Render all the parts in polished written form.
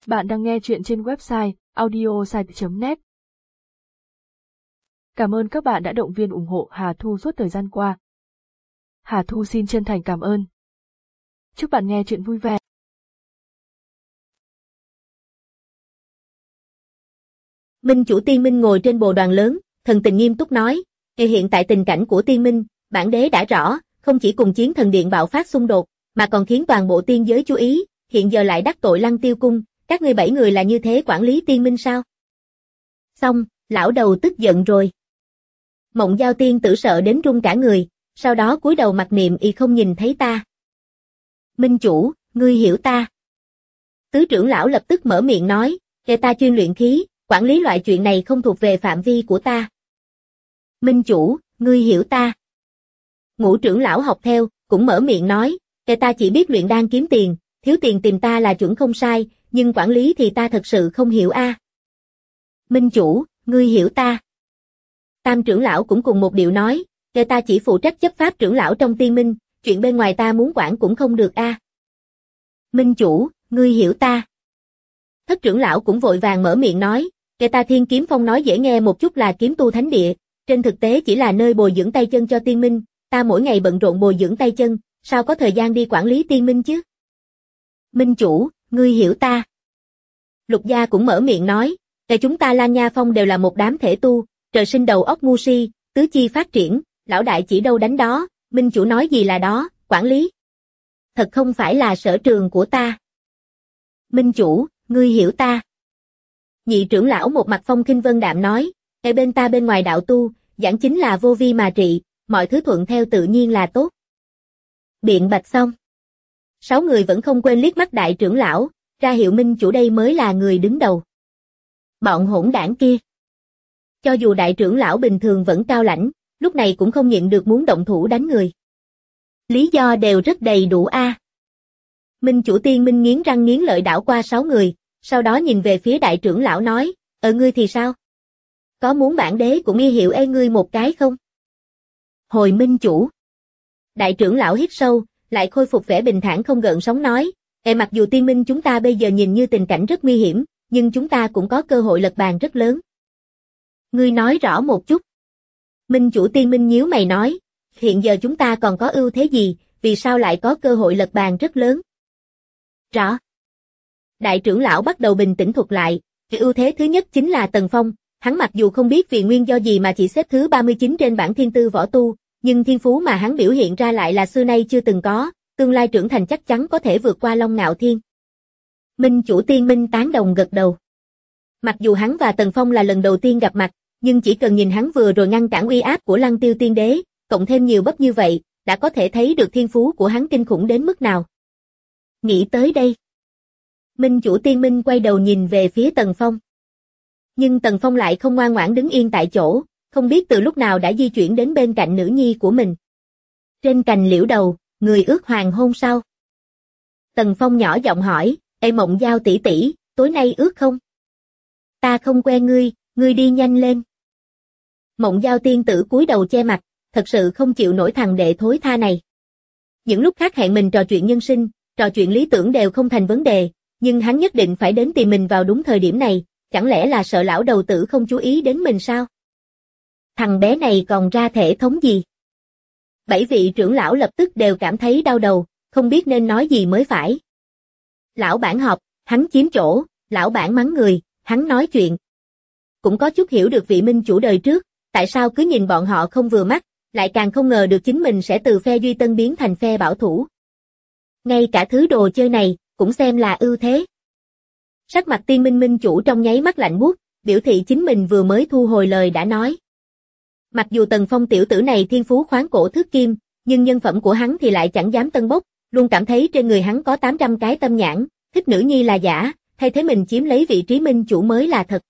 Bạn đang nghe chuyện trên website audiosite.net. Cảm ơn các bạn đã động viên ủng hộ Hà Thu suốt thời gian qua. Hà Thu xin chân thành cảm ơn. Chúc bạn nghe chuyện vui vẻ. Minh chủ Tiên Minh ngồi trên bồ đoàn lớn, thần tình nghiêm túc nói, hiện tại tình cảnh của Tiên Minh, bản đế đã rõ, không chỉ cùng Chiến Thần Điện bạo phát xung đột, mà còn khiến toàn bộ tiên giới chú ý, hiện giờ lại đắc tội Lăng Tiêu Cung, các ngươi 7 người là như thế quản lý Tiên Minh sao? Xong, lão đầu tức giận rồi. Mộng Giao tiên tử sợ đến run cả người, sau đó cúi đầu mặc niệm y không nhìn thấy ta. Minh chủ, ngươi hiểu ta. Tứ trưởng lão lập tức mở miệng nói, ta chuyên luyện khí, quản lý loại chuyện này không thuộc về phạm vi của ta. Minh chủ, ngươi hiểu ta. Ngũ trưởng lão học theo, cũng mở miệng nói, ta chỉ biết luyện đan kiếm tiền, thiếu tiền tìm ta là chuẩn không sai, nhưng quản lý thì ta thật sự không hiểu a. Minh chủ, ngươi hiểu ta. Tam trưởng lão cũng cùng một điệu nói, ta chỉ phụ trách chấp pháp trưởng lão trong Tiên Minh, chuyện bên ngoài ta muốn quản cũng không được a. Minh chủ, ngươi hiểu ta. Thất trưởng lão cũng vội vàng mở miệng nói, ta Thiên Kiếm Phong nói dễ nghe một chút là kiếm tu thánh địa, trên thực tế chỉ là nơi bồi dưỡng tay chân cho Tiên Minh, ta mỗi ngày bận rộn bồi dưỡng tay chân, sao có thời gian đi quản lý Tiên Minh chứ? Minh chủ, ngươi hiểu ta. Lục gia cũng mở miệng nói, chúng ta Lan Nha Phong đều là một đám thể tu, trời sinh đầu óc ngu si, tứ chi phát triển, lão đại chỉ đâu đánh đó, Minh chủ nói gì là đó, quản lý. Thật không phải là sở trường của ta. Minh chủ, ngươi hiểu ta. Nhị trưởng lão một mặt phong khinh vân đạm nói, bên ta bên ngoài đạo tu, giảng chính là vô vi mà trị, mọi thứ thuận theo tự nhiên là tốt. Biện bạch xong. 6 người vẫn không quên liếc mắt đại trưởng lão, ra hiệu Minh chủ đây mới là người đứng đầu. Bọn hỗn đảng kia. Cho dù đại trưởng lão bình thường vẫn cao lãnh, lúc này cũng không nhịn được muốn động thủ đánh người. Lý do đều rất đầy đủ a. Minh chủ Tiên Minh nghiến răng nghiến lợi đảo qua 6 người, sau đó nhìn về phía đại trưởng lão nói, ngươi thì sao? Có muốn bản đế cũng y hiệu ngươi một cái không? Hồi Minh chủ. Đại trưởng lão hít sâu, lại khôi phục vẻ bình thản không gợn sóng nói, mặc dù Tiên Minh chúng ta bây giờ nhìn như tình cảnh rất nguy hiểm, nhưng chúng ta cũng có cơ hội lật bàn rất lớn. Ngươi nói rõ một chút. Minh chủ Tiên Minh nhíu mày nói, hiện giờ chúng ta còn có ưu thế gì, vì sao lại có cơ hội lật bàn rất lớn? Rõ. Đại trưởng lão bắt đầu bình tĩnh thuật lại, ưu thế thứ nhất chính là Tần Phong, hắn mặc dù không biết vì nguyên do gì mà chỉ xếp thứ 39 trên bảng thiên tư võ tu, nhưng thiên phú mà hắn biểu hiện ra lại là xưa nay chưa từng có, tương lai trưởng thành chắc chắn có thể vượt qua Long Ngạo Thiên. Minh chủ Tiên Minh tán đồng gật đầu. Mặc dù hắn và Tần Phong là lần đầu tiên gặp mặt, nhưng chỉ cần nhìn hắn vừa rồi ngăn cản uy áp của Lăng Tiêu Tiên Đế, cộng thêm nhiều bấp như vậy, đã có thể thấy được thiên phú của hắn kinh khủng đến mức nào. Nghĩ tới đây, Minh chủ Tiên Minh quay đầu nhìn về phía Tần Phong. Nhưng Tần Phong lại không ngoan ngoãn đứng yên tại chỗ, không biết từ lúc nào đã di chuyển đến bên cạnh nữ nhi của mình. Trên cành liễu đầu, người ước hoàng hôn sao? Tần Phong nhỏ giọng hỏi, Mộng Giao tỷ tỷ, tối nay ước không? Ta không quen ngươi, ngươi đi nhanh lên. Mộng Giao tiên tử cúi đầu che mặt, thật sự không chịu nổi thằng đệ thối tha này. Những lúc khác hẹn mình trò chuyện nhân sinh, trò chuyện lý tưởng đều không thành vấn đề, nhưng hắn nhất định phải đến tìm mình vào đúng thời điểm này, chẳng lẽ là sợ lão đầu tử không chú ý đến mình sao? Thằng bé này còn ra thể thống gì? 7 vị trưởng lão lập tức đều cảm thấy đau đầu, không biết nên nói gì mới phải. Lão bản họp, hắn chiếm chỗ, lão bản mắng người, hắn nói chuyện. Cũng có chút hiểu được vị minh chủ đời trước, tại sao cứ nhìn bọn họ không vừa mắt, lại càng không ngờ được chính mình sẽ từ phe duy tân biến thành phe bảo thủ. Ngay cả thứ đồ chơi này, cũng xem là ưu thế. Sắc mặt Tiên Minh minh chủ trong nháy mắt lạnh buốt, biểu thị chính mình vừa mới thu hồi lời đã nói. Mặc dù Tần Phong tiểu tử này thiên phú khoáng cổ thước kim, nhưng nhân phẩm của hắn thì lại chẳng dám tân bốc, luôn cảm thấy trên người hắn có 800 cái tâm nhãn, thích nữ nhi là giả, thay thế mình chiếm lấy vị trí minh chủ mới là thật.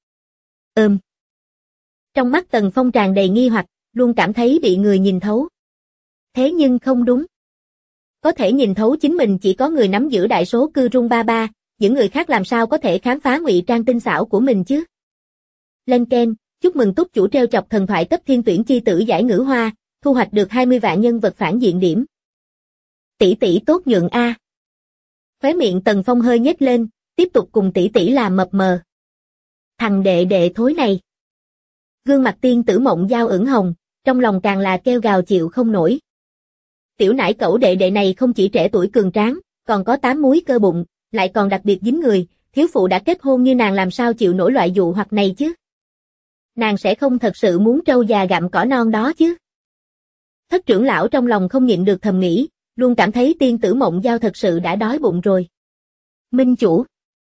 Trong mắt Tần Phong tràn đầy nghi hoặc, luôn cảm thấy bị người nhìn thấu. Thế nhưng không đúng. Có thể nhìn thấu chính mình chỉ có người nắm giữ đại số cư rung ba ba, những người khác làm sao có thể khám phá ngụy trang tinh xảo của mình chứ? Lên Ken, chúc mừng túc chủ treo chọc thần thoại cấp thiên tuyển chi tử giải ngữ hoa, thu hoạch được 20 vạn nhân vật phản diện điểm. Tỷ tỷ tốt nhượng a. Khóe miệng Tần Phong hơi nhếch lên, tiếp tục cùng tỷ tỷ làm mập mờ. Thằng đệ đệ thối này. Gương mặt Tiên Tử Mộng Giao ửng hồng, trong lòng càng là kêu gào chịu không nổi. Tiểu nải cẩu đệ đệ này không chỉ trẻ tuổi cường tráng, còn có 8 múi cơ bụng, lại còn đặc biệt dính người, thiếu phụ đã kết hôn như nàng làm sao chịu nổi loại dụ hoặc này chứ? Nàng sẽ không thật sự muốn trâu già gặm cỏ non đó chứ? Thất trưởng lão trong lòng không nhịn được thầm nghĩ, luôn cảm thấy Tiên Tử Mộng Giao thật sự đã đói bụng rồi. Minh chủ.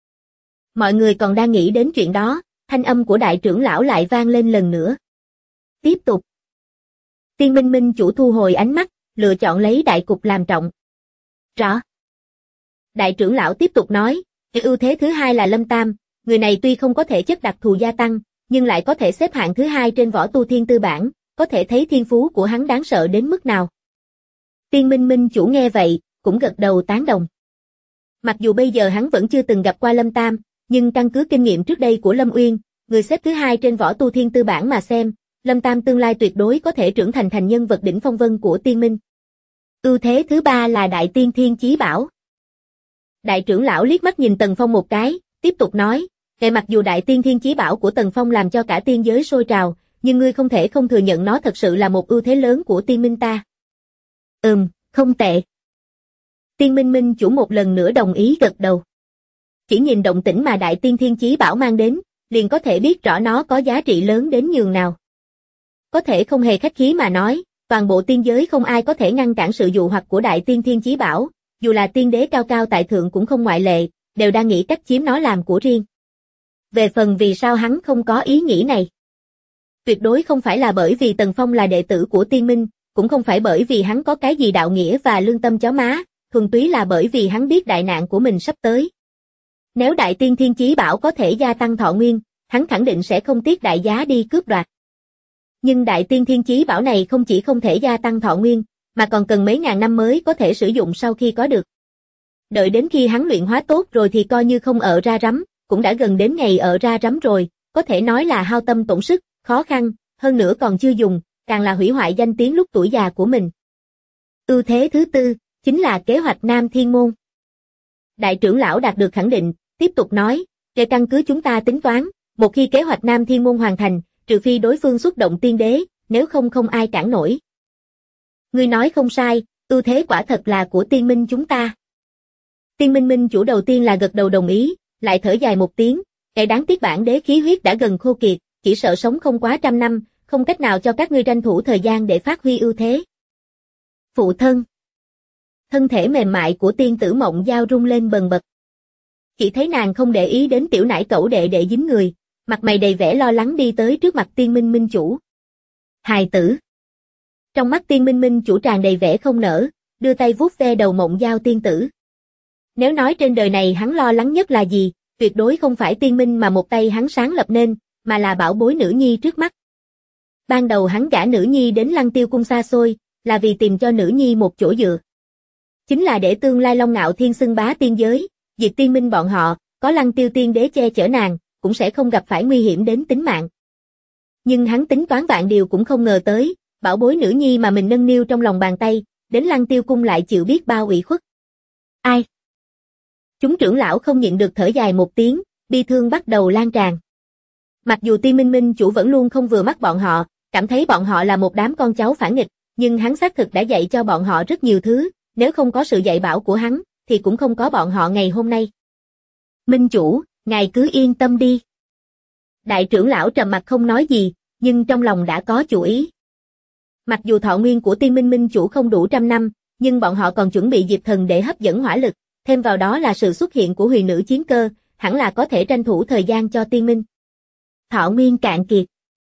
Mọi người còn đang nghĩ đến chuyện đó, thanh âm của đại trưởng lão lại vang lên lần nữa. Tiếp tục. Tiên Minh chủ thu hồi ánh mắt, lựa chọn lấy đại cục làm trọng. Rõ. Đại trưởng lão tiếp tục nói, ưu thế thứ hai là Lâm Tam, người này tuy không có thể chất đặc thù gia tăng, nhưng lại có thể xếp hạng thứ hai trên võ tu thiên tư bảng, có thể thấy thiên phú của hắn đáng sợ đến mức nào. Tiên Minh chủ nghe vậy, cũng gật đầu tán đồng. Mặc dù bây giờ hắn vẫn chưa từng gặp qua Lâm Tam, nhưng căn cứ kinh nghiệm trước đây của Lâm Uyên, người xếp thứ hai trên võ tu thiên tư bảng mà xem, Lâm Tam tương lai tuyệt đối có thể trưởng thành nhân vật đỉnh phong vân của tiên minh. Ưu thế thứ ba là Đại Tiên Thiên Chí Bảo. Đại trưởng lão liếc mắt nhìn Tần Phong một cái, tiếp tục nói, mặc dù Đại Tiên Thiên Chí Bảo của Tần Phong làm cho cả tiên giới sôi trào, nhưng ngươi không thể không thừa nhận nó thật sự là một ưu thế lớn của tiên minh ta. Không tệ. Tiên Minh chủ một lần nữa đồng ý gật đầu. Chỉ nhìn động tĩnh mà Đại Tiên Thiên Chí Bảo mang đến, liền có thể biết rõ nó có giá trị lớn đến nhường nào. Có thể không hề khách khí mà nói, toàn bộ tiên giới không ai có thể ngăn cản sự dụ hoặc của Đại Tiên Thiên Chí Bảo, dù là tiên đế cao cao tại thượng cũng không ngoại lệ, đều đang nghĩ cách chiếm nó làm của riêng. Về phần vì sao hắn không có ý nghĩ này, tuyệt đối không phải là bởi vì Tần Phong là đệ tử của tiên minh, cũng không phải bởi vì hắn có cái gì đạo nghĩa và lương tâm chó má, thuần túy là bởi vì hắn biết đại nạn của mình sắp tới. Nếu Đại Tiên Thiên Chí Bảo có thể gia tăng thọ nguyên, hắn khẳng định sẽ không tiếc đại giá đi cướp đoạt. Nhưng Đại Tiên Thiên Chí Bảo này không chỉ không thể gia tăng thọ nguyên, mà còn cần mấy ngàn năm mới có thể sử dụng sau khi có được. Đợi đến khi hắn luyện hóa tốt rồi thì coi như không ợ ra rắm, cũng đã gần đến ngày ợ ra rắm rồi, có thể nói là hao tâm tổn sức, khó khăn, hơn nữa còn chưa dùng, càng là hủy hoại danh tiếng lúc tuổi già của mình. Ưu thế thứ tư, chính là kế hoạch Nam Thiên Môn. Đại trưởng lão đạt được khẳng định, tiếp tục nói, về căn cứ chúng ta tính toán, một khi kế hoạch Nam Thiên Môn hoàn thành, trừ phi đối phương xuất động tiên đế, nếu không không ai cản nổi. Ngươi nói không sai, ưu thế quả thật là của tiên minh chúng ta. Tiên Minh chủ đầu tiên là gật đầu đồng ý, lại thở dài một tiếng, cái đáng tiếc bản đế khí huyết đã gần khô kiệt, chỉ sợ sống không quá 100 năm, không cách nào cho các ngươi tranh thủ thời gian để phát huy ưu thế. Phụ thân. Thân thể mềm mại của Tiên Tử Mộng Giao rung lên bần bật. Chỉ thấy nàng không để ý đến tiểu nải cẩu đệ đệ dính người, mặt mày đầy vẻ lo lắng đi tới trước mặt Tiên Minh chủ. Hài tử. Trong mắt Tiên Minh chủ tràn đầy vẻ không nỡ, đưa tay vuốt ve đầu Mộng Giao tiên tử. Nếu nói trên đời này hắn lo lắng nhất là gì, tuyệt đối không phải tiên minh mà một tay hắn sáng lập nên, mà là bảo bối nữ nhi trước mắt. Ban đầu hắn gả nữ nhi đến Lăng Tiêu cung xa xôi, là vì tìm cho nữ nhi một chỗ dựa. Chính là để tương lai Long Ngạo Thiên xưng bá tiên giới, diệt tiên minh bọn họ, có Lăng Tiêu tiên đế che chở nàng, cũng sẽ không gặp phải nguy hiểm đến tính mạng. Nhưng hắn tính toán vạn điều cũng không ngờ tới, bảo bối nữ nhi mà mình nâng niu trong lòng bàn tay, đến Lăng Tiêu cung lại chịu biết bao ủy khuất. Ai? Chúng trưởng lão không nhịn được thở dài một tiếng, bi thương bắt đầu lan tràn. Mặc dù Tiên Minh chủ vẫn luôn không vừa mắt bọn họ, cảm thấy bọn họ là một đám con cháu phản nghịch, nhưng hắn xác thực đã dạy cho bọn họ rất nhiều thứ, nếu không có sự dạy bảo của hắn, thì cũng không có bọn họ ngày hôm nay. Minh chủ, ngài cứ yên tâm đi. Đại trưởng lão trầm mặt không nói gì, nhưng trong lòng đã có chủ ý. Mặc dù thọ nguyên của Tiên Minh chủ không đủ 100 năm, nhưng bọn họ còn chuẩn bị Diệp Thần để hấp dẫn hỏa lực, thêm vào đó là sự xuất hiện của huyền nữ chiến cơ, hẳn là có thể tranh thủ thời gian cho tiên minh. Thọ nguyên cạn kiệt.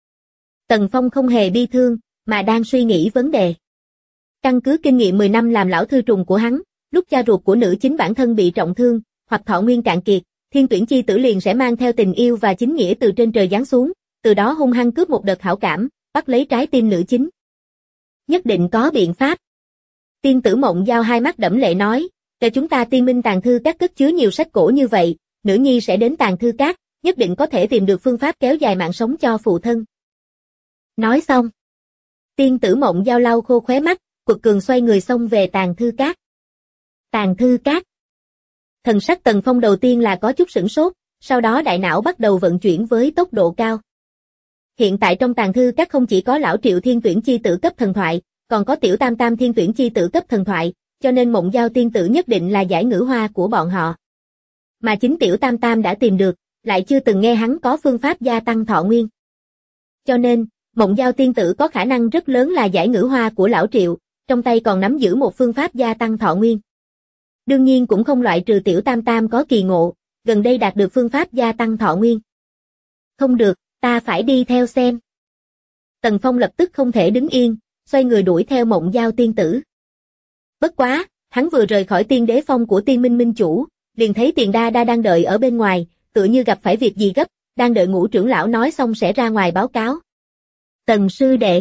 Tần Phong không hề bi thương, mà đang suy nghĩ vấn đề. Căn cứ kinh nghiệm 10 năm làm lão thư trùng của hắn, lúc cha ruột của nữ chính bản thân bị trọng thương, hoặc thọ nguyên cạn kiệt, Thiên Tuyển Chi Tử liền sẽ mang theo tình yêu và chính nghĩa từ trên trời giáng xuống, từ đó hung hăng cướp một đợt hảo cảm, bắt lấy trái tim nữ chính. Nhất định có biện pháp. Tiên Tử Mộng Giao hai mắt đẫm lệ nói, để chúng ta Tiên Minh Tàng Thư Các cất chứa nhiều sách cổ như vậy, nữ nhi sẽ đến Tàng Thư Các, nhất định có thể tìm được phương pháp kéo dài mạng sống cho phụ thân. Nói xong, Tiên Tử Mộng Giao lau khô khóe mắt, quật cường xoay người xông về Tàng Thư Các. Tàng Thư Các. Thần sắc Tần Phong đầu tiên là có chút sửng sốt, sau đó đại não bắt đầu vận chuyển với tốc độ cao. Hiện tại trong tàng thư các không chỉ có lão Triệu Thiên Tuyển chi tử cấp thần thoại, còn có tiểu Tam Tam Thiên Tuyển chi tử cấp thần thoại, cho nên Mộng Giao tiên tử nhất định là giải ngữ hoa của bọn họ. Mà chính tiểu Tam Tam đã tìm được, lại chưa từng nghe hắn có phương pháp gia tăng thọ nguyên. Cho nên, Mộng Giao tiên tử có khả năng rất lớn là giải ngữ hoa của lão Triệu, trong tay còn nắm giữ một phương pháp gia tăng thọ nguyên. Đương nhiên cũng không loại trừ tiểu Tam Tam có kỳ ngộ, gần đây đạt được phương pháp gia tăng thọ nguyên. Không được, ta phải đi theo xem. Tần Phong lập tức không thể đứng yên, xoay người đuổi theo Mộng Giao tiên tử. Bất quá, hắn vừa rời khỏi Tiên Đế Phong của Tiên Minh Minh chủ, liền thấy Tiền Đa Đa đang đợi ở bên ngoài, tựa như gặp phải việc gì gấp, đang đợi Ngũ trưởng lão nói xong sẽ ra ngoài báo cáo. Tần sư đệ.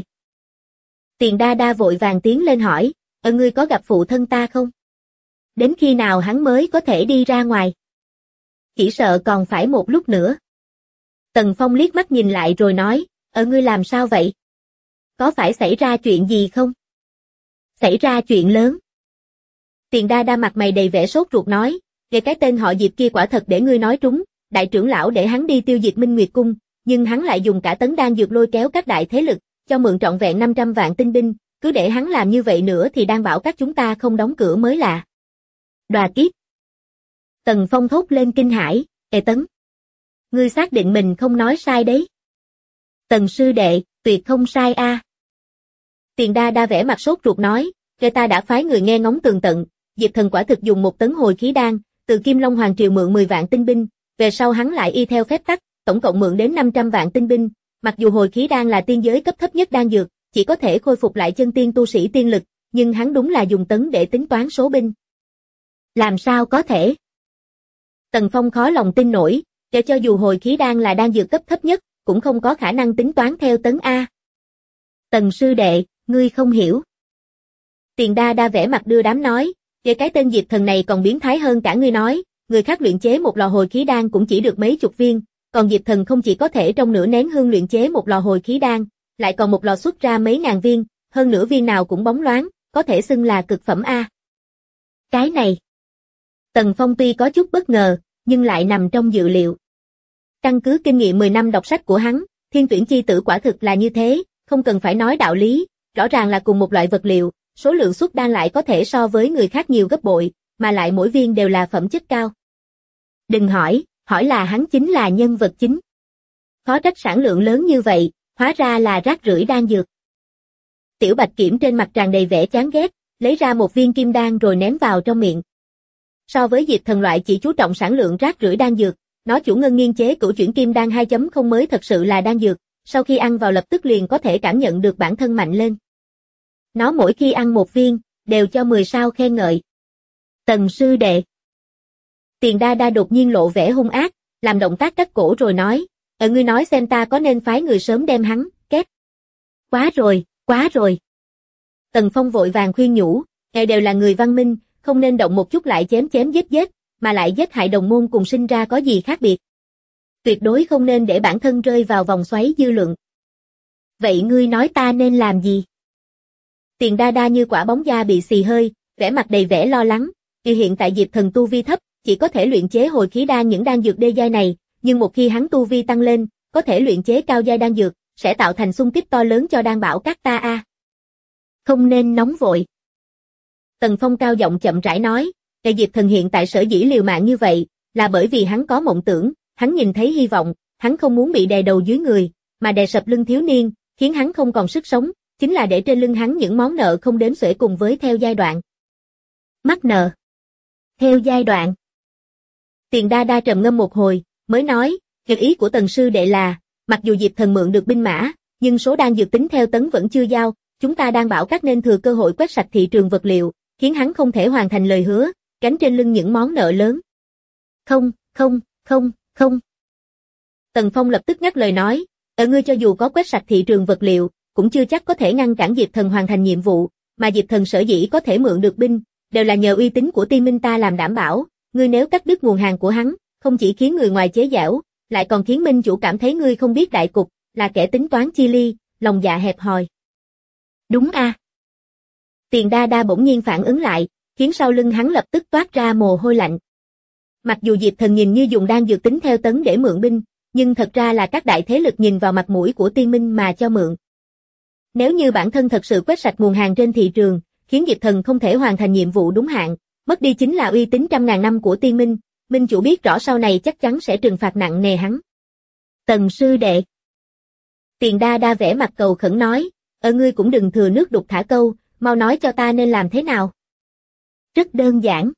Tiền Đa Đa vội vàng tiến lên hỏi, ngươi có gặp phụ thân ta không? Đến khi nào hắn mới có thể đi ra ngoài? Chỉ sợ còn phải một lúc nữa. Tần Phong liếc mắt nhìn lại rồi nói, ngươi làm sao vậy? Có phải xảy ra chuyện gì không? Xảy ra chuyện lớn. Tiền Đa Đa mặt mày đầy vẻ sốt ruột nói, về cái tên họ Diệp kia quả thật để ngươi nói trúng, đại trưởng lão để hắn đi tiêu diệt Minh Nguyệt Cung, nhưng hắn lại dùng cả tấn đan dược lôi kéo các đại thế lực, cho mượn trọn vẹn 500 vạn tinh binh, cứ để hắn làm như vậy nữa thì đang bảo các chúng ta không đóng cửa mới lạ. Đoà kiếp. Tần Phong thốt lên kinh hãi, Tấn. Ngươi xác định mình không nói sai đấy. Tần sư đệ, tuyệt không sai a. Tiền Đa Đa vẻ mặt sốt ruột nói, ta đã phái người nghe ngóng tường tận, Diệp Thần quả thực dùng 1 tấn hồi khí đan, từ Kim Long Hoàng Triều mượn 10 vạn tinh binh, về sau hắn lại y theo phép tắc, tổng cộng mượn đến 500 vạn tinh binh, mặc dù hồi khí đan là tiên giới cấp thấp nhất đan dược, chỉ có thể khôi phục lại chân tiên tu sĩ tiên lực, nhưng hắn đúng là dùng tấn để tính toán số binh. Làm sao có thể? Tần Phong khó lòng tin nổi, cho dù hồi khí đan là đan dược cấp thấp nhất, cũng không có khả năng tính toán theo tấn A. Tần sư đệ, ngươi không hiểu. Tiền Đa Đa vẻ mặt đưa đám nói, về cái tên Diệp Thần này còn biến thái hơn cả ngươi nói, người khác luyện chế một lò hồi khí đan cũng chỉ được mấy chục viên, còn Diệp Thần không chỉ có thể trong nửa nén hương luyện chế một lò hồi khí đan, lại còn một lò xuất ra mấy ngàn viên, hơn nữa viên nào cũng bóng loáng, có thể xưng là cực phẩm A. Cái này. Tần Phong tuy có chút bất ngờ, nhưng lại nằm trong dự liệu. Căn cứ kinh nghiệm 10 năm đọc sách của hắn, Thiên Tuyển chi tử quả thực là như thế, không cần phải nói đạo lý, rõ ràng là cùng một loại vật liệu, số lượng xuất đan lại có thể so với người khác nhiều gấp bội, mà lại mỗi viên đều là phẩm chất cao. Đừng hỏi, hỏi là hắn chính là nhân vật chính. Khó trách sản lượng lớn như vậy, hóa ra là rác rưởi đan dược. Tiểu Bạch Kiểm trên mặt tràn đầy vẻ chán ghét, lấy ra một viên kim đan rồi ném vào trong miệng. So với Diệp Thần loại chỉ chú trọng sản lượng rác rưởi đan dược, nó chủ ngân nghiên chế cửu chuyển kim đan 2.0 mới thật sự là đan dược, sau khi ăn vào lập tức liền có thể cảm nhận được bản thân mạnh lên. Nó mỗi khi ăn một viên, đều cho 10 sao khen ngợi. Tần sư đệ. Tiền Đa Đa đột nhiên lộ vẻ hung ác, làm động tác cắt cổ rồi nói, ngươi nói xem ta có nên phái người sớm đem hắn, két. Quá rồi, quá rồi. Tần Phong vội vàng khuyên nhủ, đều là người văn minh, không nên động một chút lại chém chém giết giết, mà lại giết hại đồng môn cùng sinh ra có gì khác biệt. Tuyệt đối không nên để bản thân rơi vào vòng xoáy dư luận. Vậy ngươi nói ta nên làm gì? Tiền Đa Đa như quả bóng da bị xì hơi, vẻ mặt đầy vẻ lo lắng, vì hiện tại Diệp Thần tu vi thấp, chỉ có thể luyện chế hồi khí đan những đan dược đê giai này, nhưng một khi hắn tu vi tăng lên, có thể luyện chế cao giai đan dược, sẽ tạo thành xung kích to lớn cho đan bảo các ta a. Không nên nóng vội. Tần Phong cao giọng chậm rãi nói, Diệp Thần hiện tại sở dĩ liều mạng như vậy, là bởi vì hắn có mộng tưởng, hắn nhìn thấy hy vọng, hắn không muốn bị đè đầu dưới người, mà đè sập lưng thiếu niên, khiến hắn không còn sức sống, chính là để trên lưng hắn những món nợ không đếm xuể cùng với theo giai đoạn. Mắc nợ. Theo giai đoạn. Tiền Đa Đa trầm ngâm một hồi, mới nói, ý của Tần sư đệ là, mặc dù Diệp Thần mượn được binh mã, nhưng số đan dược tính theo tấn vẫn chưa giao, chúng ta đang bảo các nên thừa cơ hội quét sạch thị trường vật liệu, khiến hắn không thể hoàn thành lời hứa, gánh trên lưng những món nợ lớn. Không. Tần Phong lập tức ngắt lời nói, ngươi cho dù có quét sạch thị trường vật liệu, cũng chưa chắc có thể ngăn cản Diệp Thần hoàn thành nhiệm vụ, mà Diệp Thần sở dĩ có thể mượn được binh, đều là nhờ uy tín của Tiên Minh ta làm đảm bảo, ngươi nếu cắt đứt nguồn hàng của hắn, không chỉ khiến người ngoài chế giễu, lại còn khiến Minh chủ cảm thấy ngươi không biết đại cục, là kẻ tính toán chi ly, lòng dạ hẹp hòi. Đúng a. Tiền Đa Đa bỗng nhiên phản ứng lại, khiến sau lưng hắn lập tức toát ra mồ hôi lạnh. Mặc dù Diệp Thần nhìn như dùng đan dược tính theo tấn để mượn binh, nhưng thật ra là các đại thế lực nhìn vào mặt mũi của Tiên Minh mà cho mượn. Nếu như bản thân thật sự quét sạch nguồn hàng trên thị trường, khiến Diệp Thần không thể hoàn thành nhiệm vụ đúng hạn, mất đi chính là uy tín trăm ngàn năm của Tiên Minh, Minh chủ biết rõ sau này chắc chắn sẽ trừng phạt nặng nề hắn. Tần sư đệ. Tiền Đa Đa vẻ mặt cầu khẩn nói, ngươi cũng đừng thừa nước đục thả câu, mau nói cho ta nên làm thế nào. Rất đơn giản.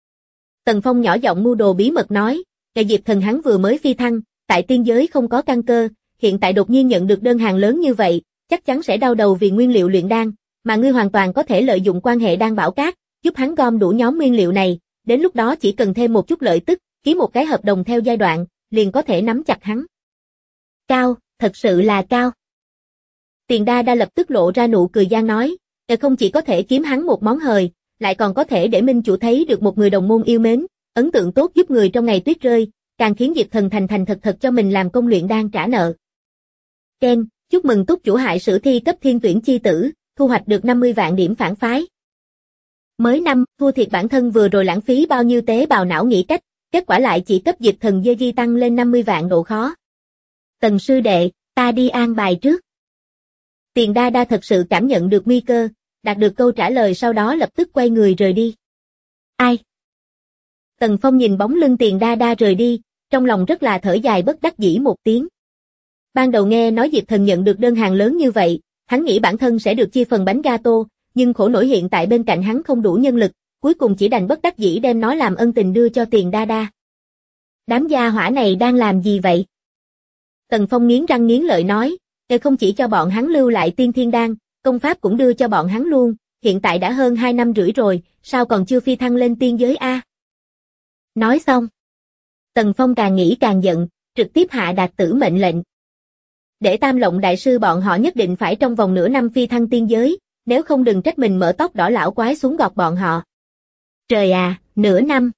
Tần Phong nhỏ giọng mưu đồ bí mật nói, Diệp Thần hắn vừa mới phi thăng, tại tiên giới không có căn cơ, hiện tại đột nhiên nhận được đơn hàng lớn như vậy, chắc chắn sẽ đau đầu vì nguyên liệu luyện đan, mà ngươi hoàn toàn có thể lợi dụng quan hệ đan bảo cát, giúp hắn gom đủ nhóm nguyên liệu này, đến lúc đó chỉ cần thêm một chút lợi tức, ký một cái hợp đồng theo giai đoạn, liền có thể nắm chặt hắn. Cao, thật sự là cao. Tiền Đa Đa lập tức lộ ra nụ cười gian nói, không chỉ có thể kiếm hắn một món hời, lại còn có thể để Minh chủ thấy được một người đồng môn yêu mến, ấn tượng tốt giúp người trong ngày tuyết rơi, càng khiến Diệp Thần thành thành thật thật cho mình làm công luyện đan trả nợ. Ken, chúc mừng túc chủ hại sử thi cấp thiên tuyển chi tử, thu hoạch được 50 vạn điểm phản phái. Mới năm, thua thiệt bản thân vừa rồi lãng phí bao nhiêu tế bào não nghĩ cách, kết quả lại chỉ cấp Diệp Thần dơ di tăng lên 50 vạn độ khó. Tần sư đệ, ta đi an bài trước. Tiền Đa Đa thật sự cảm nhận được nguy cơ, đạt được câu trả lời sau đó lập tức quay người rời đi. Ai? Tần Phong nhìn bóng lưng Tiền Đa Đa rời đi, trong lòng rất là thở dài bất đắc dĩ một tiếng. Ban đầu nghe nói Diệp Thần nhận được đơn hàng lớn như vậy, hắn nghĩ bản thân sẽ được chia phần bánh gato, nhưng khổ nổi hiện tại bên cạnh hắn không đủ nhân lực, cuối cùng chỉ đành bất đắc dĩ đem nó làm ân tình đưa cho Tiền Đa Đa. Đám gia hỏa này đang làm gì vậy? Tần Phong nghiến răng nghiến lợi nói, không chỉ cho bọn hắn lưu lại tiên thiên đan, công pháp cũng đưa cho bọn hắn luôn, hiện tại đã hơn 2 năm rưỡi rồi, sao còn chưa phi thăng lên tiên giới a? Nói xong, Tần Phong càng nghĩ càng giận, trực tiếp hạ đạt tử mệnh lệnh. Để Tam Lộng đại sư bọn họ nhất định phải trong vòng nửa năm phi thăng tiên giới, nếu không đừng trách mình mở tóc đỏ lão quái xuống gọt bọn họ. Trời à, nửa năm.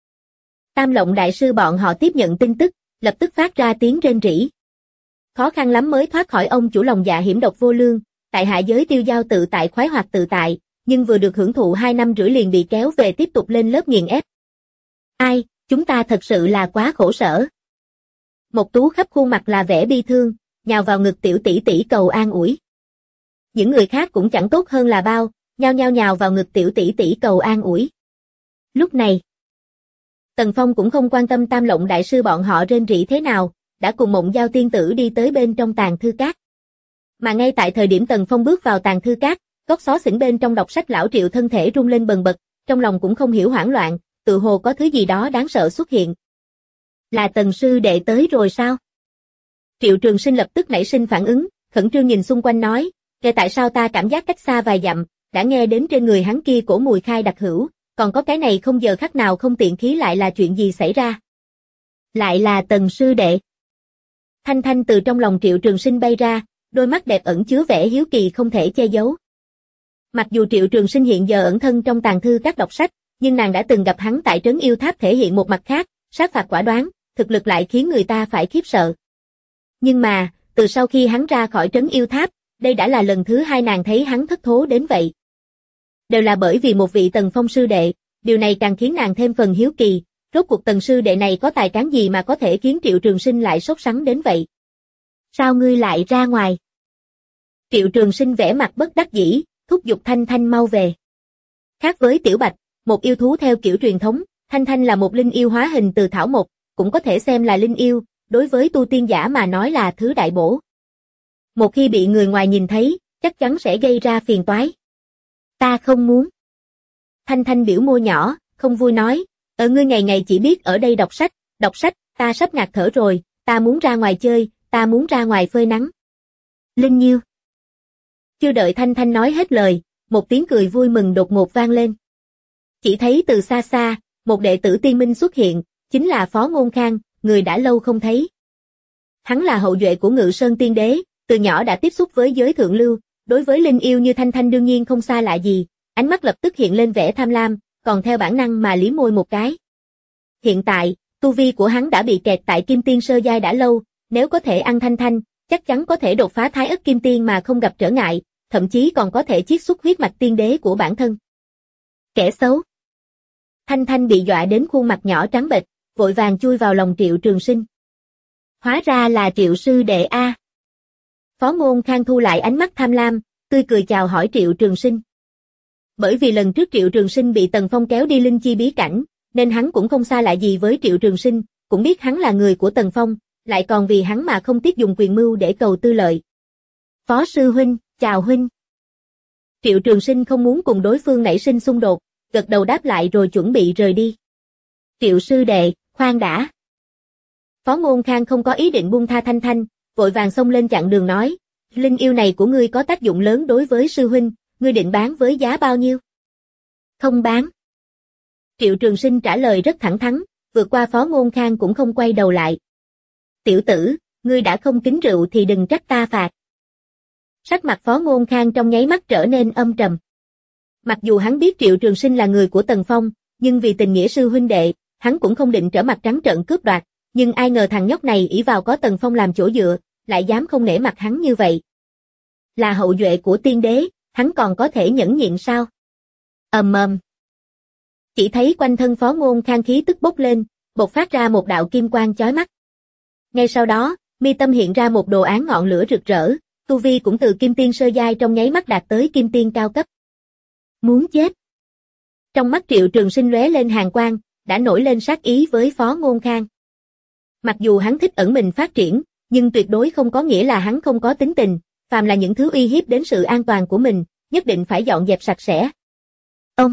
Tam Lộng đại sư bọn họ tiếp nhận tin tức, lập tức phát ra tiếng rên rỉ. Khó khăn lắm mới thoát khỏi ông chủ lòng dạ hiểm độc vô lương, tại hạ giới tiêu giao tự tại khoái hoạt tự tại, nhưng vừa được hưởng thụ 2 năm rưỡi liền bị kéo về tiếp tục lên lớp nghiền ép. Ai, chúng ta thật sự là quá khổ sở. Một Tú khắp khuôn mặt là vẻ bi thương, nhào vào ngực tiểu tỷ tỷ cầu an ủi. Những người khác cũng chẳng tốt hơn là bao, nhào vào ngực tiểu tỷ tỷ cầu an ủi. Lúc này, Tần Phong cũng không quan tâm Tam Lộng đại sư bọn họ rên rỉ thế nào, đã cùng Mộng Giao tiên tử đi tới bên trong tàng thư cát. Mà ngay tại thời điểm Tần Phong bước vào tàng thư cát, góc xó xỉnh bên trong đọc sách lão Triệu thân thể rung lên bần bật, trong lòng cũng không hiểu hoảng loạn, tự hồ có thứ gì đó đáng sợ xuất hiện. Là Tần sư đệ tới rồi sao? Triệu Trường Sinh lập tức nảy sinh phản ứng, khẩn trương nhìn xung quanh nói, tại sao ta cảm giác cách xa vài dặm, đã nghe đến trên người hắn kia cổ mùi khai đặc hữu, còn có cái này không giờ khắc nào không tiện khí lại là chuyện gì xảy ra? Lại là Tần sư đệ. Thanh Thanh từ trong lòng Triệu Trường Sinh bay ra, đôi mắt đẹp ẩn chứa vẻ hiếu kỳ không thể che giấu. Mặc dù Triệu Trường Sinh hiện giờ ẩn thân trong tàng thư các đọc sách, nhưng nàng đã từng gặp hắn tại trấn yêu tháp thể hiện một mặt khác, sát phạt quả đoán, thực lực lại khiến người ta phải khiếp sợ. Nhưng mà, từ sau khi hắn ra khỏi trấn yêu tháp, đây đã là lần thứ 2 nàng thấy hắn thất thố đến vậy. Đều là bởi vì một vị Tần Phong sư đệ, điều này càng khiến nàng thêm phần hiếu kỳ, rốt cuộc Tần sư đệ này có tài cán gì mà có thể khiến Triệu Trường Sinh lại sốt sắng đến vậy? Sao ngươi lại ra ngoài? Triệu Trường Sinh vẻ mặt bất đắc dĩ, thúc giục Thanh Thanh mau về. Khác với Tiểu Bạch, một yêu thú theo kiểu truyền thống, Thanh Thanh là một linh yêu hóa hình từ thảo mộc, cũng có thể xem là linh yêu, đối với tu tiên giả mà nói là thứ đại bổ. Một khi bị người ngoài nhìn thấy, chắc chắn sẽ gây ra phiền toái. Ta không muốn. Thanh Thanh biểu môi nhỏ, không vui nói, ngươi ngày ngày chỉ biết ở đây đọc sách, ta sắp ngạt thở rồi, ta muốn ra ngoài chơi, ta muốn ra ngoài phơi nắng. Linh Nhiêu. Chưa đợi Thanh Thanh nói hết lời, một tiếng cười vui mừng đột ngột vang lên. Chỉ thấy từ xa xa, một đệ tử tiên minh xuất hiện, chính là Phó Ngôn Khang, người đã lâu không thấy. Hắn là hậu duệ của Ngự Sơn Tiên Đế, từ nhỏ đã tiếp xúc với giới thượng lưu, đối với linh yêu như Thanh Thanh đương nhiên không xa lạ gì, ánh mắt lập tức hiện lên vẻ tham lam, còn theo bản năng mà liếm môi một cái. Hiện tại, tu vi của hắn đã bị kẹt tại Kim Tiên sơ giai đã lâu, nếu có thể ăn Thanh Thanh, chắc chắn có thể đột phá Thái Ức Kim Tiên mà không gặp trở ngại, thậm chí còn có thể chiết xuất huyết mạch tiên đế của bản thân. Kẻ xấu. Thanh Thanh bị dọa đến khuôn mặt nhỏ trắng bệch, vội vàng chui vào lòng Triệu Trường Sinh. Hóa ra là Triệu sư đệ a. Phó Ngôn Khang thu lại ánh mắt tham lam, tươi cười chào hỏi Triệu Trường Sinh. Bởi vì lần trước Triệu Trường Sinh bị Tần Phong kéo đi linh chi bí cảnh, nên hắn cũng không xa lạ gì với Triệu Trường Sinh, cũng biết hắn là người của Tần Phong, lại còn vì hắn mà không tiếc dùng quyền mưu để cầu tư lợi. Phó sư huynh, chào huynh. Triệu Trường Sinh không muốn cùng đối phương nảy sinh xung đột, gật đầu đáp lại rồi chuẩn bị rời đi. Triệu sư đệ, khoan đã. Phó Ngôn Khang không có ý định buông tha Thanh Thanh, vội vàng xông lên chặn đường nói, linh yêu này của ngươi có tác dụng lớn đối với sư huynh, ngươi định bán với giá bao nhiêu? Không bán. Triệu Trường Sinh trả lời rất thẳng thắn, vượt qua Phó Ngôn Khang cũng không quay đầu lại. Tiểu tử, ngươi đã không kính rượu thì đừng trách ta phạt. Sắc mặt Phó Ngôn Khang trong nháy mắt trở nên âm trầm. Mặc dù hắn biết Triệu Trường Sinh là người của Tần Phong, nhưng vì tình nghĩa sư huynh đệ, hắn cũng không định trở mặt trắng trợn cướp đoạt, nhưng ai ngờ thằng nhóc này ỷ vào có Tần Phong làm chỗ dựa, lại dám không nể mặt hắn như vậy. Là hậu duệ của tiên đế, hắn còn có thể nhẫn nhịn sao? Chỉ thấy quanh thân Phó Ngôn Khang khí tức bốc lên, bộc phát ra một đạo kim quang chói mắt. Ngay sau đó, mi tâm hiện ra một đồ án ngọn lửa rực rỡ, tu vi cũng từ kim tiên sơ giai trong nháy mắt đạt tới kim tiên cao cấp. Muốn chết. Trong mắt Triệu Trường Sinh lóe lên hàn quang, đã nổi lên sát ý với Phó Ngôn Khang. Mặc dù hắn thích ẩn mình phát triển, nhưng tuyệt đối không có nghĩa là hắn không có tính tình, phàm là những thứ uy hiếp đến sự an toàn của mình, nhất định phải dọn dẹp sạch sẽ. Ông!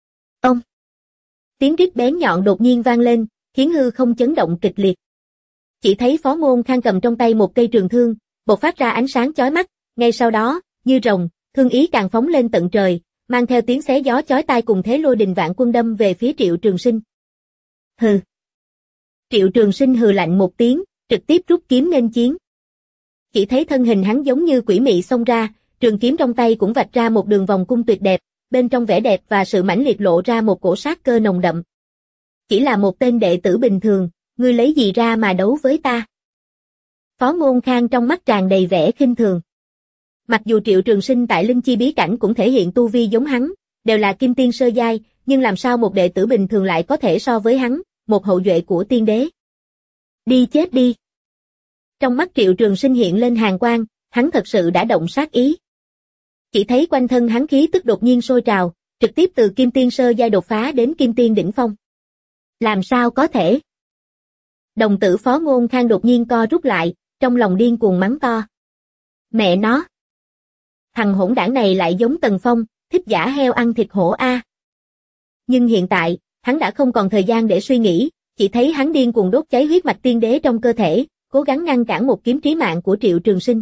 Tiếng rít bén nhọn đột nhiên vang lên, khiến hư không chấn động kịch liệt. Chỉ thấy Phó Ngôn Khang cầm trong tay một cây trường thương, bộc phát ra ánh sáng chói mắt, ngay sau đó, như rồng, thương ý càng phóng lên tận trời, mang theo tiếng xé gió chói tai cùng thế lôi đình vạn quân đâm về phía Triệu Trường Sinh. Hừ. Triệu Trường Sinh hừ lạnh một tiếng, trực tiếp rút kiếm nghênh chiến. Chỉ thấy thân hình hắn giống như quỷ mị xông ra, trường kiếm trong tay cũng vạch ra một đường vòng cung tuyệt đẹp, bên trong vẻ đẹp và sự mãnh liệt lộ ra một cổ sát cơ nồng đậm. Chỉ là một tên đệ tử bình thường, ngươi lấy gì ra mà đấu với ta? Phó Ngôn Khang trong mắt tràn đầy vẻ khinh thường. Mặc dù Triệu Trường Sinh tại linh chi bí cảnh cũng thể hiện tu vi giống hắn, đều là kim tiên sơ giai, nhưng làm sao một đệ tử bình thường lại có thể so với hắn, một hậu duệ của tiên đế? Đi chết đi! Trong mắt Triệu Trường Sinh hiện lên hàn quang, hắn thật sự đã động sát ý. Chỉ thấy quanh thân hắn khí tức đột nhiên sôi trào, trực tiếp từ kim tiên sơ giai đột phá đến kim tiên đỉnh phong. Làm sao có thể? Đồng tử Phó Ngôn Khang đột nhiên co rút lại, trong lòng điên cuồng mắng to. Mẹ nó! Thằng hỗn đảng này lại giống Tần Phong, thích giả heo ăn thịt hổ a. Nhưng hiện tại, hắn đã không còn thời gian để suy nghĩ, chỉ thấy hắn điên cuồng đốt cháy huyết mạch tiên đế trong cơ thể, cố gắng ngăn cản một kiếm trí mạng của Triệu Trường Sinh.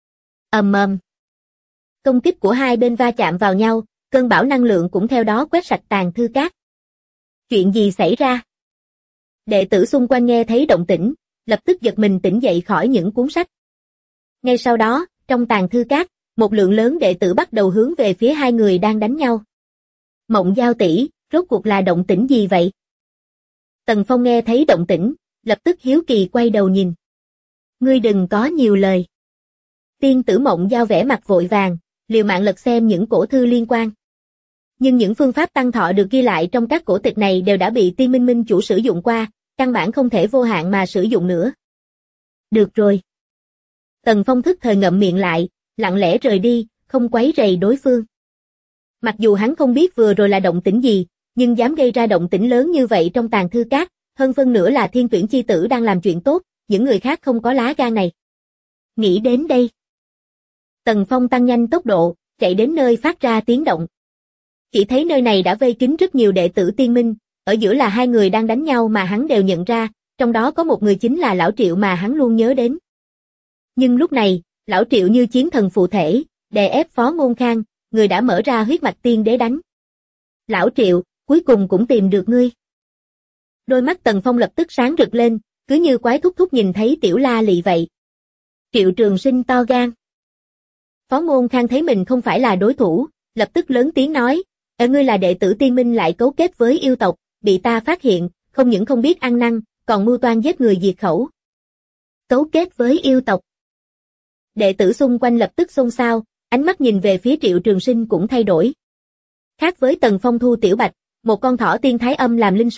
Công kích của hai bên va chạm vào nhau, cơn bão năng lượng cũng theo đó quét sạch tàn thư cát. Chuyện gì xảy ra? Đệ tử xung quanh nghe thấy động tĩnh, lập tức giật mình tỉnh dậy khỏi những cuốn sách. Ngay sau đó, trong tàn thư cát, một lượng lớn đệ tử bắt đầu hướng về phía hai người đang đánh nhau. Mộng Giao tỷ, rốt cuộc là động tĩnh gì vậy? Tần Phong nghe thấy động tĩnh, lập tức hiếu kỳ quay đầu nhìn. Ngươi đừng có nhiều lời. Tiên tử Mộng Giao vẻ mặt vội vàng, liều mạng lật xem những cổ thư liên quan. Nhưng những phương pháp tăng thọ được ghi lại trong các cổ tịch này đều đã bị Tiên Minh Minh chủ sử dụng qua, căn bản không thể vô hạn mà sử dụng nữa. Được rồi. Tần Phong thức thời ngậm miệng lại, lặng lẽ rời đi, không quấy rầy đối phương. Mặc dù hắn không biết vừa rồi là động tĩnh gì, nhưng dám gây ra động tĩnh lớn như vậy trong tàn thư cát, hơn phân nửa là Thiên Tuyển chi tử đang làm chuyện tốt, những người khác không có lá gan này. Nghĩ đến đây. Tần Phong tăng nhanh tốc độ, chạy đến nơi phát ra tiếng động. Chỉ thấy nơi này đã vây kín rất nhiều đệ tử Tiên Minh, ở giữa là hai người đang đánh nhau mà hắn đều nhận ra, trong đó có một người chính là Lão Triệu mà hắn luôn nhớ đến. Nhưng lúc này, Lão Triệu như chiến thần phụ thể, đè ép Phó Ngôn Khang, người đã mở ra huyết mạch tiên đế đánh. Lão Triệu, cuối cùng cũng tìm được ngươi. Đôi mắt Tần Phong lập tức sáng rực lên, cứ như quái thúc thúc nhìn thấy tiểu la lị vậy. Triệu Trường Sinh to gan. Phó Ngôn Khang thấy mình không phải là đối thủ, lập tức lớn tiếng nói, ngươi là đệ tử Tiên Minh lại cấu kết với yêu tộc, bị ta phát hiện, không những không biết ăn năn, còn mưu toan giết người diệt khẩu. Cấu kết với yêu tộc. Đệ tử xung quanh lập tức xôn xao, ánh mắt nhìn về phía Triệu Trường Sinh cũng thay đổi. Khác với Tần Phong thu tiểu bạch, một con thỏ tiên thái âm làm linh sủng,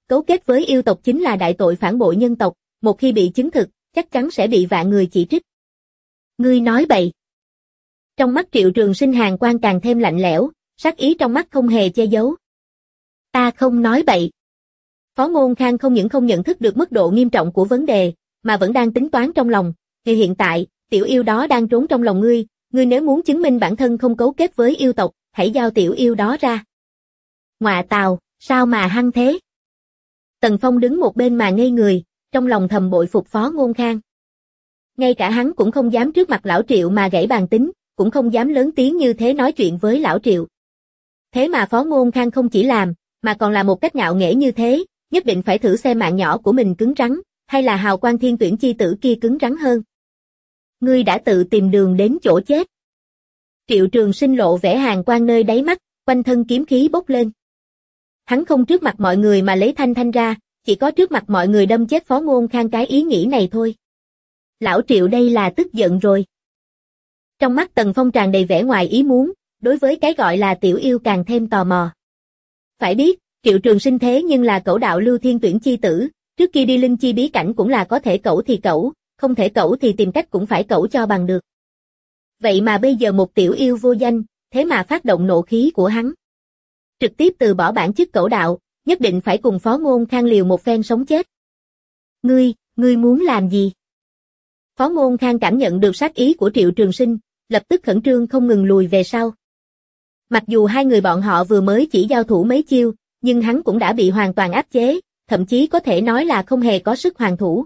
cấu kết với yêu tộc chính là đại tội phản bội nhân tộc, một khi bị chứng thực, chắc chắn sẽ bị vạn người chỉ trích. Ngươi nói bậy. Trong mắt Triệu Trường Sinh hàn quang càng thêm lạnh lẽo, sát ý trong mắt không hề che giấu. Ta không nói bậy. Phó Ngôn Khang không những không nhận thức được mức độ nghiêm trọng của vấn đề, mà vẫn đang tính toán trong lòng. Thì hiện tại, tiểu yêu đó đang trốn trong lòng ngươi nếu muốn chứng minh bản thân không cấu kết với yêu tộc, hãy giao tiểu yêu đó ra. Ngọa tào, sao mà hăng thế? Tần Phong đứng một bên mà ngây người, trong lòng thầm bội phục Phó Ngôn Khang. Ngay cả hắn cũng không dám trước mặt lão Triệu mà gãy bàn tính, cũng không dám lớn tiếng như thế nói chuyện với lão Triệu. Thế mà Phó Ngôn Khang không chỉ làm, mà còn là một cách ngạo nghễ như thế, nhất định phải thử xem mạng nhỏ của mình cứng rắn, hay là hào quang thiên tuyển chi tử kia cứng rắn hơn. Ngươi đã tự tìm đường đến chỗ chết. Triệu Trường Sinh lộ vẻ hàn quang nơi đáy mắt, quanh thân kiếm khí bốc lên. Hắn không trước mặt mọi người mà lấy thanh thanh ra, chỉ có trước mặt mọi người đâm chết Phó Ngôn Khang cái ý nghĩ này thôi. Lão Triệu đây là tức giận rồi. Trong mắt Tần Phong tràn đầy vẻ ngoài ý muốn, đối với cái gọi là tiểu yêu càng thêm tò mò. Phải biết, Triệu Trường Sinh thế nhưng là cẩu đạo lưu thiên tuyển chi tử, trước kia đi linh chi bí cảnh cũng là có thể cẩu thì cẩu, không thể cẩu thì tìm cách cũng phải cẩu cho bằng được. Vậy mà bây giờ một tiểu yêu vô danh, thế mà phát động nộ khí của hắn. Trực tiếp từ bỏ bản chức cẩu đạo, nhất định phải cùng Phó Ngôn Khang liều một phen sống chết. Ngươi muốn làm gì? Phó Ngôn Khang cảm nhận được sát ý của Triệu Trường Sinh, lập tức khẩn trương không ngừng lùi về sau. Mặc dù hai người bọn họ vừa mới chỉ giao thủ mấy chiêu, nhưng hắn cũng đã bị hoàn toàn áp chế, thậm chí có thể nói là không hề có sức hoàn thủ.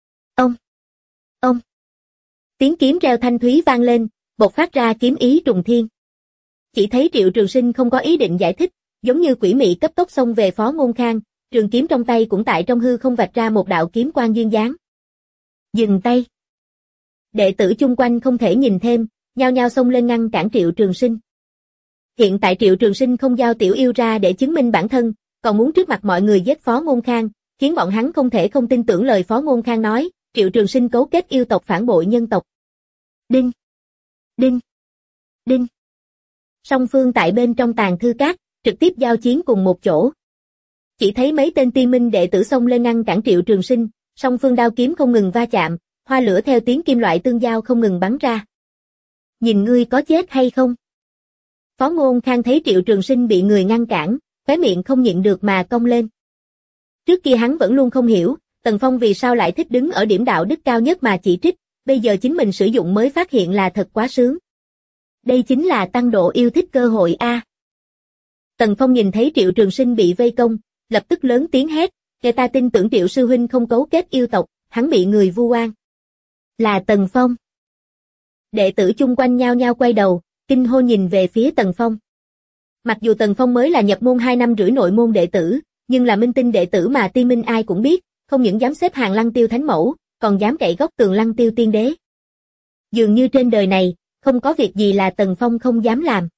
Ông. Tiếng kiếm reo thanh thúy vang lên, bộc phát ra kiếm ý trùng thiên. Chỉ thấy Triệu Trường Sinh không có ý định giải thích, giống như quỷ mị cấp tốc xông về Phó Ngôn Khang, trường kiếm trong tay cũng tại trong hư không vạch ra một đạo kiếm quang duyên dáng. Dừng tay. Đệ tử chung quanh không thể nhìn thêm, nhao nhao xông lên ngăn cản Triệu Trường Sinh. Hiện tại Triệu Trường Sinh không giao tiểu yêu ra để chứng minh bản thân, còn muốn trước mặt mọi người giết Phó Ngôn Khang, khiến bọn hắn không thể không tin tưởng lời Phó Ngôn Khang nói, Triệu Trường Sinh cấu kết yêu tộc phản bội nhân tộc. Đinh! Đinh! Đinh! Song phương tại bên trong tàng thư các, trực tiếp giao chiến cùng một chỗ. Chỉ thấy mấy tên tiên minh đệ tử xông lên ngăn cản Triệu Trường Sinh, song phương đao kiếm không ngừng va chạm, hoa lửa theo tiếng kim loại tương giao không ngừng bắn ra. Nhìn ngươi có chết hay không? Phó Ngôn Khang thấy Triệu Trường Sinh bị người ngăn cản, khóe miệng không nhịn được mà cong lên. Trước kia hắn vẫn luôn không hiểu, Tần Phong vì sao lại thích đứng ở điểm đạo đức cao nhất mà chỉ trích, bây giờ chính mình sử dụng mới phát hiện là thật quá sướng. Đây chính là tăng độ yêu thích cơ hội a. Tần Phong nhìn thấy Triệu Trường Sinh bị vây công, lập tức lớn tiếng hét, "Kẻ ta tin tưởng Triệu sư huynh không cấu kết yêu tộc, hắn bị người vu oan." Là Tần Phong. Đệ tử chung quanh nhao nhao quay đầu, kinh hô nhìn về phía Tần Phong. Mặc dù Tần Phong mới là nhập môn 2 năm rưỡi nội môn đệ tử, nhưng là minh tinh đệ tử mà Tiên Minh ai cũng biết, không những dám xếp hàng Lăng Tiêu Thánh Mẫu, còn dám cậy góc tường Lăng Tiêu Tiên Đế. Dường như trên đời này, không có việc gì là Tần Phong không dám làm.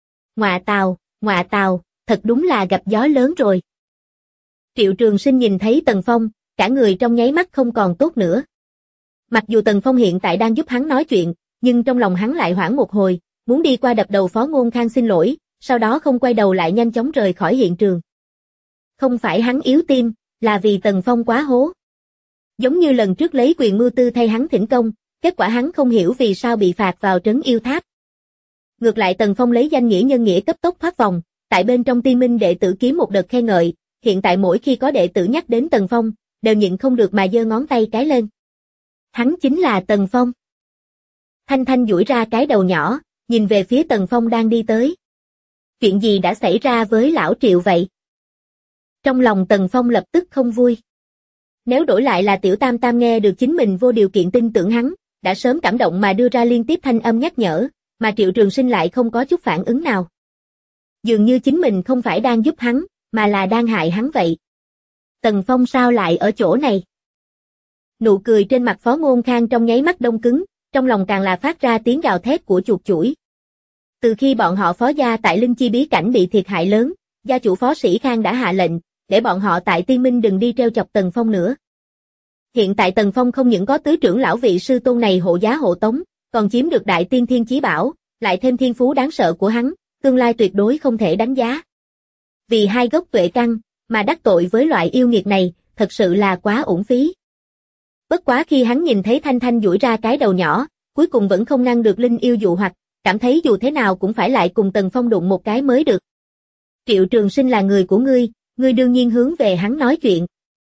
Ngọa tào, thật đúng là gặp gió lớn rồi. Triệu Trường Sinh nhìn thấy Tần Phong, cả người trong nháy mắt không còn tốt nữa. Mặc dù Tần Phong hiện tại đang giúp hắn nói chuyện, nhưng trong lòng hắn lại hoảng một hồi, muốn đi qua đập đầu Phó Ngôn Khang xin lỗi, sau đó không quay đầu lại nhanh chóng rời khỏi hiện trường. Không phải hắn yếu tim, là vì Tần Phong quá hố. Giống như lần trước lấy quyền mưu tư thay hắn thỉnh công, kết quả hắn không hiểu vì sao bị phạt vào trấn yêu tháp. Ngược lại Tần Phong lấy danh nghĩa nhân nghĩa cấp tốc thoát vòng, tại bên trong Tiên Minh đệ tử kiếm một đợt khen ngợi, hiện tại mỗi khi có đệ tử nhắc đến Tần Phong, đều nhịn không được mà giơ ngón tay cái lên. Hắn chính là Tần Phong. Thanh Thanh duỗi ra cái đầu nhỏ, nhìn về phía Tần Phong đang đi tới. Chuyện gì đã xảy ra với lão Triệu vậy? Trong lòng Tần Phong lập tức không vui. Nếu đổi lại là Tiểu Tam Tam nghe được chính mình vô điều kiện tin tưởng hắn, đã sớm cảm động mà đưa ra liên tiếp thanh âm nhắc nhở, mà Triệu Trường Sinh lại không có chút phản ứng nào. Dường như chính mình không phải đang giúp hắn, mà là đang hại hắn vậy. Tần Phong sao lại ở chỗ này? Nụ cười trên mặt Phó Ngôn Khang trong nháy mắt đông cứng, trong lòng càng là phát ra tiếng gào thét của chuột chủi. Từ khi bọn họ Phó gia tại Linh Chi bí cảnh bị thiệt hại lớn, gia chủ Phó Sĩ Khang đã hạ lệnh, để bọn họ tại Tiên Minh đừng đi treo chọc Tần Phong nữa. Hiện tại Tần Phong không những có tứ trưởng lão vị sư tôn này hộ giá hộ tống, còn chiếm được đại tiên thiên chí bảo, lại thêm thiên phú đáng sợ của hắn, tương lai tuyệt đối không thể đánh giá. Vì hai gốc tuệ căn, mà đắc tội với loại yêu nghiệt này, thật sự là quá uổng phí. Bất quá khi hắn nhìn thấy Thanh Thanh duỗi ra cái đầu nhỏ, cuối cùng vẫn không ngăn được linh yêu dụ hoặc, cảm thấy dù thế nào cũng phải lại cùng Tần Phong đụng một cái mới được. Triệu Trường Sinh là người của ngươi đương nhiên hướng về hắn nói chuyện.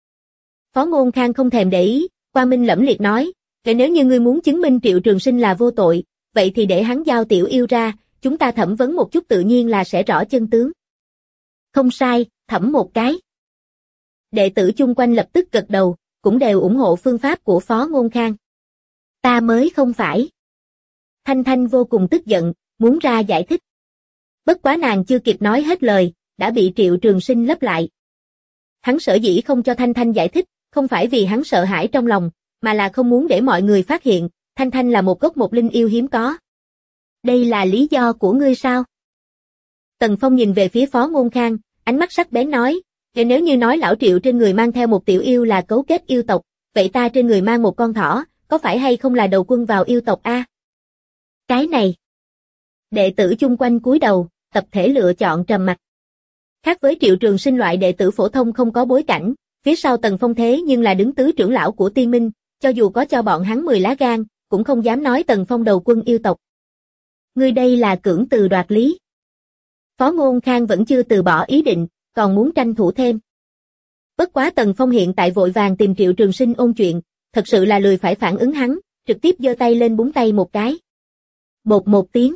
Phó Ngôn Khang không thèm để ý, Quang Minh lẫm liệt nói, kể nếu như ngươi muốn chứng minh Triệu Trường Sinh là vô tội, vậy thì để hắn giao tiểu yêu ra, chúng ta thẩm vấn một chút tự nhiên là sẽ rõ chân tướng. Không sai, thẩm một cái. Đệ tử chung quanh lập tức gật đầu, cũng đều ủng hộ phương pháp của Phó Ngôn Khang. Ta mới không phải. Thanh Thanh vô cùng tức giận, muốn ra giải thích. Bất quá nàng chưa kịp nói hết lời, đã bị Triệu Trường Sinh lấp lại. Hắn sở dĩ không cho Thanh Thanh giải thích, không phải vì hắn sợ hãi trong lòng, mà là không muốn để mọi người phát hiện, Thanh Thanh là một gốc một linh yêu hiếm có. Đây là lý do của ngươi sao? Tần Phong nhìn về phía Phó Ngôn Khang, ánh mắt sắc bén nói, nếu như nói lão Triệu trên người mang theo một tiểu yêu là cấu kết yêu tộc, vậy ta trên người mang một con thỏ, có phải hay không là đầu quân vào yêu tộc a? Cái này. Đệ tử chung quanh cúi đầu, tập thể lựa chọn trầm mặc. Khác với Triệu Trường Sinh loại đệ tử phổ thông không có bối cảnh, phía sau Tần Phong thế nhưng là đứng tứ trưởng lão của Tiên Minh, cho dù có cho bọn hắn 10 lá gan, cũng không dám nói Tần Phong đầu quân yêu tộc. Ngươi đây là cưỡng từ đoạt lý. Phó Ngôn Khang vẫn chưa từ bỏ ý định, còn muốn tranh thủ thêm. Bất quá Tần Phong hiện tại vội vàng tìm Triệu Trường Sinh ôn chuyện, thật sự là lười phải phản ứng hắn, trực tiếp giơ tay lên búng tay một cái. Bột một tiếng.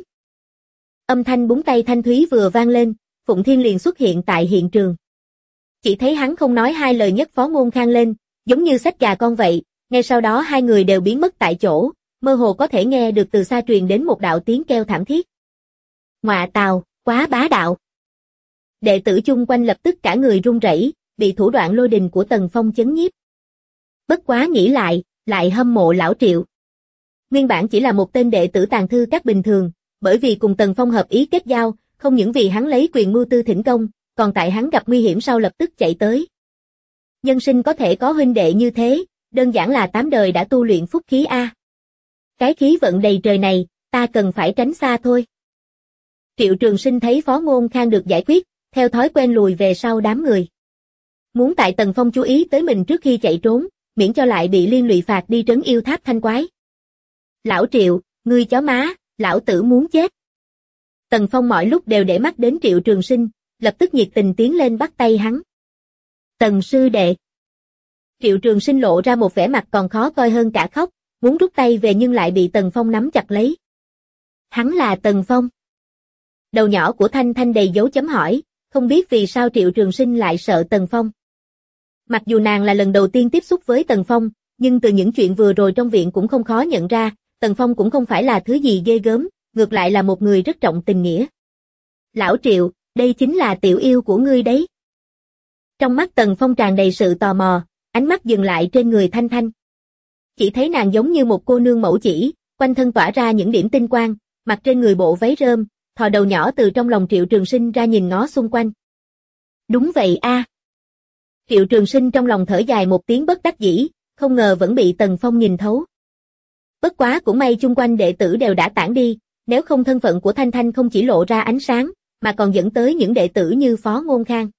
Âm thanh búng tay thanh thúy vừa vang lên, Phụng Thiên liền xuất hiện tại hiện trường. Chỉ thấy hắn không nói hai lời nhấc Phó Ngôn Khang lên, giống như xách gà con vậy, ngay sau đó hai người đều biến mất tại chỗ, mơ hồ có thể nghe được từ xa truyền đến một đạo tiếng kêu thảm thiết. Ngọa tào, quá bá đạo. Đệ tử chung quanh lập tức cả người run rẩy, bị thủ đoạn lôi đình của Tần Phong chấn nhiếp. Bất quá nghĩ lại hâm mộ lão Triệu. Nguyên bản chỉ là một tên đệ tử tàng thư các bình thường, bởi vì cùng Tần Phong hợp ý kết giao, không những vì hắn lấy quyền mưu tư thỉnh công, còn tại hắn gặp nguy hiểm sau lập tức chạy tới. Nhân sinh có thể có huynh đệ như thế, đơn giản là 8 đời đã tu luyện phúc khí a. Cái khí vận đầy trời này, ta cần phải tránh xa thôi. Triệu Trường Sinh thấy Phó Ngôn Khang được giải quyết, theo thói quen lùi về sau đám người. Muốn tại Tần Phong chú ý tới mình trước khi chạy trốn, miễn cho lại bị liên lụy phạt đi trấn yêu tháp thanh quái. Lão Triệu, ngươi chó má, lão tử muốn chết. Tần Phong mọi lúc đều để mắt đến Triệu Trường Sinh, lập tức nhiệt tình tiến lên bắt tay hắn. Tần sư đệ. Triệu Trường Sinh lộ ra một vẻ mặt còn khó coi hơn cả khóc, muốn rút tay về nhưng lại bị Tần Phong nắm chặt lấy. Hắn là Tần Phong. Đầu nhỏ của Thanh Thanh đầy dấu chấm hỏi, không biết vì sao Triệu Trường Sinh lại sợ Tần Phong. Mặc dù nàng là lần đầu tiên tiếp xúc với Tần Phong, nhưng từ những chuyện vừa rồi trong viện cũng không khó nhận ra, Tần Phong cũng không phải là thứ gì ghê gớm, ngược lại là một người rất trọng tình nghĩa. Lão Triệu, đây chính là tiểu yêu của ngươi đấy. Trong mắt Tần Phong tràn đầy sự tò mò, ánh mắt dừng lại trên người Thanh Thanh. Chỉ thấy nàng giống như một cô nương mẫu chỉ, quanh thân tỏa ra những điểm tinh quang, mặc trên người bộ váy rơm, thò đầu nhỏ từ trong lòng Triệu Trường Sinh ra nhìn ngó xung quanh. Đúng vậy a. Triệu Trường Sinh trong lòng thở dài một tiếng bất đắc dĩ, không ngờ vẫn bị Tần Phong nhìn thấu. Bất quá cũng may chung quanh đệ tử đều đã tản đi, nếu không thân phận của Thanh Thanh không chỉ lộ ra ánh sáng, mà còn dẫn tới những đệ tử như Phó Ngôn Khang.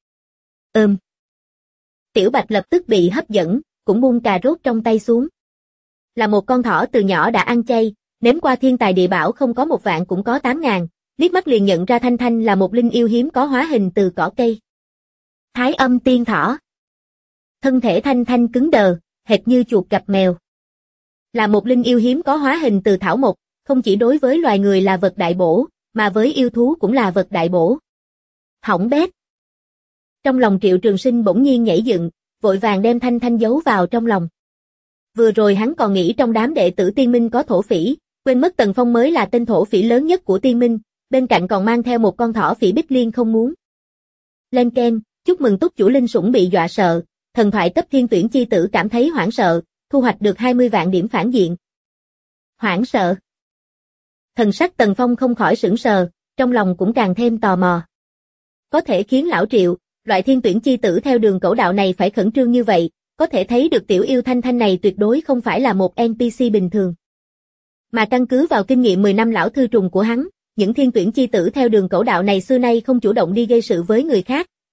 Tiểu Bạch lập tức bị hấp dẫn, cũng buông cà rốt trong tay xuống. Là một con thỏ từ nhỏ đã ăn chay, nếm qua thiên tài địa bảo không có 1 vạn cũng có 8.000, liếc mắt liền nhận ra Thanh Thanh là một linh yêu hiếm có hóa hình từ cỏ cây. Thái Âm tiên thỏ. Thân thể Thanh Thanh cứng đờ, hệt như chuột gặp mèo. Là một linh yêu hiếm có hóa hình từ thảo mộc, không chỉ đối với loài người là vật đại bổ, mà với yêu thú cũng là vật đại bổ. Hỏng bét. Trong lòng Triệu Trường Sinh bỗng nhiên nhảy dựng, vội vàng đem Thanh Thanh giấu vào trong lòng. Vừa rồi hắn còn nghĩ trong đám đệ tử Tiên Minh có thổ phỉ, quên mất Tần Phong mới là tên thổ phỉ lớn nhất của Tiên Minh, bên cạnh còn mang theo một con thỏ phỉ Bích Liên không muốn. Lên keng, chúc mừng túc chủ linh sủng bị dọa sợ, thần thoại cấp thiên tuyển chi tử cảm thấy hoảng sợ, thu hoạch được 20 vạn điểm phản diện. Hoảng sợ. Thần sắc Tần Phong không khỏi sửng sờ, trong lòng cũng càng thêm tò mò. Có thể khiến lão Triệu, loại thiên tuyển chi tử theo đường cẩu đạo này phải khẩn trương như vậy, có thể thấy được tiểu yêu Thanh Thanh này tuyệt đối không phải là một NPC bình thường. Mà căn cứ vào kinh nghiệm 10 năm lão thư trùng của hắn, những thiên tuyển chi tử theo đường cẩu đạo này xưa nay không chủ động đi gây sự với người khác,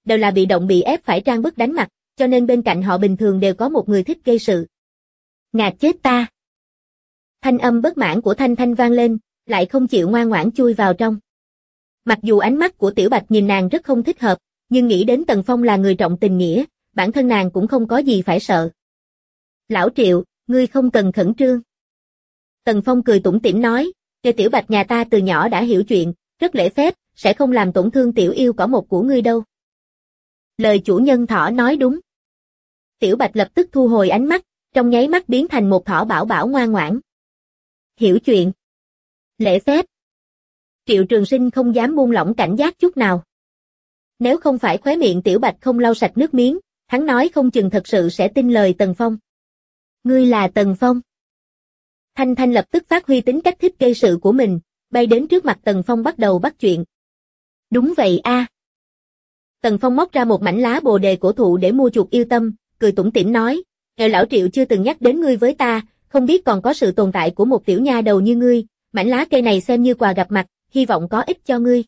đều là bị động bị ép phải trang bức đánh mặt, cho nên bên cạnh họ bình thường đều có một người thích gây sự. Ngạt chết ta! Thanh âm bất mãn của Thanh Thanh vang lên, lại không chịu ngoan ngoãn chui vào trong. Mặc dù ánh mắt của Tiểu Bạch nhìn nàng rất không thích hợp, nhưng nghĩ đến Tần Phong là người trọng tình nghĩa, bản thân nàng cũng không có gì phải sợ. Lão Triệu, ngươi không cần khẩn trương. Tần Phong cười tủm tỉm nói, Kêu Tiểu Bạch nhà ta từ nhỏ đã hiểu chuyện, rất lễ phép, sẽ không làm tổn thương tiểu yêu cỏ một của ngươi đâu. Lời chủ nhân thỏ nói đúng. Tiểu Bạch lập tức thu hồi ánh mắt, trong nháy mắt biến thành một thỏ bảo bảo ngoan ngoãn. Hiểu chuyện. Lễ phép. Triệu Trường Sinh không dám buông lỏng cảnh giác chút nào. Nếu không phải khóe miệng Tiểu Bạch không lau sạch nước miếng, hắn nói không chừng thật sự sẽ tin lời Tần Phong. Ngươi là Tần Phong. Thanh Thanh lập tức phát huy tính cách thích gây sự của mình, bay đến trước mặt Tần Phong bắt đầu bắt chuyện. Đúng vậy a. Tần Phong móc ra một mảnh lá bồ đề cổ thụ để mua chuộc yêu tâm, cười tủm tỉm nói, lão Triệu chưa từng nhắc đến ngươi với ta, không biết còn có sự tồn tại của một tiểu nha đầu như ngươi, mảnh lá cây này xem như quà gặp mặt, hy vọng có ích cho ngươi.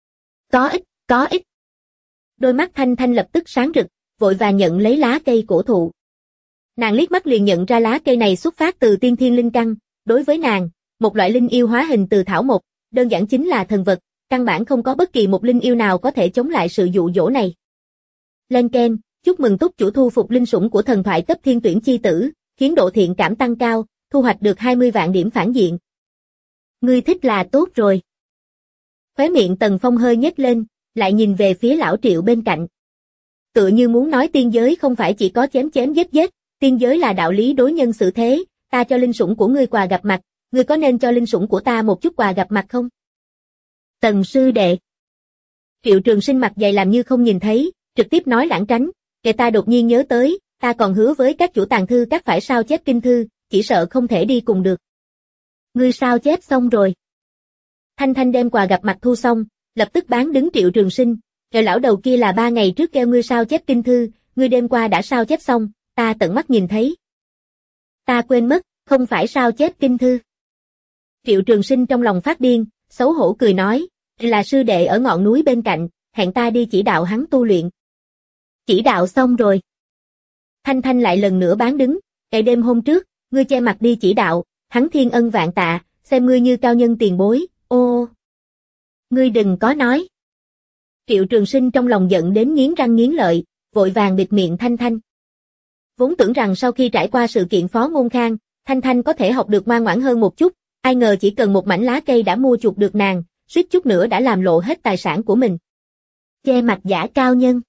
Có ích. Đôi mắt Thanh Thanh lập tức sáng rực, vội vàng nhận lấy lá cây cổ thụ. Nàng liếc mắt liền nhận ra lá cây này xuất phát từ tiên thiên linh căn, đối với nàng, một loại linh yêu hóa hình từ thảo mộc, đơn giản chính là thần vật, căn bản không có bất kỳ một linh yêu nào có thể chống lại sự dụ dỗ này. Lên keng, chúc mừng túc chủ thu phục linh sủng của thần thoại cấp thiên tuyển chi tử, khiến độ thiện cảm tăng cao, thu hoạch được 20 vạn điểm phản diện. Ngươi thích là tốt rồi. Khóe miệng Tần Phong hơi nhếch lên, lại nhìn về phía lão Triệu bên cạnh. Tựa như muốn nói tiên giới không phải chỉ có chém chém giết giết, tiên giới là đạo lý đối nhân xử thế, ta cho linh sủng của ngươi quà gặp mặt, ngươi có nên cho linh sủng của ta một chút quà gặp mặt không? Tần sư đệ. Triệu Trường Sinh mặt dày làm như không nhìn thấy, trực tiếp nói lảng tránh, kẻ ta đột nhiên nhớ tới, ta còn hứa với các chủ tàng thư các phải sao chép kinh thư, chỉ sợ không thể đi cùng được. Ngươi sao chép xong rồi. Thanh Thanh đem quà gặp mặt thu xong, lập tức bán đứng Triệu Trường Sinh, rồi lão đầu kia là 3 ngày trước kêu ngươi sao chép kinh thư, ngươi đêm qua đã sao chép xong, ta tận mắt nhìn thấy. Ta quên mất, không phải sao chép kinh thư. Triệu Trường Sinh trong lòng phát điên, xấu hổ cười nói, là sư đệ ở ngọn núi bên cạnh, hẹn ta đi chỉ đạo hắn tu luyện. Chỉ đạo xong rồi. Thanh Thanh lại lần nữa bán đứng, ngày đêm hôm trước, ngươi che mặt đi chỉ đạo, hắn thiên ân vạn tạ, xem ngươi như cao nhân tiền bối, ô. Ngươi đừng có nói. Triệu Trường Sinh trong lòng giận đến nghiến răng nghiến lợi, vội vàng bịt miệng Thanh Thanh. Vốn tưởng rằng sau khi trải qua sự kiện Phó Ngôn Khang, Thanh Thanh có thể học được ngoan ngoãn hơn một chút, ai ngờ chỉ cần một mảnh lá cây đã mua chuộc được nàng, suýt chút nữa đã làm lộ hết tài sản của mình. Che mặt giả cao nhân.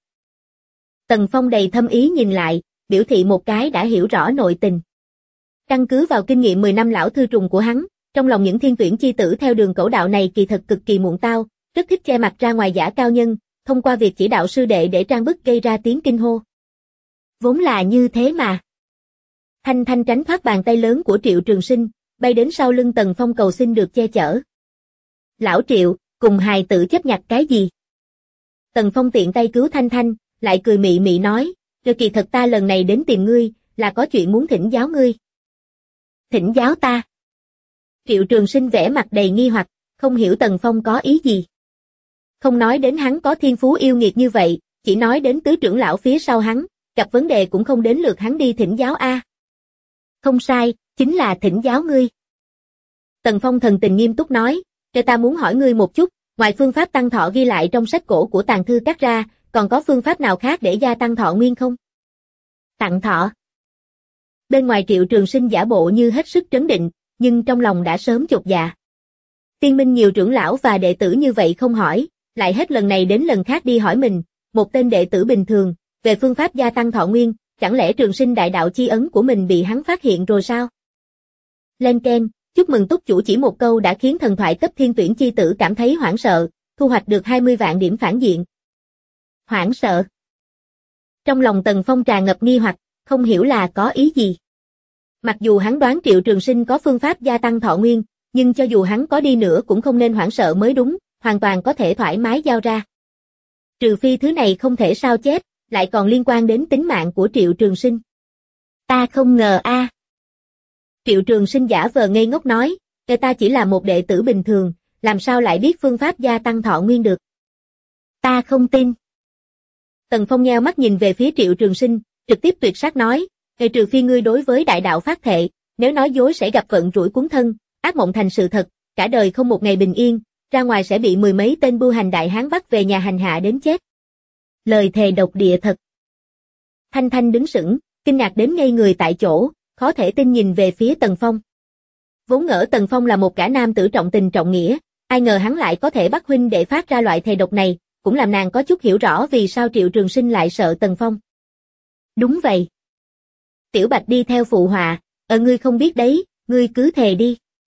Tần Phong đầy thâm ý nhìn lại, biểu thị một cái đã hiểu rõ nội tình. Căn cứ vào kinh nghiệm 10 năm lão thư trùng của hắn, trong lòng những thiên tuyển chi tử theo đường cẩu đạo này kỳ thật cực kỳ muộn tao, rất thích che mặt ra ngoài giả cao nhân, thông qua việc chỉ đạo sư đệ để trang bức gây ra tiếng kinh hô. Vốn là như thế mà. Thanh Thanh tránh thoát bàn tay lớn của Triệu Trường Sinh, bay đến sau lưng Tần Phong cầu xin được che chở. Lão Triệu, cùng hài tử chấp nhặt cái gì? Tần Phong tiện tay cứu Thanh Thanh, lại cười mị mị nói, rồi kỳ thật ta lần này đến tìm ngươi, là có chuyện muốn thỉnh giáo ngươi. Thỉnh giáo ta? Triệu Trường Sinh vẻ mặt đầy nghi hoặc, không hiểu Tần Phong có ý gì. Không nói đến hắn có thiên phú yêu nghiệt như vậy, chỉ nói đến tứ trưởng lão phía sau hắn, gặp vấn đề cũng không đến lượt hắn đi thỉnh giáo a. Không sai, chính là thỉnh giáo ngươi. Tần Phong thần tình nghiêm túc nói, cho ta muốn hỏi ngươi một chút, ngoài phương pháp tăng thọ ghi lại trong sách cổ của tàng thư các ra, còn có phương pháp nào khác để gia tăng thọ nguyên không? Tặng thọ. Bên ngoài Triệu Trường Sinh giả bộ như hết sức trấn định, nhưng trong lòng đã sớm chột dạ. Tiên minh nhiều trưởng lão và đệ tử như vậy không hỏi, lại hết lần này đến lần khác đi hỏi mình, một tên đệ tử bình thường, về phương pháp gia tăng thọ nguyên, chẳng lẽ Trường Sinh đại đạo chi ấn của mình bị hắn phát hiện rồi sao? Lên keng, chúc mừng túc chủ chỉ một câu đã khiến thần thoại cấp thiên tuyển chi tử cảm thấy hoảng sợ, thu hoạch được 20 vạn điểm phản diện. Hoảng sợ. Trong lòng Tần Phong tràn ngập nghi hoặc, không hiểu là có ý gì. Mặc dù hắn đoán Triệu Trường Sinh có phương pháp gia tăng thọ nguyên, nhưng cho dù hắn có đi nữa cũng không nên hoảng sợ mới đúng, hoàn toàn có thể thoải mái giao ra. Trừ phi thứ này không thể sao chép, lại còn liên quan đến tính mạng của Triệu Trường Sinh. Ta không ngờ a. Triệu Trường Sinh giả vờ ngây ngốc nói, ta chỉ là một đệ tử bình thường, làm sao lại biết phương pháp gia tăng thọ nguyên được. Ta không tin. Tần Phong nheo mắt nhìn về phía Triệu Trường Sinh, trực tiếp tuyệt sát nói, trừ phi ngươi đối với đại đạo phát thệ, nếu nói dối sẽ gặp vận rủi cuốn thân, ác mộng thành sự thật, cả đời không một ngày bình yên, ra ngoài sẽ bị mười mấy tên bưu hành đại hán bắt về nhà hành hạ đến chết. Lời thề độc địa thật. Thanh Thanh đứng sững, kinh ngạc đến ngây người tại chỗ, khó thể tin nhìn về phía Tần Phong. Vốn ngỡ Tần Phong là một gã nam tử trọng tình trọng nghĩa, ai ngờ hắn lại có thể bắt huynh để phát ra loại thề độc này, cũng làm nàng có chút hiểu rõ vì sao Triệu Trường Sinh lại sợ Tần Phong. Đúng vậy. Tiểu Bạch đi theo phụ họa, ngươi không biết đấy, ngươi cứ thề đi.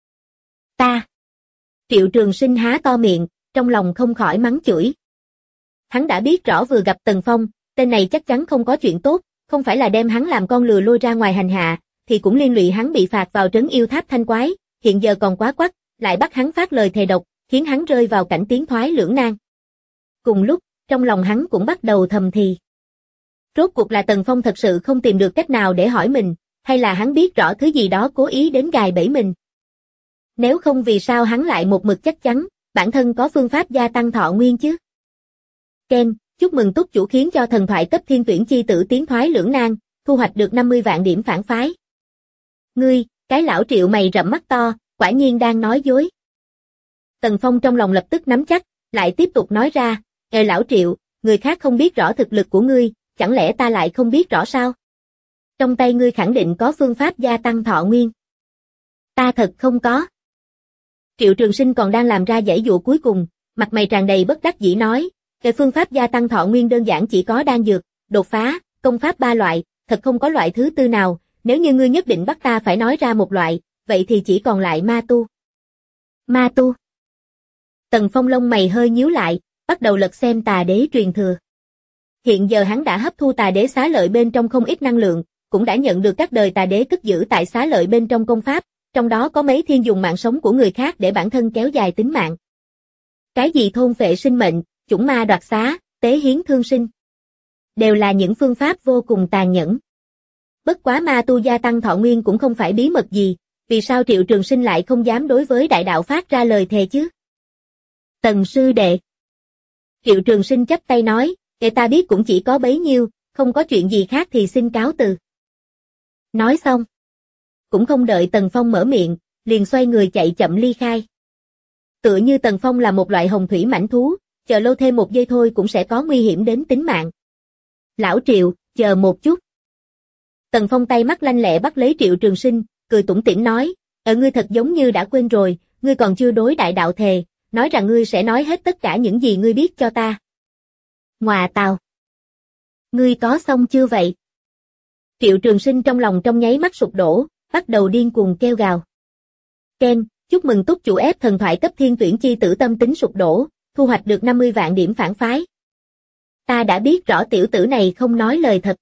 Ta. Triệu Trường Sinh há to miệng, trong lòng không khỏi mắng chửi. Hắn đã biết rõ vừa gặp Tần Phong, tên này chắc chắn không có chuyện tốt, không phải là đem hắn làm con lừa lôi ra ngoài hành hạ, thì cũng liên lụy hắn bị phạt vào trấn yêu tháp Thanh Quái, hiện giờ còn quá quắc, lại bắt hắn phát lời thề độc, khiến hắn rơi vào cảnh tiến thoái lưỡng nan. Cùng lúc, trong lòng hắn cũng bắt đầu thầm thì. Rốt cuộc là Tần Phong thật sự không tìm được cách nào để hỏi mình, hay là hắn biết rõ thứ gì đó cố ý đến gài bẫy mình. Nếu không vì sao hắn lại một mực chắc chắn, bản thân có phương pháp gia tăng thọ nguyên chứ. Ken, chúc mừng túc chủ khiến cho thần thoại cấp thiên tuyển chi tử tiến thoái lưỡng nan, thu hoạch được 50 vạn điểm phản phái. Ngươi, cái lão Triệu mày rậm mắt to, quả nhiên đang nói dối. Tần Phong trong lòng lập tức nắm chắc, lại tiếp tục nói ra, lão Triệu, người khác không biết rõ thực lực của ngươi, chẳng lẽ ta lại không biết rõ sao? Trong tay ngươi khẳng định có phương pháp gia tăng thọ nguyên. Ta thật không có. Triệu Trường Sinh còn đang làm ra giãy dụa cuối cùng, mặt mày tràn đầy bất đắc dĩ nói, cái phương pháp gia tăng thọ nguyên đơn giản chỉ có đan dược, đột phá, công pháp 3 loại, thật không có loại thứ tư nào, nếu như ngươi nhất định bắt ta phải nói ra một loại, vậy thì chỉ còn lại ma tu. Ma tu. Tần Phong lông mày hơi nhíu lại, bắt đầu lật xem tà đế truyền thừa. Hiện giờ hắn đã hấp thu tà đế xá lợi bên trong không ít năng lượng, cũng đã nhận được các đời tà đế cất giữ tại xá lợi bên trong công pháp, trong đó có mấy thiên dùng mạng sống của người khác để bản thân kéo dài tính mạng. Cái gì thôn phệ sinh mệnh, chủng ma đoạt xá, tế hiến thương sinh. Đều là những phương pháp vô cùng tàn nhẫn. Bất quá ma tu gia tăng thọ nguyên cũng không phải bí mật gì, vì sao Triệu Trường Sinh lại không dám đối với đại đạo phát ra lời thề chứ? Tần sư đệ. Triệu Trường Sinh chắp tay nói, ta biết cũng chỉ có bấy nhiêu, không có chuyện gì khác thì xin cáo từ. Nói xong. Cũng không đợi Tần Phong mở miệng, liền xoay người chạy chậm ly khai. Tựa như Tần Phong là một loại hồng thủy mãnh thú, chờ lâu thêm một giây thôi cũng sẽ có nguy hiểm đến tính mạng. Lão Triệu, chờ một chút. Tần Phong tay mắt lanh lẹ bắt lấy Triệu Trường Sinh, cười tủm tỉm nói, ngươi thật giống như đã quên rồi, ngươi còn chưa đối đại đạo thề, nói rằng ngươi sẽ nói hết tất cả những gì ngươi biết cho ta. Ngoà tào. Ngươi có xong chưa vậy? Triệu Trường Sinh trong lòng trong nháy mắt sụp đổ, bắt đầu điên cuồng kêu gào. Ken, chúc mừng túc chủ ép thần thoại cấp thiên tuyển chi tử tâm tính sụp đổ, thu hoạch được 50 vạn điểm phản phái. Ta đã biết rõ tiểu tử này không nói lời thật.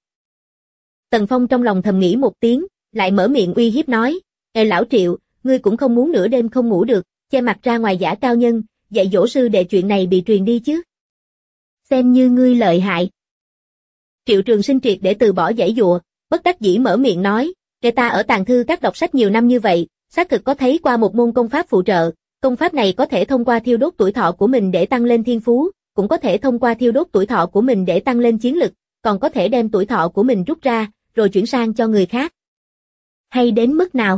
Tần Phong trong lòng thầm nghĩ một tiếng, lại mở miệng uy hiếp nói, lão Triệu, ngươi cũng không muốn nửa đêm không ngủ được, che mặt ra ngoài giả cao nhân, dạy dỗ sư đệ chuyện này bị truyền đi chứ. Xem như ngươi lợi hại. Triệu Trường Sinh triệt để từ bỏ giãy dụa, bất đắc dĩ mở miệng nói, ta ở tàng thư các đọc sách nhiều năm như vậy, xác thực có thấy qua một môn công pháp phụ trợ, công pháp này có thể thông qua thiêu đốt tuổi thọ của mình để tăng lên thiên phú, cũng có thể thông qua thiêu đốt tuổi thọ của mình để tăng lên chiến lực, còn có thể đem tuổi thọ của mình rút ra, rồi chuyển sang cho người khác. Hay đến mức nào?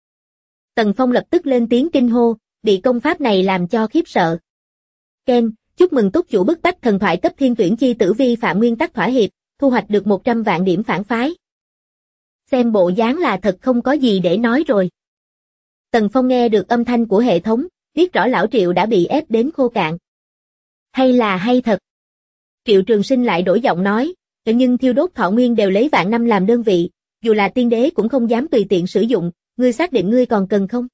Tần Phong lập tức lên tiếng kinh hô, bị công pháp này làm cho khiếp sợ. Ken, chúc mừng túc chủ bức bách thần thoại cấp thiên tuyển chi tử vi phạm nguyên tắc thỏa hiệp, thu hoạch được 100 vạn điểm phản phái. Xem bộ dáng là thật không có gì để nói rồi. Tần Phong nghe được âm thanh của hệ thống, biết rõ lão Triệu đã bị ép đến khô cạn. Hay là hay thật. Triệu Trường Sinh lại đổi giọng nói, nhưng thiêu đốt thọ nguyên đều lấy vạn năm làm đơn vị, dù là tiên đế cũng không dám tùy tiện sử dụng, ngươi xác định ngươi còn cần không?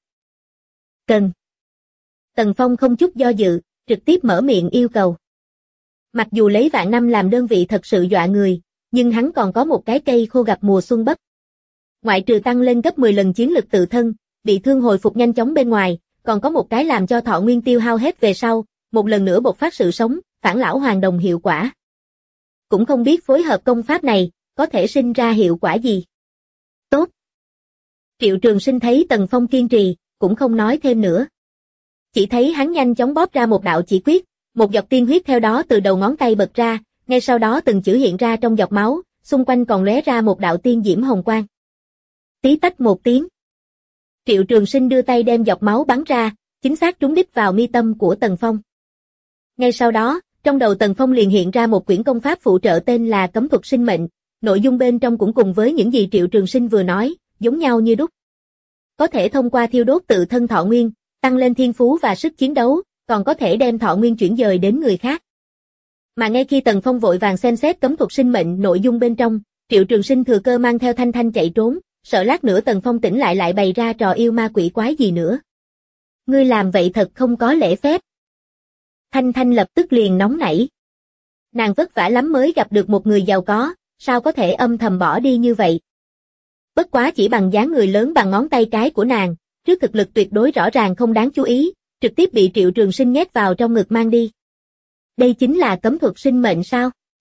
Cần. Tần Phong không chút do dự, trực tiếp mở miệng yêu cầu. Mặc dù lấy vạn năm làm đơn vị thật sự dọa người, nhưng hắn còn có một cái cây khô gặp mùa xuân bắp. Ngoại trừ tăng lên gấp 10 lần chiến lực tự thân, bị thương hồi phục nhanh chóng bên ngoài, còn có một cái làm cho thọ nguyên tiêu hao hết về sau, một lần nữa bộc phát sự sống, phản lão hoàn đồng hiệu quả. Cũng không biết phối hợp công pháp này, có thể sinh ra hiệu quả gì. Tốt. Triệu Trường Sinh thấy Tần Phong kiên trì, cũng không nói thêm nữa. Chỉ thấy hắn nhanh chóng bóp ra một đạo chỉ quyết, một giọt tiên huyết theo đó từ đầu ngón tay bật ra, Ngay sau đó từng chữ hiện ra trong giọt máu, xung quanh còn lóe ra một đạo tiên diễm hồng quang. Tí tách một tiếng. Triệu Trường Sinh đưa tay đem giọt máu bắn ra, chính xác trúng đích vào mi tâm của Tần Phong. Ngay sau đó, trong đầu Tần Phong liền hiện ra một quyển công pháp phụ trợ tên là Cấm thuật sinh mệnh, nội dung bên trong cũng cùng với những gì Triệu Trường Sinh vừa nói, giống nhau như đúc. Có thể thông qua thiêu đốt tự thân thọ nguyên, tăng lên thiên phú và sức chiến đấu, còn có thể đem thọ nguyên chuyển dời đến người khác. Mà ngay khi Tần Phong vội vàng xem xét cấm thuật sinh mệnh nội dung bên trong, Triệu Trường Sinh thừa cơ mang theo Thanh Thanh chạy trốn, sợ lát nữa Tần Phong tỉnh lại bày ra trò yêu ma quỷ quái gì nữa. Ngươi làm vậy thật không có lễ phép. Thanh Thanh lập tức liền nóng nảy. Nàng vất vả lắm mới gặp được một người giàu có, sao có thể âm thầm bỏ đi như vậy. Bất quá chỉ bằng dáng người lớn bằng ngón tay cái của nàng, trước thực lực tuyệt đối rõ ràng không đáng chú ý, trực tiếp bị Triệu Trường Sinh nhét vào trong ngực mang đi. Đây chính là cấm thuật sinh mệnh sao?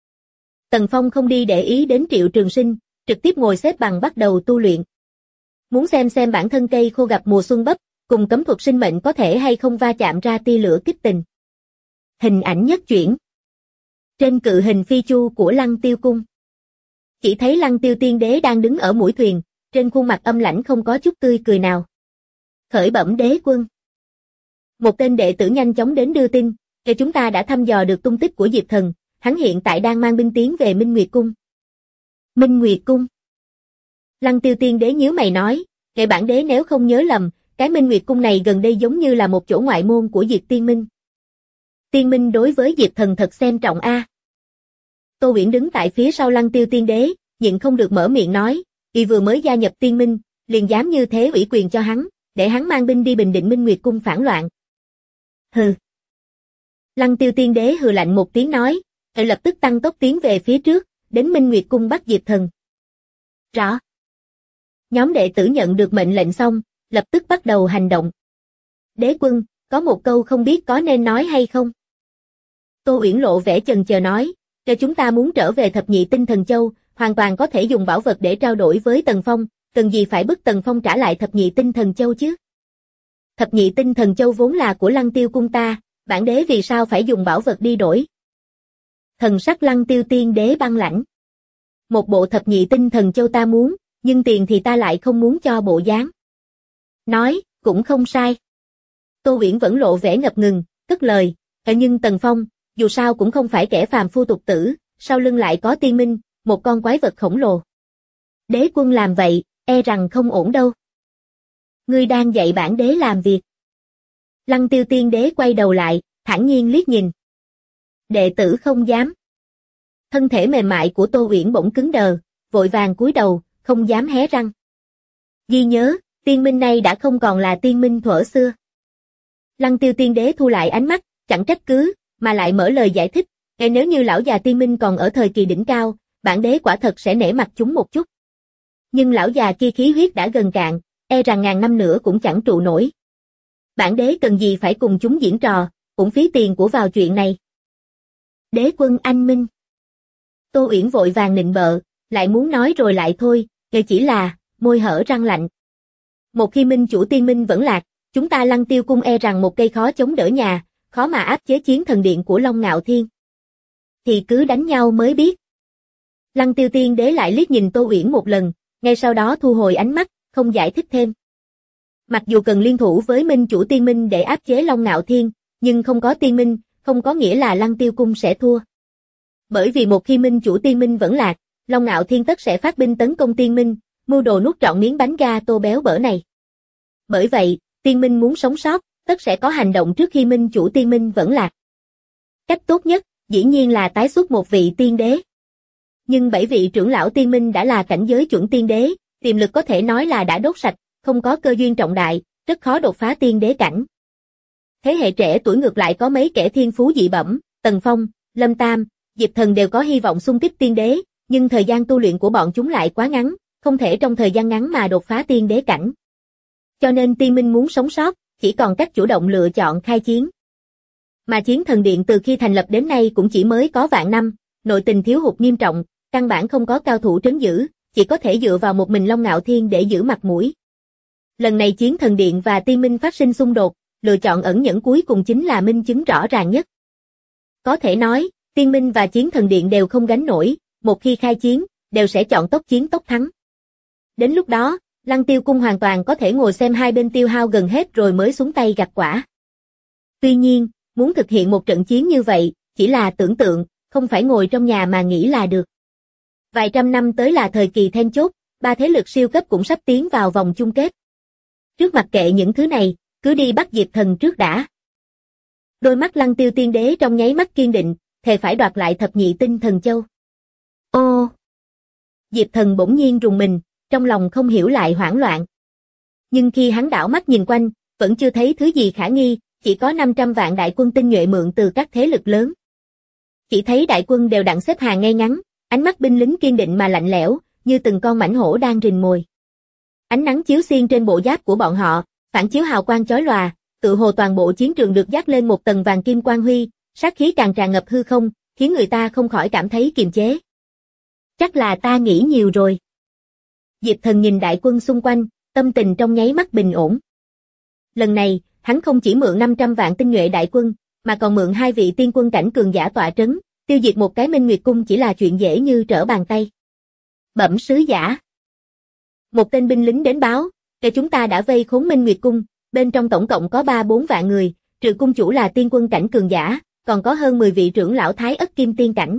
Tần Phong không đi để ý đến Triệu Trường Sinh, trực tiếp ngồi xếp bằng bắt đầu tu luyện. Muốn xem bản thân cây khô gặp mùa xuân bấp, cùng cấm thuật sinh mệnh có thể hay không va chạm ra tia lửa kích tình. Hình ảnh nhất chuyển. Trên cự hình phi chu của Lăng Tiêu Cung. Chỉ thấy Lăng Tiêu Tiên Đế đang đứng ở mũi thuyền, trên khuôn mặt âm lãnh không có chút tươi cười nào. Khởi bẩm đế quân. Một tên đệ tử nhanh chóng đến đưa tin, chúng ta đã thăm dò được tung tích của Diệp Thần, hắn hiện tại đang mang binh tiến về Minh Nguyệt Cung. Minh Nguyệt Cung. Lăng Tiêu Tiên Đế nhíu mày nói, bản đế nếu không nhớ lầm, cái Minh Nguyệt Cung này gần đây giống như là một chỗ ngoại môn của Diệp Tiên Minh. Tiên Minh đối với Diệp Thần thật xem trọng a. Tô Uyển đứng tại phía sau Lăng Tiêu Tiên Đế, nhịn không được mở miệng nói, y vừa mới gia nhập Tiên Minh, liền dám như thế ủy quyền cho hắn, để hắn mang binh đi bình định Minh Nguyệt Cung phản loạn. Hừ. Lăng Tiêu Tiên Đế hừ lạnh một tiếng nói, lập tức tăng tốc tiến về phía trước, đến Minh Nguyệt Cung bắt Diệp Thần. Rõ. Nhóm đệ tử nhận được mệnh lệnh xong, lập tức bắt đầu hành động. Đế quân, có một câu không biết có nên nói hay không? Tô Uyển lộ vẻ chần chờ nói, cho chúng ta muốn trở về Thập Nhị Tinh Thần Châu, hoàn toàn có thể dùng bảo vật để trao đổi với Tần Phong, cần gì phải bức Tần Phong trả lại Thập Nhị Tinh Thần Châu chứ? Thập Nhị Tinh Thần Châu vốn là của Lăng Tiêu Cung ta, bản đế vì sao phải dùng bảo vật đi đổi? Thần sắc Lăng Tiêu Tiên Đế băng lãnh. Một bộ Thập Nhị Tinh Thần Châu ta muốn, nhưng tiền thì ta lại không muốn cho bộ dáng. Nói, cũng không sai. Tô Uyển vẫn lộ vẻ ngập ngừng, cất lời, nhưng Tần Phong, dù sao cũng không phải kẻ phàm phu tục tử, sau lưng lại có tiên minh, một con quái vật khổng lồ. Đế quân làm vậy, e rằng không ổn đâu. Ngươi đang dạy bản đế làm việc. Lăng Tiêu Tiên Đế quay đầu lại, thản nhiên liếc nhìn. Đệ tử không dám. Thân thể mềm mại của Tô Uyển bỗng cứng đờ, vội vàng cúi đầu, không dám hé răng. Ghi nhớ, tiên minh này đã không còn là tiên minh thuở xưa. Lăng Tiêu Tiên Đế thu lại ánh mắt, chẳng trách cứ, mà lại mở lời giải thích, nếu như lão già tiên minh còn ở thời kỳ đỉnh cao, bản đế quả thật sẽ nể mặt chúng một chút. Nhưng lão già kia khí huyết đã gần cạn, e rằng ngàn năm nữa cũng chẳng trụ nổi. Bản đế cần gì phải cùng chúng diễn trò, cũng phí tiền của vào chuyện này. Đế quân anh minh. Tô Uyển vội vàng nịnh bợ, lại muốn nói rồi lại thôi, chỉ là, môi hở răng lạnh. Một khi minh chủ tiên minh vẫn lạc, chúng ta Lăng Tiêu Cung e rằng một cây khó chống đỡ nhà, khó mà áp chế chiến thần điện của Long Ngạo Thiên. Thì cứ đánh nhau mới biết. Lăng Tiêu Tiên Đế lại liếc nhìn Tô Uyển một lần, ngay sau đó thu hồi ánh mắt, không giải thích thêm. Mặc dù cần liên thủ với minh chủ tiên minh để áp chế Long Ngạo Thiên, nhưng không có tiên minh, không có nghĩa là Lăng Tiêu Cung sẽ thua. Bởi vì một khi minh chủ tiên minh vẫn lạc, Long Ngạo Thiên tất sẽ phát binh tấn công tiên minh, mưu đồ nuốt trọn miếng bánh ga tô béo bở này. Bởi vậy, tiên minh muốn sống sót, tất sẽ có hành động trước khi minh chủ tiên minh vẫn lạc. Cách tốt nhất, dĩ nhiên là tái xuất một vị tiên đế. Nhưng 7 vị trưởng lão tiên minh đã là cảnh giới chuẩn tiên đế, tiềm lực có thể nói là đã đốt sạch, không có cơ duyên trọng đại, rất khó đột phá tiên đế cảnh. Thế hệ trẻ tuổi ngược lại có mấy kẻ thiên phú dị bẩm, Tần Phong, Lâm Tam, Diệp Thần đều có hy vọng xung kích tiên đế, nhưng thời gian tu luyện của bọn chúng lại quá ngắn, không thể trong thời gian ngắn mà đột phá tiên đế cảnh. Cho nên tiên minh muốn sống sót, chỉ còn cách chủ động lựa chọn khai chiến. Mà chiến thần điện từ khi thành lập đến nay cũng chỉ mới có vạn năm, nội tình thiếu hụt nghiêm trọng, căn bản không có cao thủ trấn giữ, chỉ có thể dựa vào một mình Long Ngạo Thiên để giữ mặt mũi. Lần này chiến thần điện và tiên minh phát sinh xung đột, lựa chọn ẩn nhẫn cuối cùng chính là minh chứng rõ ràng nhất. Có thể nói, Tiên Minh và Chiến Thần Điện đều không gánh nổi, một khi khai chiến, đều sẽ chọn tốc chiến tốc thắng. Đến lúc đó, Lăng Tiêu Cung hoàn toàn có thể ngồi xem hai bên tiêu hao gần hết rồi mới xuống tay gặt quả. Tuy nhiên, muốn thực hiện một trận chiến như vậy, chỉ là tưởng tượng, không phải ngồi trong nhà mà nghĩ là được. Vài trăm năm tới là thời kỳ then chốt, ba thế lực siêu cấp cũng sắp tiến vào vòng chung kết. Trước mặc kệ những thứ này, cứ đi bắt Diệp Thần trước đã. Đôi mắt Lăng Tiêu Tiên Đế trong nháy mắt kiên định, thề phải đoạt lại thập nhị tinh thần châu. Ô! Diệp Thần bỗng nhiên rùng mình, trong lòng không hiểu lại hoảng loạn. Nhưng khi hắn đảo mắt nhìn quanh, vẫn chưa thấy thứ gì khả nghi, chỉ có 500 vạn đại quân tinh nhuệ mượn từ các thế lực lớn. Chỉ thấy đại quân đều đặn xếp hàng ngay ngắn, ánh mắt binh lính kiên định mà lạnh lẽo, như từng con mãnh hổ đang rình mồi. Ánh nắng chiếu xiên trên bộ giáp của bọn họ, phản chiếu hào quang chói lòa, tự hồ toàn bộ chiến trường được dát lên một tầng vàng kim quang huy, sát khí càng tràn ngập hư không, khiến người ta không khỏi cảm thấy kiềm chế. Chắc là ta nghĩ nhiều rồi. Diệp Thần nhìn đại quân xung quanh, tâm tình trong nháy mắt bình ổn. Lần này, hắn không chỉ mượn 500 vạn tinh nhuệ đại quân, mà còn mượn hai vị tiên quân cảnh cường giả tọa trấn, tiêu diệt một cái Minh Nguyệt Cung chỉ là chuyện dễ như trở bàn tay. Bẩm sứ giả. Một tên binh lính đến báo, kẻ chúng ta đã vây khốn Minh Nguyệt Cung, bên trong tổng cộng có 3-4 vạn người, trừ cung chủ là tiên quân cảnh cường giả, còn có hơn 10 vị trưởng lão Thái Ất Kim Tiên cảnh.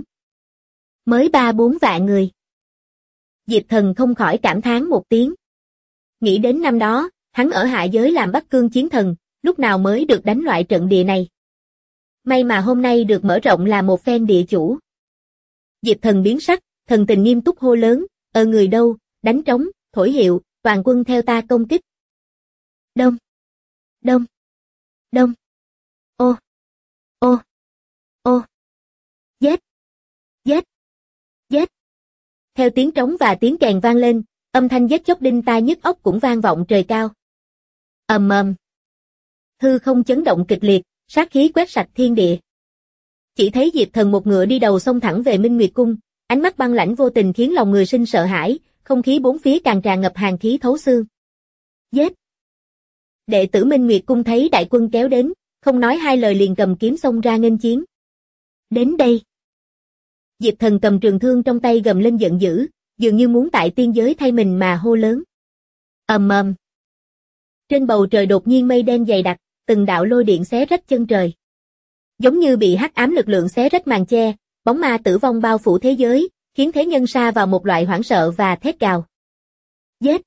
Mới 3-4 vạn người. Diệp Thần không khỏi cảm thán một tiếng. Nghĩ đến năm đó, hắn ở hạ giới làm Bắc Cương chiến thần, lúc nào mới được đánh loại trận địa này. May mà hôm nay được mở rộng là một phen địa chủ. Diệp Thần biến sắc, thần tình nghiêm túc hô lớn, người đâu, đánh trống, thổi hiệu, toàn quân theo ta công kích. Đông, đông, đông, ô, ô, ô, giết, giết, giết. Theo tiếng trống và tiếng kèn vang lên, âm thanh giết chóc đinh tai nhức óc cũng vang vọng trời cao. Ầm ầm. Hư không chấn động kịch liệt, sát khí quét sạch thiên địa. Chỉ thấy Diệp Thần một ngựa đi đầu xông thẳng về Minh Nguyệt Cung, ánh mắt băng lãnh vô tình khiến lòng người sinh sợ hãi, không khí bốn phía càng tràn ngập hàn khí thấu xương. Giết! Đệ tử Minh Nguyệt Cung thấy đại quân kéo đến, không nói hai lời liền cầm kiếm xông ra nghênh chiến. Đến đây! Diệp Thần cầm trường thương trong tay gầm lên giận dữ, dường như muốn tại tiên giới thay mình mà hô lớn. Ầm ầm. Trên bầu trời đột nhiên mây đen dày đặc, từng đạo lôi điện xé rách chân trời. Giống như bị hắc ám lực lượng xé rách màn che, bóng ma tử vong bao phủ thế giới, khiến thế nhân sa vào một loại hoảng sợ và thét gào. Giết!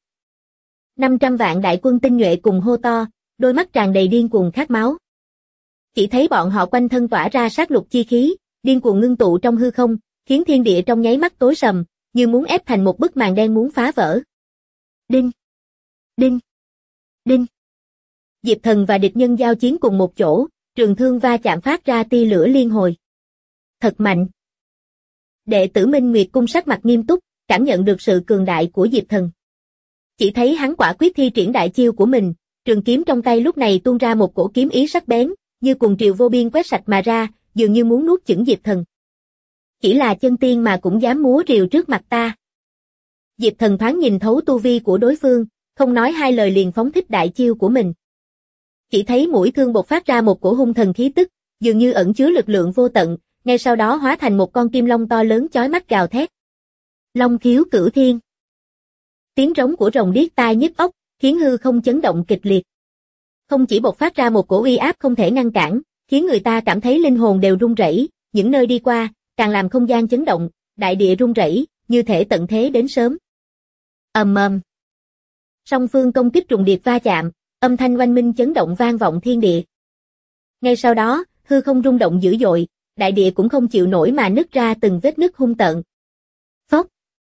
500 vạn đại quân tinh nhuệ cùng hô to, đôi mắt tràn đầy điên cuồng khát máu. Chỉ thấy bọn họ quanh thân tỏa ra sát lục chi khí, điên cuồng ngưng tụ trong hư không, khiến thiên địa trong nháy mắt tối sầm, như muốn ép thành một bức màn đen muốn phá vỡ. Đinh! Đinh! Đinh! Diệp Thần và địch nhân giao chiến cùng một chỗ, trường thương va chạm phát ra tia lửa liên hồi. Thật mạnh! Đệ tử Minh Nguyệt Cung sắc mặt nghiêm túc, cảm nhận được sự cường đại của Diệp Thần. Chỉ thấy hắn quả quyết thi triển đại chiêu của mình, trường kiếm trong tay lúc này tuôn ra một cổ kiếm ý sắc bén, như cuồng triều vô biên quét sạch mà ra, dường như muốn nuốt chửng Diệp Thần. Chỉ là chân tiên mà cũng dám múa rìu trước mặt ta. Diệp Thần thoáng nhìn thấu tu vi của đối phương, không nói hai lời liền phóng thích đại chiêu của mình. Chỉ thấy mũi thương bộc phát ra một cổ hung thần khí tức, dường như ẩn chứa lực lượng vô tận, ngay sau đó hóa thành một con kim long to lớn chói mắt gào thét. Long khiếu cửu thiên. Tiếng rống của rồng điếc tai nhức óc, khiến hư không chấn động kịch liệt. Không chỉ bộc phát ra một cổ uy áp không thể ngăn cản, khiến người ta cảm thấy linh hồn đều run rẩy, những nơi đi qua, càng làm không gian chấn động, đại địa run rẩy, như thể tận thế đến sớm. Ầm ầm. Song phương công kích trùng điệp va chạm, âm thanh oanh minh chấn động vang vọng thiên địa. Ngay sau đó, hư không rung động dữ dội, đại địa cũng không chịu nổi mà nứt ra từng vết nứt hung tợn. Phốc.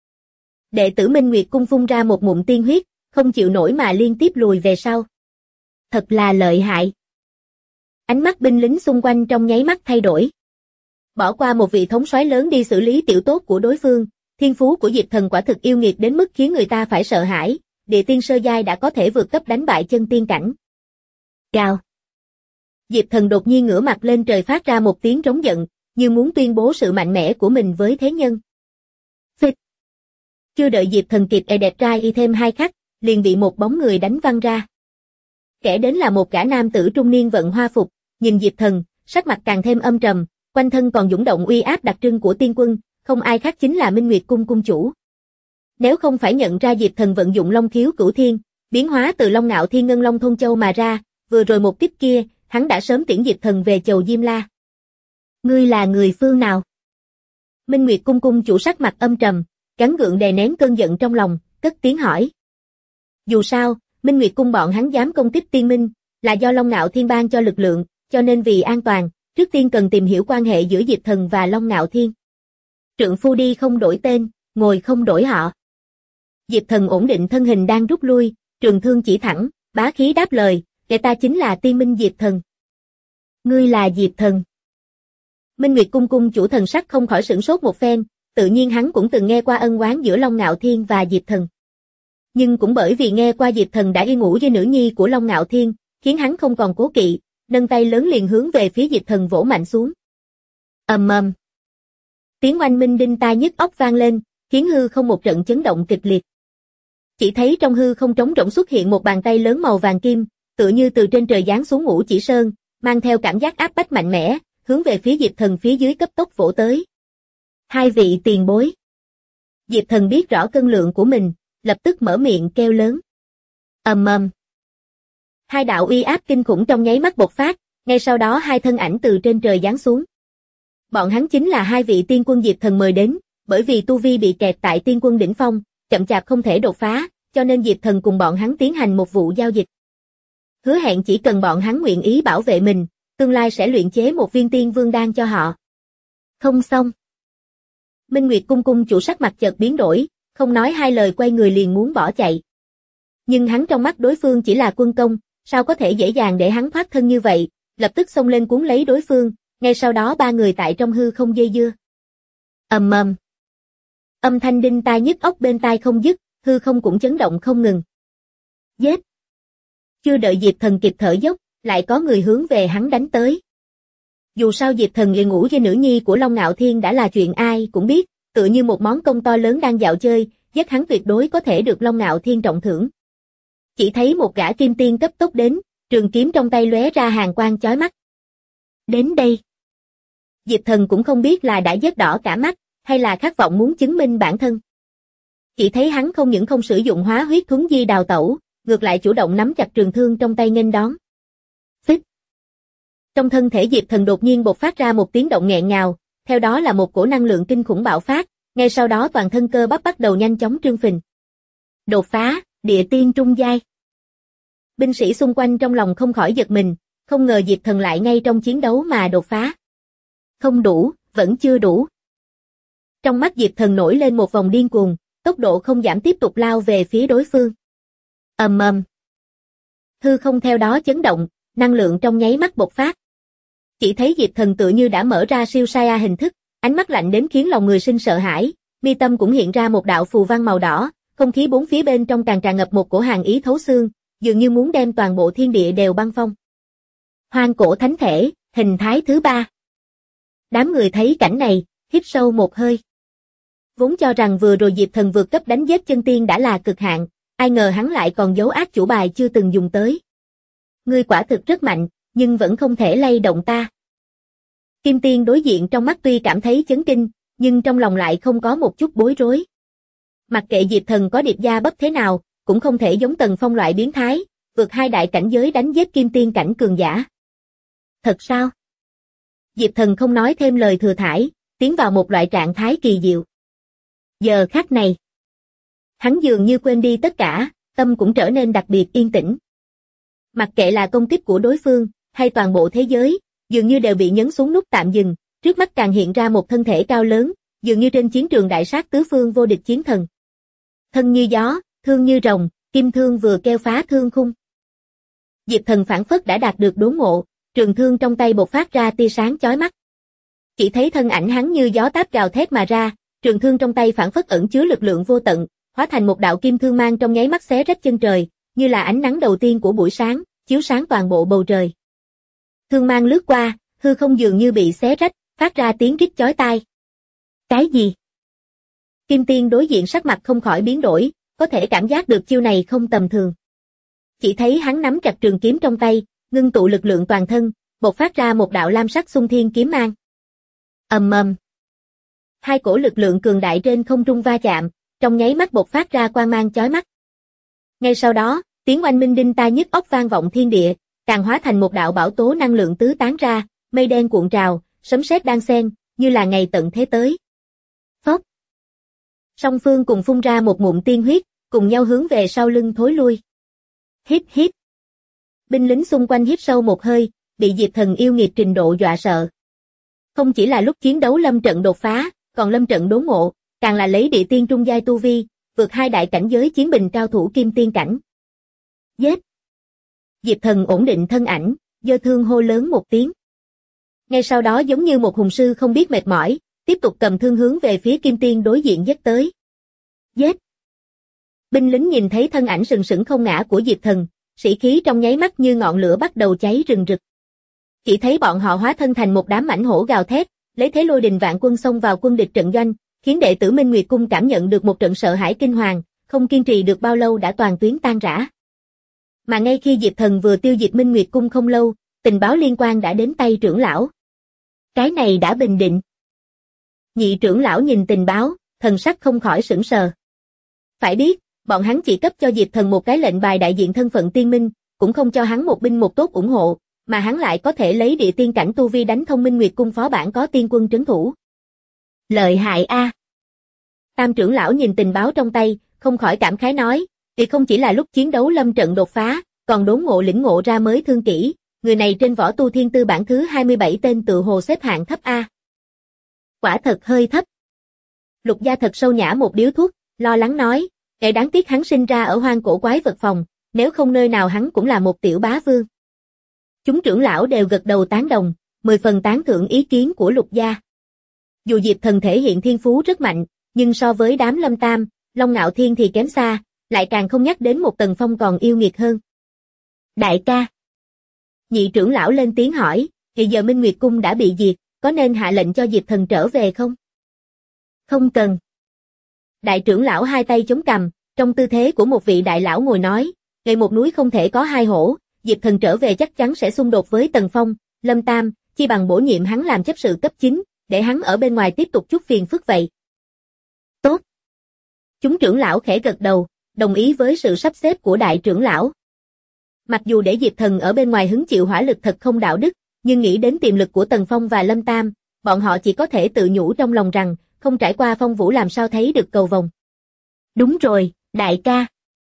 Đệ tử Minh Nguyệt Cung phun ra một ngụm tiên huyết, không chịu nổi mà liên tiếp lùi về sau. Thật là lợi hại. Ánh mắt binh lính xung quanh trong nháy mắt thay đổi. Bỏ qua một vị thống soái lớn đi xử lý tiểu tốt của đối phương, thiên phú của Diệp Thần quả thực yêu nghiệt đến mức khiến người ta phải sợ hãi, địa tiên sơ giai đã có thể vượt cấp đánh bại chân tiên cảnh. Gào. Diệp Thần đột nhiên ngửa mặt lên trời phát ra một tiếng rống giận, như muốn tuyên bố sự mạnh mẽ của mình với thế nhân. Phịch. Chưa đợi Diệp Thần kịp đẹp trai y thêm hai khắc, liền bị một bóng người đánh văng ra. Kẻ đến là một gã nam tử trung niên vận hoa phục, nhìn Diệp Thần, sắc mặt càng thêm âm trầm, quanh thân còn dũng động uy áp đặc trưng của tiên quân, không ai khác chính là Minh Nguyệt Cung cung chủ. Nếu không phải nhận ra Diệp Thần vận dụng Long Khiếu Cửu Thiên, biến hóa từ Long Ngạo Thiên Ngân Long Thôn Châu mà ra, vừa rồi một kích kia, hắn đã sớm tiễn Diệp Thần về chầu Diêm La. Ngươi là người phương nào? Minh Nguyệt Cung cung chủ sắc mặt âm trầm, gắng gượng đè nén cơn giận trong lòng, cất tiếng hỏi. Dù sao, Minh Nguyệt Cung bọn hắn dám công kích tiên minh, là do Long Ngạo Thiên ban cho lực lượng, cho nên vì an toàn, trước tiên cần tìm hiểu quan hệ giữa Diệp Thần và Long Ngạo Thiên. Trượng phu đi không đổi tên, ngồi không đổi họ. Diệp Thần ổn định thân hình đang rút lui, trường thương chỉ thẳng, bá khí đáp lời, để ta chính là tiên minh Diệp Thần. Ngươi là Diệp Thần. Minh Nguyệt Cung cung chủ thần sắc không khỏi sửng sốt một phen, tự nhiên hắn cũng từng nghe qua ân oán giữa Long Ngạo Thiên và Diệp Thần. Nhưng cũng bởi vì nghe qua Diệp Thần đã y ngủ với nữ nhi của Long Ngạo Thiên, khiến hắn không còn cố kỵ, nâng tay lớn liền hướng về phía Diệp Thần vỗ mạnh xuống. Ầm ầm. Tiếng oanh minh đinh tai nhức óc vang lên, khiến hư không một trận chấn động kịch liệt. Chỉ thấy trong hư không trống rỗng xuất hiện một bàn tay lớn màu vàng kim, tựa như từ trên trời giáng xuống Ngũ Chỉ Sơn, mang theo cảm giác áp bách mạnh mẽ, hướng về phía Diệp Thần phía dưới cấp tốc vỗ tới. Hai vị tiền bối. Diệp Thần biết rõ cân lượng của mình, lập tức mở miệng kêu lớn. Ầm ầm. Hai đạo uy áp kinh khủng trong nháy mắt bộc phát, ngay sau đó hai thân ảnh từ trên trời giáng xuống. Bọn hắn chính là hai vị tiên quân Diệp Thần mời đến, bởi vì tu vi bị kẹt tại tiên quân đỉnh phong, chậm chạp không thể đột phá, cho nên Diệp Thần cùng bọn hắn tiến hành một vụ giao dịch. Hứa hẹn chỉ cần bọn hắn nguyện ý bảo vệ mình, tương lai sẽ luyện chế một viên tiên vương đan cho họ. Không xong. Minh Nguyệt Cung cung chủ sắc mặt chợt biến đổi, không nói hai lời quay người liền muốn bỏ chạy. Nhưng hắn trong mắt đối phương chỉ là quân công, sao có thể dễ dàng để hắn thoát thân như vậy, lập tức xông lên cuốn lấy đối phương, ngay sau đó ba người tại trong hư không dây dưa. Ầm ầm. Âm thanh đinh tai nhức óc bên tai không dứt, hư không cũng chấn động không ngừng. Giết! Chưa đợi Diệp Thần kịp thở dốc, lại có người hướng về hắn đánh tới. Dù sao Diệp Thần nghề ngủ với nữ nhi của Long Ngạo Thiên đã là chuyện ai cũng biết, tựa như một món công to lớn đang dạo chơi, giết hắn tuyệt đối có thể được Long Ngạo Thiên trọng thưởng. Chỉ thấy một gã kim tiên cấp tốc đến, trường kiếm trong tay lóe ra hàn quang chói mắt. Đến đây. Diệp Thần cũng không biết là đã giết đỏ cả mắt, hay là khát vọng muốn chứng minh bản thân. Chỉ thấy hắn không những không sử dụng hóa huyết thuấn di đào tẩu, ngược lại chủ động nắm chặt trường thương trong tay nghênh đón. Phích. Trong thân thể Diệp Thần đột nhiên bộc phát ra một tiếng động nghẹn ngào, theo đó là một cổ năng lượng kinh khủng bạo phát, ngay sau đó toàn thân cơ bắp bắt đầu nhanh chóng trương phình. Đột phá, địa tiên trung giai. Binh sĩ xung quanh trong lòng không khỏi giật mình, không ngờ Diệp Thần lại ngay trong chiến đấu mà đột phá. Không đủ, vẫn chưa đủ. Trong mắt Diệp Thần nổi lên một vòng điên cuồng, tốc độ không giảm tiếp tục lao về phía đối phương. Ầm ầm. Hư không theo đó chấn động, năng lượng trong nháy mắt bộc phát. Chỉ thấy Diệp Thần tựa như đã mở ra siêu Saiya hình thức, ánh mắt lạnh đến khiến lòng người sinh sợ hãi, mi tâm cũng hiện ra một đạo phù văn màu đỏ, không khí bốn phía bên trong càng tràn ngập một cổ hàn ý thấu xương, dường như muốn đem toàn bộ thiên địa đều băng phong. Hoang cổ thánh thể, hình thái thứ ba. Đám người thấy cảnh này, hít sâu một hơi. Vốn cho rằng vừa rồi Diệp Thần vượt cấp đánh giết chân tiên đã là cực hạn, ai ngờ hắn lại còn giấu ác chủ bài chưa từng dùng tới. Ngươi quả thực rất mạnh, nhưng vẫn không thể lay động ta. Kim Tiên đối diện trong mắt tuy cảm thấy chấn kinh, nhưng trong lòng lại không có một chút bối rối. Mặc kệ Diệp Thần có điệp gia bấp thế nào, cũng không thể giống Tần Phong loại biến thái, vượt hai đại cảnh giới đánh giết Kim Tiên cảnh cường giả. Thật sao? Diệp Thần không nói thêm lời thừa thãi, tiến vào một loại trạng thái kỳ diệu. Giờ khắc này, hắn dường như quên đi tất cả, tâm cũng trở nên đặc biệt yên tĩnh. Mặc kệ là công kích của đối phương, hay toàn bộ thế giới, dường như đều bị nhấn xuống nút tạm dừng, trước mắt càng hiện ra một thân thể cao lớn, dường như trên chiến trường đại sát tứ phương vô địch chiến thần. Thân như gió, thương như rồng, kim thương vừa kêu phá thương khung. Diệp Thần phảng phất đã đạt được đốn ngộ, trường thương trong tay bộc phát ra tia sáng chói mắt. Chỉ thấy thân ảnh hắn như gió táp gào thét mà ra, trường thương trong tay phảng phất ẩn chứa lực lượng vô tận, hóa thành một đạo kim thương mang trong nháy mắt xé rách chân trời, như là ánh nắng đầu tiên của buổi sáng, chiếu sáng toàn bộ bầu trời. Thương mang lướt qua, hư không dường như bị xé rách, phát ra tiếng rít chói tai. Cái gì? Kim Tiên đối diện sắc mặt không khỏi biến đổi, có thể cảm giác được chiêu này không tầm thường. Chỉ thấy hắn nắm chặt trường kiếm trong tay, ngưng tụ lực lượng toàn thân, bộc phát ra một đạo lam sắc xung thiên kiếm mang. Ầm ầm. Hai cổ lực lượng cường đại trên không trung va chạm, trong nháy mắt bộc phát ra quang mang chói mắt. Ngay sau đó, tiếng oanh minh đinh tai nhức óc vang vọng thiên địa, càng hóa thành một đạo bão tố năng lượng tứ tán ra, mây đen cuộn trào, sấm sét đan xen, như là ngày tận thế tới. Phốc. Song phương cùng phun ra một ngụm tiên huyết, cùng nhau hướng về sau lưng thối lui. Hít hít. Binh lính xung quanh hít sâu một hơi, bị Diệp Thần yêu nghiệt trình độ dọa sợ. Không chỉ là lúc chiến đấu lâm trận đột phá, còn lâm trận đốn ngộ, càng là lấy địa tiên trung giai tu vi, vượt hai đại cảnh giới chiến bình cao thủ kim tiên cảnh. Giết! Diệp Thần ổn định thân ảnh, giơ thương hô lớn một tiếng. Ngay sau đó giống như một hùng sư không biết mệt mỏi, tiếp tục cầm thương hướng về phía kim tiên đối diện giết tới. Giết! Binh lính nhìn thấy thân ảnh sừng sững không ngã của Diệp Thần, sĩ khí trong nháy mắt như ngọn lửa bắt đầu cháy rừng rực. Chỉ thấy bọn họ hóa thân thành một đám mãnh hổ gào thét, lấy thế lôi đình vạn quân xông vào quân địch trận doanh, khiến đệ tử Minh Nguyệt Cung cảm nhận được một trận sợ hãi kinh hoàng, không kiên trì được bao lâu đã toàn tuyến tan rã. Mà ngay khi Diệp Thần vừa tiêu diệt Minh Nguyệt Cung không lâu, tình báo liên quan đã đến tay trưởng lão. Cái này đã bình định. Nhị trưởng lão nhìn tình báo, thần sắc không khỏi sững sờ. Phải biết, bọn hắn chỉ cấp cho Diệp Thần một cái lệnh bài đại diện thân phận tiên minh, cũng không cho hắn một binh một tốt ủng hộ, mà hắn lại có thể lấy địa tiên cảnh tu vi đánh thông Minh Nguyệt Cung phó bản có tiên quân trấn thủ. Lợi hại a. Tam trưởng lão nhìn tình báo trong tay, không khỏi cảm khái nói, thì không chỉ là lúc chiến đấu lâm trận đột phá, còn đốn ngộ lĩnh ngộ ra mới thương kỹ, người này trên võ tu thiên tư bảng thứ 27 tên tự hồ xếp hạng thấp a. Quả thật hơi thấp. Lục Gia thật sâu nhả một điếu thuốc, lo lắng nói, kẻ đáng tiếc hắn sinh ra ở hoang cổ quái vật phòng, nếu không nơi nào hắn cũng là một tiểu bá vương. Chúng trưởng lão đều gật đầu tán đồng, 10 phần tán thưởng ý kiến của Lục Gia. Dù Diệp Thần thể hiện thiên phú rất mạnh, nhưng so với đám Lâm Tam, Long Ngạo Thiên thì kém xa, lại càng không nhắc đến một Tần Phong còn yêu nghiệt hơn. Đại ca. Nhị trưởng lão lên tiếng hỏi, hiện giờ Minh Nguyệt Cung đã bị diệt, có nên hạ lệnh cho Diệp Thần trở về không? Không cần. Đại trưởng lão hai tay chống cằm, trong tư thế của một vị đại lão ngồi nói, ngày một núi không thể có hai hổ, Diệp Thần trở về chắc chắn sẽ xung đột với Tần Phong, Lâm Tam, chi bằng bổ nhiệm hắn làm chấp sự cấp 9, để hắn ở bên ngoài tiếp tục chút phiền phức vậy. Tốt. Chúng trưởng lão khẽ gật đầu, đồng ý với sự sắp xếp của đại trưởng lão. Mặc dù để Diệp Thần ở bên ngoài hứng chịu hỏa lực thật không đạo đức, nhưng nghĩ đến tiềm lực của Tần Phong và Lâm Tam, bọn họ chỉ có thể tự nhủ trong lòng rằng, không trải qua phong vũ làm sao thấy được cầu vồng. Đúng rồi, đại ca.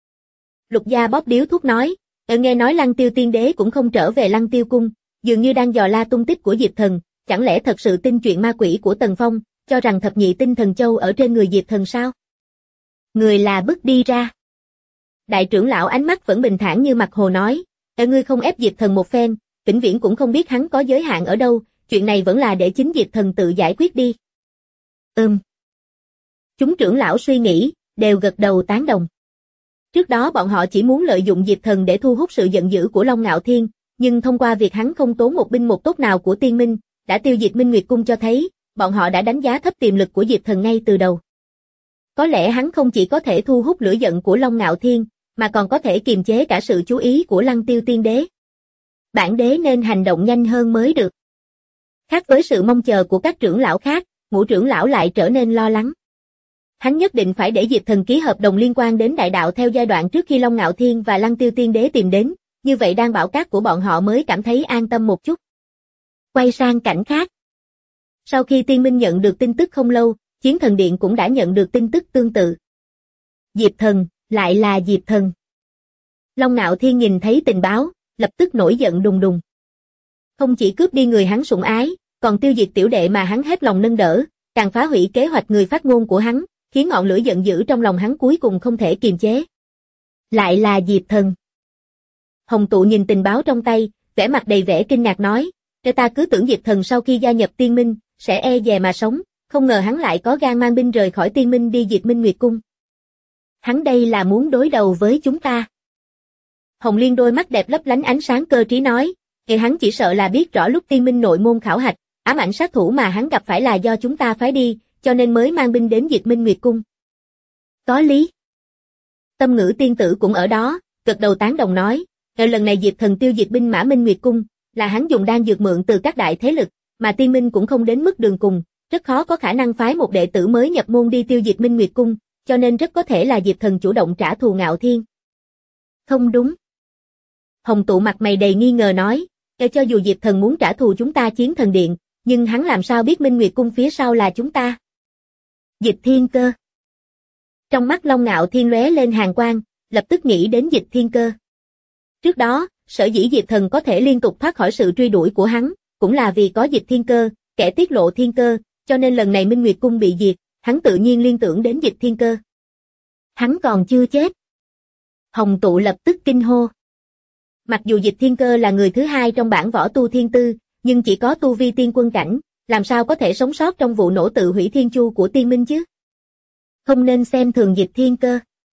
Lục Gia bóp điếu thuốc nói, nghe nói Lăng Tiêu Tiên Đế cũng không trở về Lăng Tiêu Cung, dường như đang dò la tung tích của Diệp Thần, chẳng lẽ thật sự tin chuyện ma quỷ của Tần Phong, cho rằng thập nhị tinh thần châu ở trên người Diệp Thần sao? Người là bước đi ra. Đại trưởng lão ánh mắt vẫn bình thản như mặt hồ nói, ngươi không ép Diệp Thần một phen, vĩnh viễn cũng không biết hắn có giới hạn ở đâu, chuyện này vẫn là để chính Diệp Thần tự giải quyết đi. Chúng trưởng lão suy nghĩ, đều gật đầu tán đồng. Trước đó bọn họ chỉ muốn lợi dụng Diệp Thần để thu hút sự giận dữ của Long Ngạo Thiên, nhưng thông qua việc hắn không tốn một binh một tốt nào của tiên minh, đã tiêu diệt Minh Nguyệt Cung cho thấy, bọn họ đã đánh giá thấp tiềm lực của Diệp Thần ngay từ đầu. Có lẽ hắn không chỉ có thể thu hút lửa giận của Long Ngạo Thiên, mà còn có thể kiềm chế cả sự chú ý của Lăng Tiêu Tiên Đế. Bản đế nên hành động nhanh hơn mới được. Khác với sự mong chờ của các trưởng lão khác, Ngũ trưởng lão lại trở nên lo lắng. Hắn nhất định phải để Diệp Thần ký hợp đồng liên quan đến đại đạo theo giai đoạn trước khi Long Ngạo Thiên và Lăng Tiêu Tiên Đế tìm đến, như vậy đang bảo cát của bọn họ mới cảm thấy an tâm một chút. Quay sang cảnh khác. Sau khi Tiên Minh nhận được tin tức không lâu, Chiến Thần Điện cũng đã nhận được tin tức tương tự. Diệp Thần, lại là Diệp Thần. Long Ngạo Thiên nhìn thấy tình báo, lập tức nổi giận đùng đùng. Không chỉ cướp đi người hắn sủng ái, còn tiêu diệt tiểu đệ mà hắn hết lòng nâng đỡ, càng phá hủy kế hoạch người phát ngôn của hắn, khiến ngọn lửa giận dữ trong lòng hắn cuối cùng không thể kiềm chế. Lại là Diệp Thần. Hồng Tụ nhìn tình báo trong tay, vẻ mặt đầy vẻ kinh ngạc nói, ta cứ tưởng Diệp Thần sau khi gia nhập Tiên Minh, sẽ e dè mà sống, không ngờ hắn lại có gan mang binh rời khỏi Tiên Minh đi diệt Minh Nguyệt Cung. Hắn đây là muốn đối đầu với chúng ta. Hồng Liên đôi mắt đẹp lấp lánh ánh sáng cơ trí nói, hắn chỉ sợ là biết rõ lúc Tiên Minh nội môn khảo hạch, ám ảnh sát thủ mà hắn gặp phải là do chúng ta phái đi, cho nên mới mang binh đến diệt Minh Nguyệt Cung. Có lý. Tâm Ngữ tiên tử cũng ở đó, gật đầu tán đồng nói, lần này Diệp Thần tiêu diệt binh mã Minh Nguyệt Cung, là hắn dùng đan dược mượn từ các đại thế lực, mà Tiên Minh cũng không đến mức đường cùng, rất khó có khả năng phái một đệ tử mới nhập môn đi tiêu diệt Minh Nguyệt Cung, cho nên rất có thể là Diệp Thần chủ động trả thù Ngạo Thiên. Không đúng. Hồng Tụ mặt mày đầy nghi ngờ nói, cho dù Diệp Thần muốn trả thù chúng ta Chiến Thần Điện, nhưng hắn làm sao biết Minh Nguyệt Cung phía sau là chúng ta? Dịch Thiên Cơ. Trong mắt Long Ngạo Thiên lóe lên hàn quang, lập tức nghĩ đến Dịch Thiên Cơ. Trước đó, sở dĩ Diệp Thần có thể liên tục thoát khỏi sự truy đuổi của hắn, cũng là vì có Dịch Thiên Cơ, kẻ tiết lộ thiên cơ, cho nên lần này Minh Nguyệt Cung bị diệt, hắn tự nhiên liên tưởng đến Dịch Thiên Cơ. Hắn còn chưa chết. Hồng Tụ lập tức kinh hô. Mặc dù Dịch Thiên Cơ là người thứ hai trong bảng võ tu thiên tư, nhưng chỉ có tu vi tiên quân cảnh, làm sao có thể sống sót trong vụ nổ tự hủy thiên chu của tiên minh chứ? Không nên xem thường Dịch Thiên Cơ.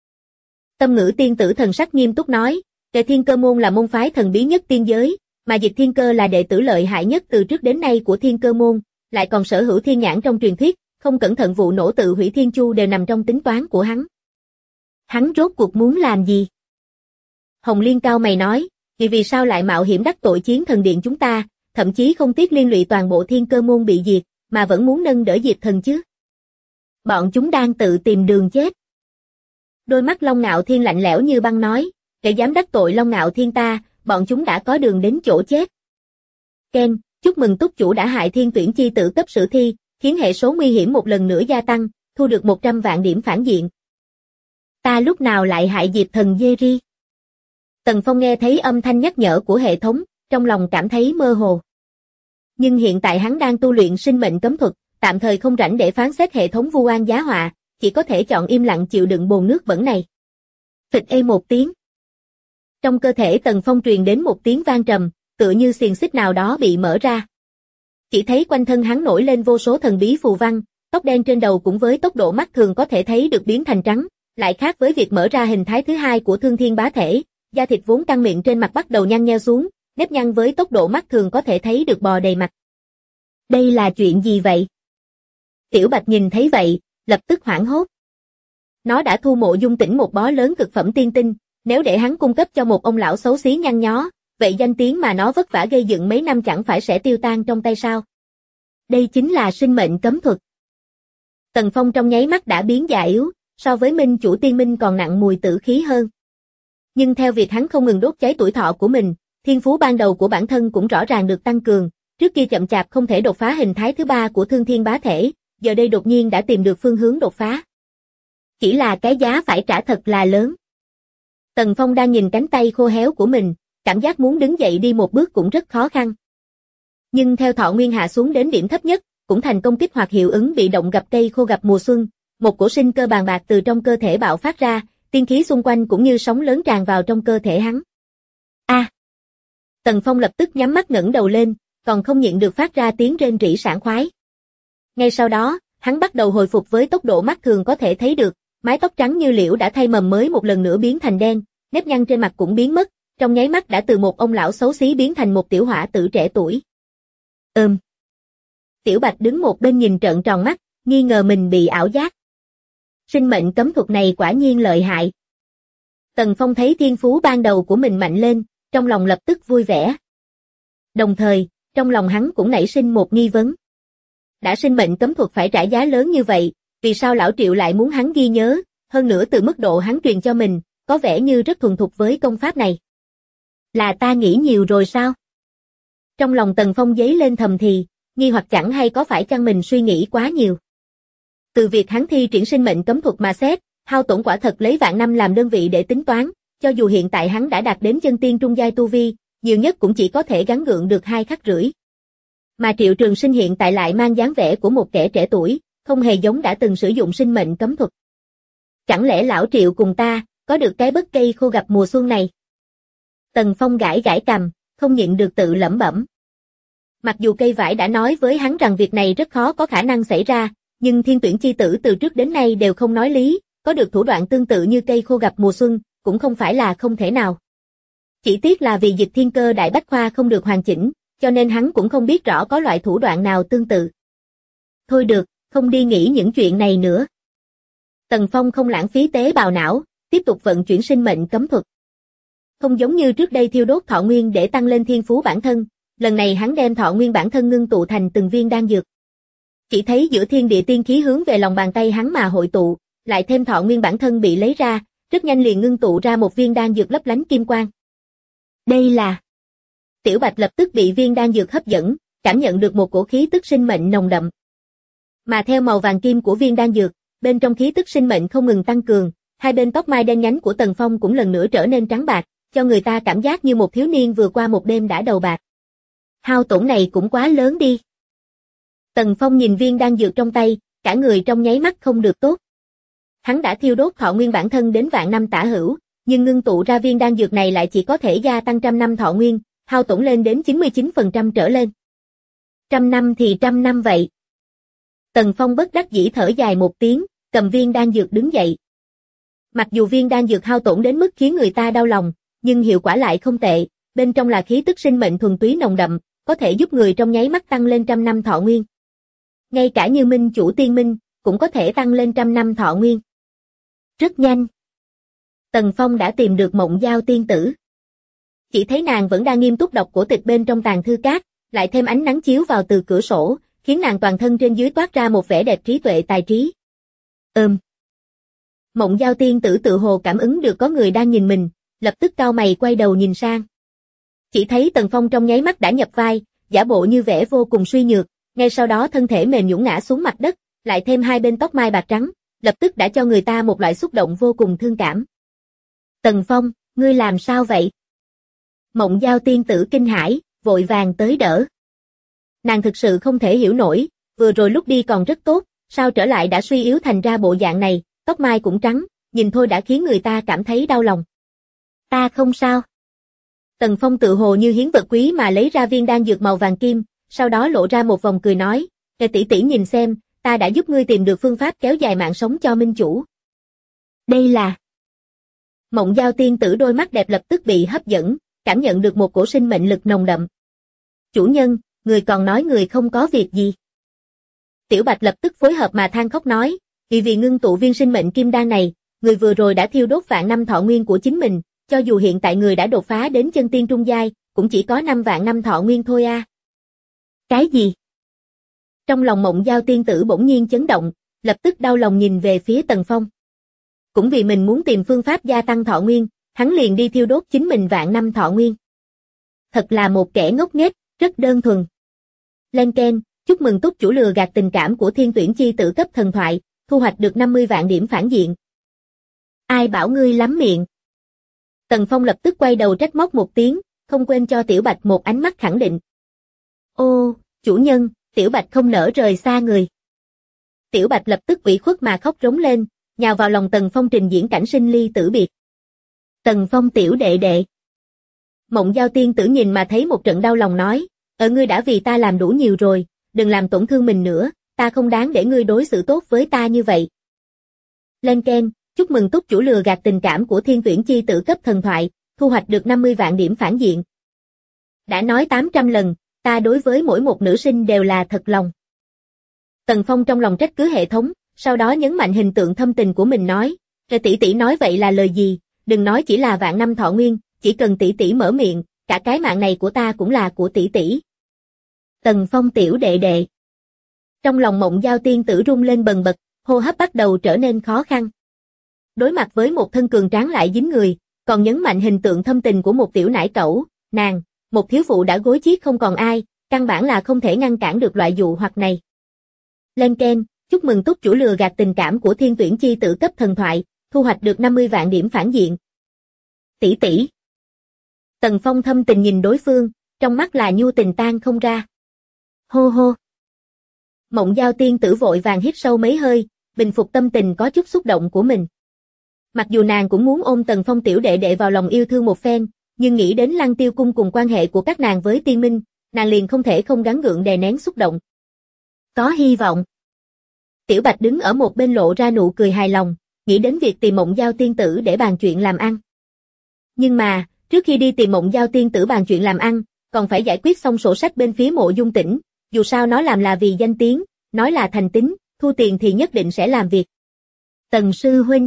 Tâm Ngữ tiên tử thần sắc nghiêm túc nói, Đệ Thiên Cơ môn là môn phái thần bí nhất tiên giới, mà Dịch Thiên Cơ là đệ tử lợi hại nhất từ trước đến nay của Thiên Cơ môn, lại còn sở hữu thiên nhãn trong truyền thuyết, không cẩn thận vụ nổ tự hủy thiên chu đều nằm trong tính toán của hắn. Hắn rốt cuộc muốn làm gì? Hồng Liên cao mày nói, vì sao lại mạo hiểm đắc tội Chiến Thần Điện chúng ta, thậm chí không tiếc liên lụy toàn bộ Thiên Cơ môn bị diệt, mà vẫn muốn nâng đỡ Diệp Thần chứ? Bọn chúng đang tự tìm đường chết. Đôi mắt Long Ngạo Thiên lạnh lẽo như băng nói, kẻ dám đắc tội Long Ngạo Thiên ta, bọn chúng đã có đường đến chỗ chết. Ken, chúc mừng túc chủ đã hại Thiên Tuyển chi tử cấp sử thi, khiến hệ số nguy hiểm một lần nữa gia tăng, thu được 100 vạn điểm phản diện. Ta lúc nào lại hại Diệp Thần Jerry? Tần Phong nghe thấy âm thanh nhắc nhở của hệ thống, trong lòng cảm thấy mơ hồ. Nhưng hiện tại hắn đang tu luyện sinh mệnh cấm thuật, tạm thời không rảnh để phán xét hệ thống vu oan giá họa, chỉ có thể chọn im lặng chịu đựng bồn nước bẩn này. Phịch ê một tiếng. Trong cơ thể Tần Phong truyền đến một tiếng vang trầm, tựa như xiềng xích nào đó bị mở ra. Chỉ thấy quanh thân hắn nổi lên vô số thần bí phù văn, tóc đen trên đầu cũng với tốc độ mắt thường có thể thấy được biến thành trắng, lại khác với việc mở ra hình thái thứ hai của Thương Thiên Bá Thể, da thịt vốn căng miệng trên mặt bắt đầu nhăn nheo xuống, nếp nhăn với tốc độ mắt thường có thể thấy được bò đầy mặt. Đây là chuyện gì vậy? Tiểu Bạch nhìn thấy vậy, lập tức hoảng hốt. Nó đã thu Mộ Dung Tĩnh một bó lớn cực phẩm tiên tinh, nếu để hắn cung cấp cho một ông lão xấu xí nhăn nhó, vậy danh tiếng mà nó vất vả gây dựng mấy năm chẳng phải sẽ tiêu tan trong tay sao? Đây chính là sinh mệnh cấm thuật. Tần Phong trong nháy mắt đã biến già yếu, so với Minh chủ tiên minh còn nặng mùi tử khí hơn. Nhưng theo việc hắn không ngừng đốt cháy tuổi thọ của mình, thiên phú ban đầu của bản thân cũng rõ ràng được tăng cường, trước kia chậm chạp không thể đột phá hình thái thứ ba của Thương Thiên Bá Thể, giờ đây đột nhiên đã tìm được phương hướng đột phá. Chỉ là cái giá phải trả thật là lớn. Tần Phong đang nhìn cánh tay khô héo của mình, cảm giác muốn đứng dậy đi một bước cũng rất khó khăn. Nhưng theo thọ nguyên hạ xuống đến điểm thấp nhất, cũng thành công kích hoạt hiệu ứng bị động gặp cây khô gặp mùa xuân, một cổ sinh cơ bàn bạc từ trong cơ thể bạo phát ra, tiên khí xung quanh cũng như sóng lớn tràn vào trong cơ thể hắn. A! Tần Phong lập tức nhắm mắt ngẩng đầu lên, còn không nhịn được phát ra tiếng rên rỉ sảng khoái. Ngay sau đó, hắn bắt đầu hồi phục với tốc độ mắt thường có thể thấy được, mái tóc trắng như liễu đã thay mầm mới một lần nữa biến thành đen, nếp nhăn trên mặt cũng biến mất, trong nháy mắt đã từ một ông lão xấu xí biến thành một tiểu hỏa tử trẻ tuổi. Tiểu Bạch đứng một bên nhìn trợn tròn mắt, nghi ngờ mình bị ảo giác. Sinh mệnh cấm thuật này quả nhiên lợi hại. Tần Phong thấy thiên phú ban đầu của mình mạnh lên, trong lòng lập tức vui vẻ. Đồng thời, trong lòng hắn cũng nảy sinh một nghi vấn. Đã sinh mệnh cấm thuật phải trả giá lớn như vậy, vì sao lão Triệu lại muốn hắn ghi nhớ, hơn nữa từ mức độ hắn truyền cho mình, có vẻ như rất thuần thục với công pháp này. Là ta nghĩ nhiều rồi sao? Trong lòng Tần Phong dấy lên thầm thì, nghi hoặc chẳng hay có phải chăng mình suy nghĩ quá nhiều. Từ việc hắn thi triển sinh mệnh cấm thuật mà xét, hao tổn quả thật lấy vạn năm làm đơn vị để tính toán, cho dù hiện tại hắn đã đạt đến chân tiên trung giai tu vi, nhiều nhất cũng chỉ có thể gắng gượng được 2 khắc rưỡi. Mà Triệu Trường Sinh hiện tại lại mang dáng vẻ của một kẻ trẻ tuổi, không hề giống đã từng sử dụng sinh mệnh cấm thuật. Chẳng lẽ lão Triệu cùng ta, có được cái bất cây khô gặp mùa xuân này? Tần Phong gãi gãi cằm, không nhịn được tự lẩm bẩm. Mặc dù cây vải đã nói với hắn rằng việc này rất khó có khả năng xảy ra, nhưng Thiên Tuyển chi tử từ trước đến nay đều không nói lý, có được thủ đoạn tương tự như cây khô gặp mùa xuân, cũng không phải là không thể nào. Chỉ tiếc là vì Dịch Thiên Cơ Đại Bách Khoa không được hoàn chỉnh, cho nên hắn cũng không biết rõ có loại thủ đoạn nào tương tự. Thôi được, không đi nghĩ những chuyện này nữa. Tần Phong không lãng phí tế bào não, tiếp tục vận chuyển sinh mệnh cấm thuật. Không giống như trước đây thiêu đốt thọ nguyên để tăng lên thiên phú bản thân, lần này hắn đem thọ nguyên bản thân ngưng tụ thành từng viên đan dược. Chỉ thấy giữa thiên địa tiên khí hướng về lòng bàn tay hắn mà hội tụ, lại thêm thọ nguyên bản thân bị lấy ra, rất nhanh liền ngưng tụ ra một viên đan dược lấp lánh kim quang. Đây là... Tiểu Bạch lập tức bị viên đan dược hấp dẫn, cảm nhận được một cổ khí tức sinh mệnh nồng đậm. Mà theo màu vàng kim của viên đan dược, bên trong khí tức sinh mệnh không ngừng tăng cường, hai bên tóc mai đen nhánh của Tần Phong cũng lần nữa trở nên trắng bạc, cho người ta cảm giác như một thiếu niên vừa qua một đêm đã đầu bạc. Hao tổn này cũng quá lớn đi. Tần Phong nhìn viên đan dược trong tay, cả người trong nháy mắt không được tốt. Hắn đã thiêu đốt thọ nguyên bản thân đến vạn năm tả hữu, nhưng ngưng tụ ra viên đan dược này lại chỉ có thể gia tăng 100 năm thọ nguyên, hao tổn lên đến 99% trở lên. 100 năm thì 100 năm vậy. Tần Phong bất đắc dĩ thở dài một tiếng, cầm viên đan dược đứng dậy. Mặc dù viên đan dược hao tổn đến mức khiến người ta đau lòng, nhưng hiệu quả lại không tệ, bên trong là khí tức sinh mệnh thuần túy nồng đậm, có thể giúp người trong nháy mắt tăng lên 100 năm thọ nguyên. Ngay cả như minh chủ tiên minh, cũng có thể tăng lên 100 năm thọ nguyên. Rất nhanh. Tần Phong đã tìm được Mộng Giao tiên tử. Chỉ thấy nàng vẫn đang nghiêm túc đọc cổ tịch bên trong tàng thư các, lại thêm ánh nắng chiếu vào từ cửa sổ, khiến nàng toàn thân trên dưới toát ra một vẻ đẹp trí tuệ tài trí. Mộng Giao tiên tử tự hồ cảm ứng được có người đang nhìn mình, lập tức cau mày quay đầu nhìn sang. Chỉ thấy Tần Phong trong nháy mắt đã nhập vai, giả bộ như vẻ vô cùng suy nhược, ngay sau đó thân thể mềm nhũn ngã xuống mặt đất, lại thêm hai bên tóc mai bạc trắng, lập tức đã cho người ta một loại xúc động vô cùng thương cảm. Tần Phong, ngươi làm sao vậy? Mộng Giao tiên tử kinh hãi, vội vàng tới đỡ. Nàng thực sự không thể hiểu nổi, vừa rồi lúc đi còn rất tốt, sao trở lại đã suy yếu thành ra bộ dạng này, tóc mai cũng trắng, nhìn thôi đã khiến người ta cảm thấy đau lòng. Ta không sao. Tần Phong tự hồ như hiến vật quý mà lấy ra viên đan dược màu vàng kim, sau đó lộ ra một vòng cười nói, tỷ tỷ nhìn xem, ta đã giúp ngươi tìm được phương pháp kéo dài mạng sống cho minh chủ. Đây là... Mộng Giao tiên tử đôi mắt đẹp lập tức bị hấp dẫn, cảm nhận được một cổ sinh mệnh lực nồng đậm. Chủ nhân, người còn nói người không có việc gì. Tiểu Bạch lập tức phối hợp mà than khóc nói, vì ngưng tụ viên sinh mệnh kim đan này, người vừa rồi đã thiêu đốt vạn năm thọ nguyên của chính mình, cho dù hiện tại người đã đột phá đến chân tiên trung giai, cũng chỉ có 5 vạn năm thọ nguyên thôi a. Cái gì? Trong lòng Mộng Giao tiên tử bỗng nhiên chấn động, lập tức đau lòng nhìn về phía Tần Phong. Cũng vì mình muốn tìm phương pháp gia tăng thọ nguyên, hắn liền đi thiêu đốt chính mình vạn năm thọ nguyên. Thật là một kẻ ngốc nghếch, rất đơn thuần. Lên keng, chúc mừng túc chủ lừa gạt tình cảm của thiên tuyển chi tử cấp thần thoại, thu hoạch được 50 vạn điểm phản diện. Ai bảo ngươi lắm miệng? Tần Phong lập tức quay đầu trách móc một tiếng, không quên cho Tiểu Bạch một ánh mắt khẳng định. Ô, chủ nhân, Tiểu Bạch không nỡ rời xa người. Tiểu Bạch lập tức ủy khuất mà khóc rống lên, nhào vào lòng Tần Phong trình diễn cảnh sinh ly tử biệt. Tần Phong tiểu đệ đệ. Mộng Giao tiên tử nhìn mà thấy một trận đau lòng nói, ngươi đã vì ta làm đủ nhiều rồi, đừng làm tổn thương mình nữa, ta không đáng để ngươi đối xử tốt với ta như vậy. Lên keng, chúc mừng túc chủ lừa gạt tình cảm của thiên tuyển chi tử cấp thần thoại, thu hoạch được 50 vạn điểm phản diện. Đã nói 800 lần, ta đối với mỗi một nữ sinh đều là thật lòng. Tần Phong trong lòng trách cứ hệ thống, sau đó nhấn mạnh hình tượng thâm tình của mình nói, tỷ tỷ nói vậy là lời gì, đừng nói chỉ là vạn năm thọ nguyên, chỉ cần tỷ tỷ mở miệng, cả cái mạng này của ta cũng là của tỷ tỷ. Tần Phong tiểu đệ đệ. Trong lòng Mộng Giao tiên tử rung lên bần bật, hô hấp bắt đầu trở nên khó khăn. Đối mặt với một thân cường tráng lại dính người, còn nhấn mạnh hình tượng thâm tình của một tiểu nải cẩu, nàng, một thiếu phụ đã gối chiếc không còn ai, căn bản là không thể ngăn cản được loại dụ hoặc này. Lên keng, chúc mừng túc chủ lừa gạt tình cảm của thiên tuyển chi tử cấp thần thoại, thu hoạch được 50 vạn điểm phản diện. Tỷ tỷ. Tần Phong thâm tình nhìn đối phương, trong mắt là nhu tình tan không ra. Hô hô. Mộng Giao tiên tử vội vàng hít sâu mấy hơi, bình phục tâm tình có chút xúc động của mình. Mặc dù nàng cũng muốn ôm Tần Phong tiểu đệ đệ vào lòng yêu thương một phen, nhưng nghĩ đến Lăng Tiêu cung cùng quan hệ của các nàng với tiên minh, nàng liền không thể không gắng gượng đè nén xúc động. Có hy vọng. Tiểu Bạch đứng ở một bên lộ ra nụ cười hài lòng, nghĩ đến việc tìm Mộng Giao tiên tử để bàn chuyện làm ăn. Nhưng mà, trước khi đi tìm Mộng Giao tiên tử bàn chuyện làm ăn, còn phải giải quyết xong sổ sách bên phía Mộ Dung Tĩnh, dù sao nó làm là vì danh tiếng, nói là thành tín, thu tiền thì nhất định sẽ làm việc. Tần sư huynh.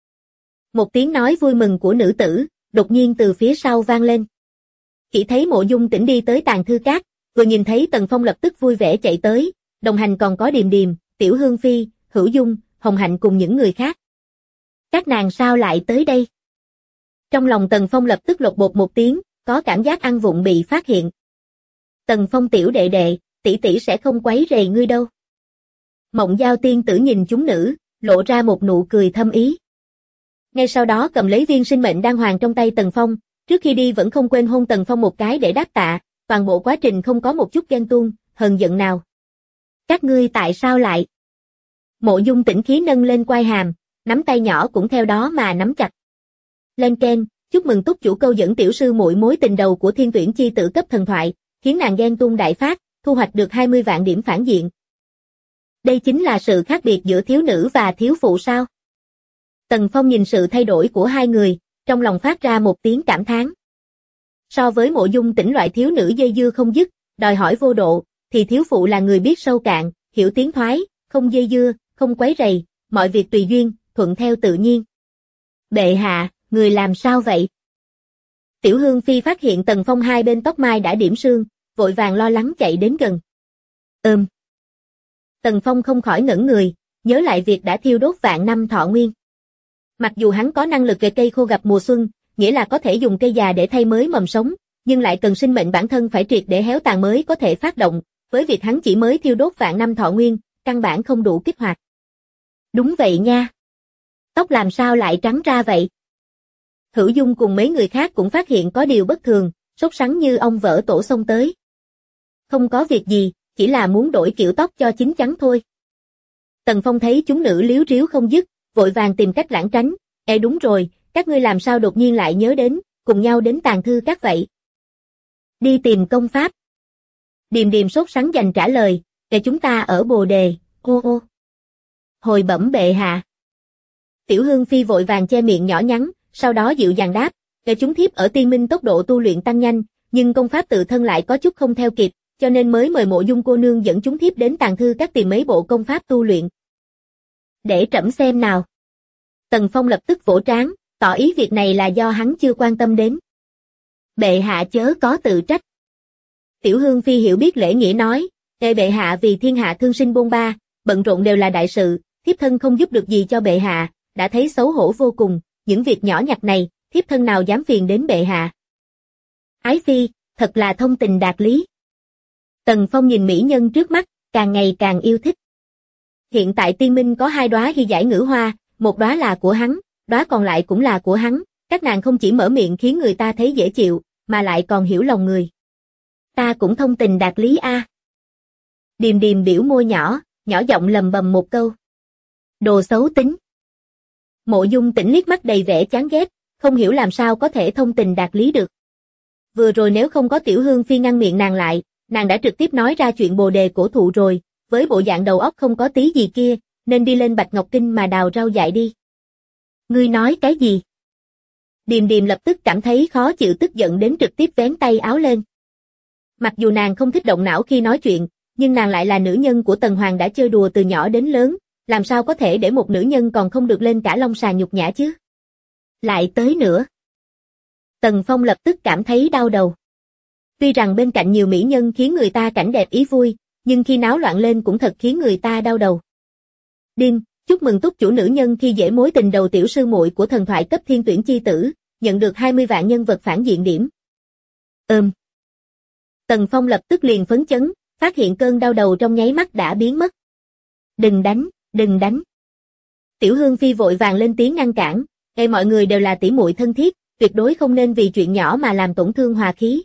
Một tiếng nói vui mừng của nữ tử, đột nhiên từ phía sau vang lên. Chỉ thấy Mộ Dung Tĩnh đi tới tàng thư các, vừa nhìn thấy Tần Phong lập tức vui vẻ chạy tới, đồng hành còn có Điềm Điềm, Tiểu Hương Phi, Hữu Dung, Hồng Hạnh cùng những người khác. Các nàng sao lại tới đây? Trong lòng Tần Phong lập tức lột bột một tiếng, có cảm giác ăn vụng bị phát hiện. Tần Phong tiểu đệ đệ, tỷ tỷ sẽ không quấy rầy ngươi đâu. Mộng Giao tiên tử nhìn chúng nữ, lộ ra một nụ cười thâm ý. Ngay sau đó cầm lấy viên sinh mệnh đan hoàng trong tay Tần Phong, trước khi đi vẫn không quên hôn Tần Phong một cái để đáp tạ, toàn bộ quá trình không có một chút ghen tuông, hờn giận nào. Các ngươi tại sao lại? Mộ Dung Tĩnh khí nâng lên quai hàm, nắm tay nhỏ cũng theo đó mà nắm chặt. Lên keng, chúc mừng túc chủ câu dẫn tiểu sư muội mối tình đầu của Thiên Tuyển chi tử cấp thần thoại, khiến nàng ghen tuông đại phát, thu hoạch được 20 vạn điểm phản diện. Đây chính là sự khác biệt giữa thiếu nữ và thiếu phụ sao? Tần Phong nhìn sự thay đổi của hai người, trong lòng phát ra một tiếng cảm thán. So với Mộ Dung Tĩnh loại thiếu nữ dây dưa không dứt, đòi hỏi vô độ, thì thiếu phụ là người biết sâu cạn, hiểu tiến thoái, không dây dưa, không quấy rầy, mọi việc tùy duyên, thuận theo tự nhiên. Bệ hạ, người làm sao vậy? Tiểu Hương Phi phát hiện Tần Phong hai bên tóc mai đã điểm sương, vội vàng lo lắng chạy đến gần. Tần Phong không khỏi ngẩn người, nhớ lại việc đã thiêu đốt vạn năm thọ nguyên. Mặc dù hắn có năng lực về cây khô gặp mùa xuân, nghĩa là có thể dùng cây già để thay mới mầm sống, nhưng lại cần sinh mệnh bản thân phải triệt để héo tàn mới có thể phát động, với việc hắn chỉ mới thiêu đốt vạn năm thọ nguyên, căn bản không đủ kích hoạt. Đúng vậy nha. Tóc làm sao lại trắng ra vậy? Hữu Dung cùng mấy người khác cũng phát hiện có điều bất thường, sốt sắng như ông vỡ tổ xông tới. Không có việc gì, chỉ là muốn đổi kiểu tóc cho chín chắn thôi. Tần Phong thấy chúng nữ líu ríu không dứt, vội vàng tìm cách lảng tránh. Đúng rồi, các ngươi làm sao đột nhiên lại nhớ đến, cùng nhau đến Tàng Thư Các vậy? Đi tìm công pháp. Điềm Điềm sốt sắng dành trả lời, chúng ta ở Bồ Đề, ô. Hồi bẩm bệ hạ. Tiểu Hương Phi vội vàng che miệng nhỏ nhắn, sau đó dịu dàng đáp, chúng thiếp ở Tiên Minh tốc độ tu luyện tăng nhanh, nhưng công pháp tự thân lại có chút không theo kịp, cho nên mới mời Mộ Dung cô nương dẫn chúng thiếp đến Tàng Thư Các tìm mấy bộ công pháp tu luyện. Để trẫm xem nào. Tần Phong lập tức vỗ trán, tỏ ý việc này là do hắn chưa quan tâm đến. Bệ hạ chớ có tự trách. Tiểu Hương Phi hiểu biết lễ nghĩa nói, bệ hạ vì thiên hạ thương sinh bôn ba, bận rộn đều là đại sự, thiếp thân không giúp được gì cho bệ hạ, đã thấy xấu hổ vô cùng, những việc nhỏ nhặt này, thiếp thân nào dám phiền đến bệ hạ. Ái Phi, thật là thông tình đạt lý. Tần Phong nhìn mỹ nhân trước mắt, càng ngày càng yêu thích. Hiện tại Tiên Minh có 2 đóa hy giải ngữ hoa, một đóa là của hắn, đóa còn lại cũng là của hắn, các nàng không chỉ mở miệng khiến người ta thấy dễ chịu, mà lại còn hiểu lòng người. Ta cũng thông tình đạt lý a. Điềm Điềm biểu môi nhỏ, nhỏ giọng lầm bầm một câu. Đồ xấu tính. Mộ Dung Tĩnh liếc mắt đầy vẻ chán ghét, không hiểu làm sao có thể thông tình đạt lý được. Vừa rồi nếu không có Tiểu Hương Phi ngăn miệng nàng lại, nàng đã trực tiếp nói ra chuyện Bồ Đề cổ thụ rồi, với bộ dạng đầu óc không có tí gì kia, nên đi lên Bạch Ngọc Kinh mà đào rau dại đi. Ngươi nói cái gì? Điềm Điềm lập tức cảm thấy khó chịu tức giận đến trực tiếp vén tay áo lên. Mặc dù nàng không thích động não khi nói chuyện, nhưng nàng lại là nữ nhân của Tần Hoàng đã chơi đùa từ nhỏ đến lớn, làm sao có thể để một nữ nhân còn không được lên cả lông sàn nhục nhã chứ? Lại tới nữa. Tần Phong lập tức cảm thấy đau đầu. Tuy rằng bên cạnh nhiều mỹ nhân khiến người ta cảnh đẹp ý vui, nhưng khi náo loạn lên cũng thật khiến người ta đau đầu. Điên, chúc mừng túc chủ nữ nhân khi dễ mối tình đầu tiểu sư muội của thần thoại cấp Thiên Tuyển chi tử, nhận được 20 vạn nhân vật phản diện điểm. Tần Phong lập tức liền phấn chấn, phát hiện cơn đau đầu trong nháy mắt đã biến mất. Đừng đánh, đừng đánh. Tiểu Hương Phi vội vàng lên tiếng ngăn cản, mọi người đều là tỷ muội thân thiết, tuyệt đối không nên vì chuyện nhỏ mà làm tổn thương hòa khí.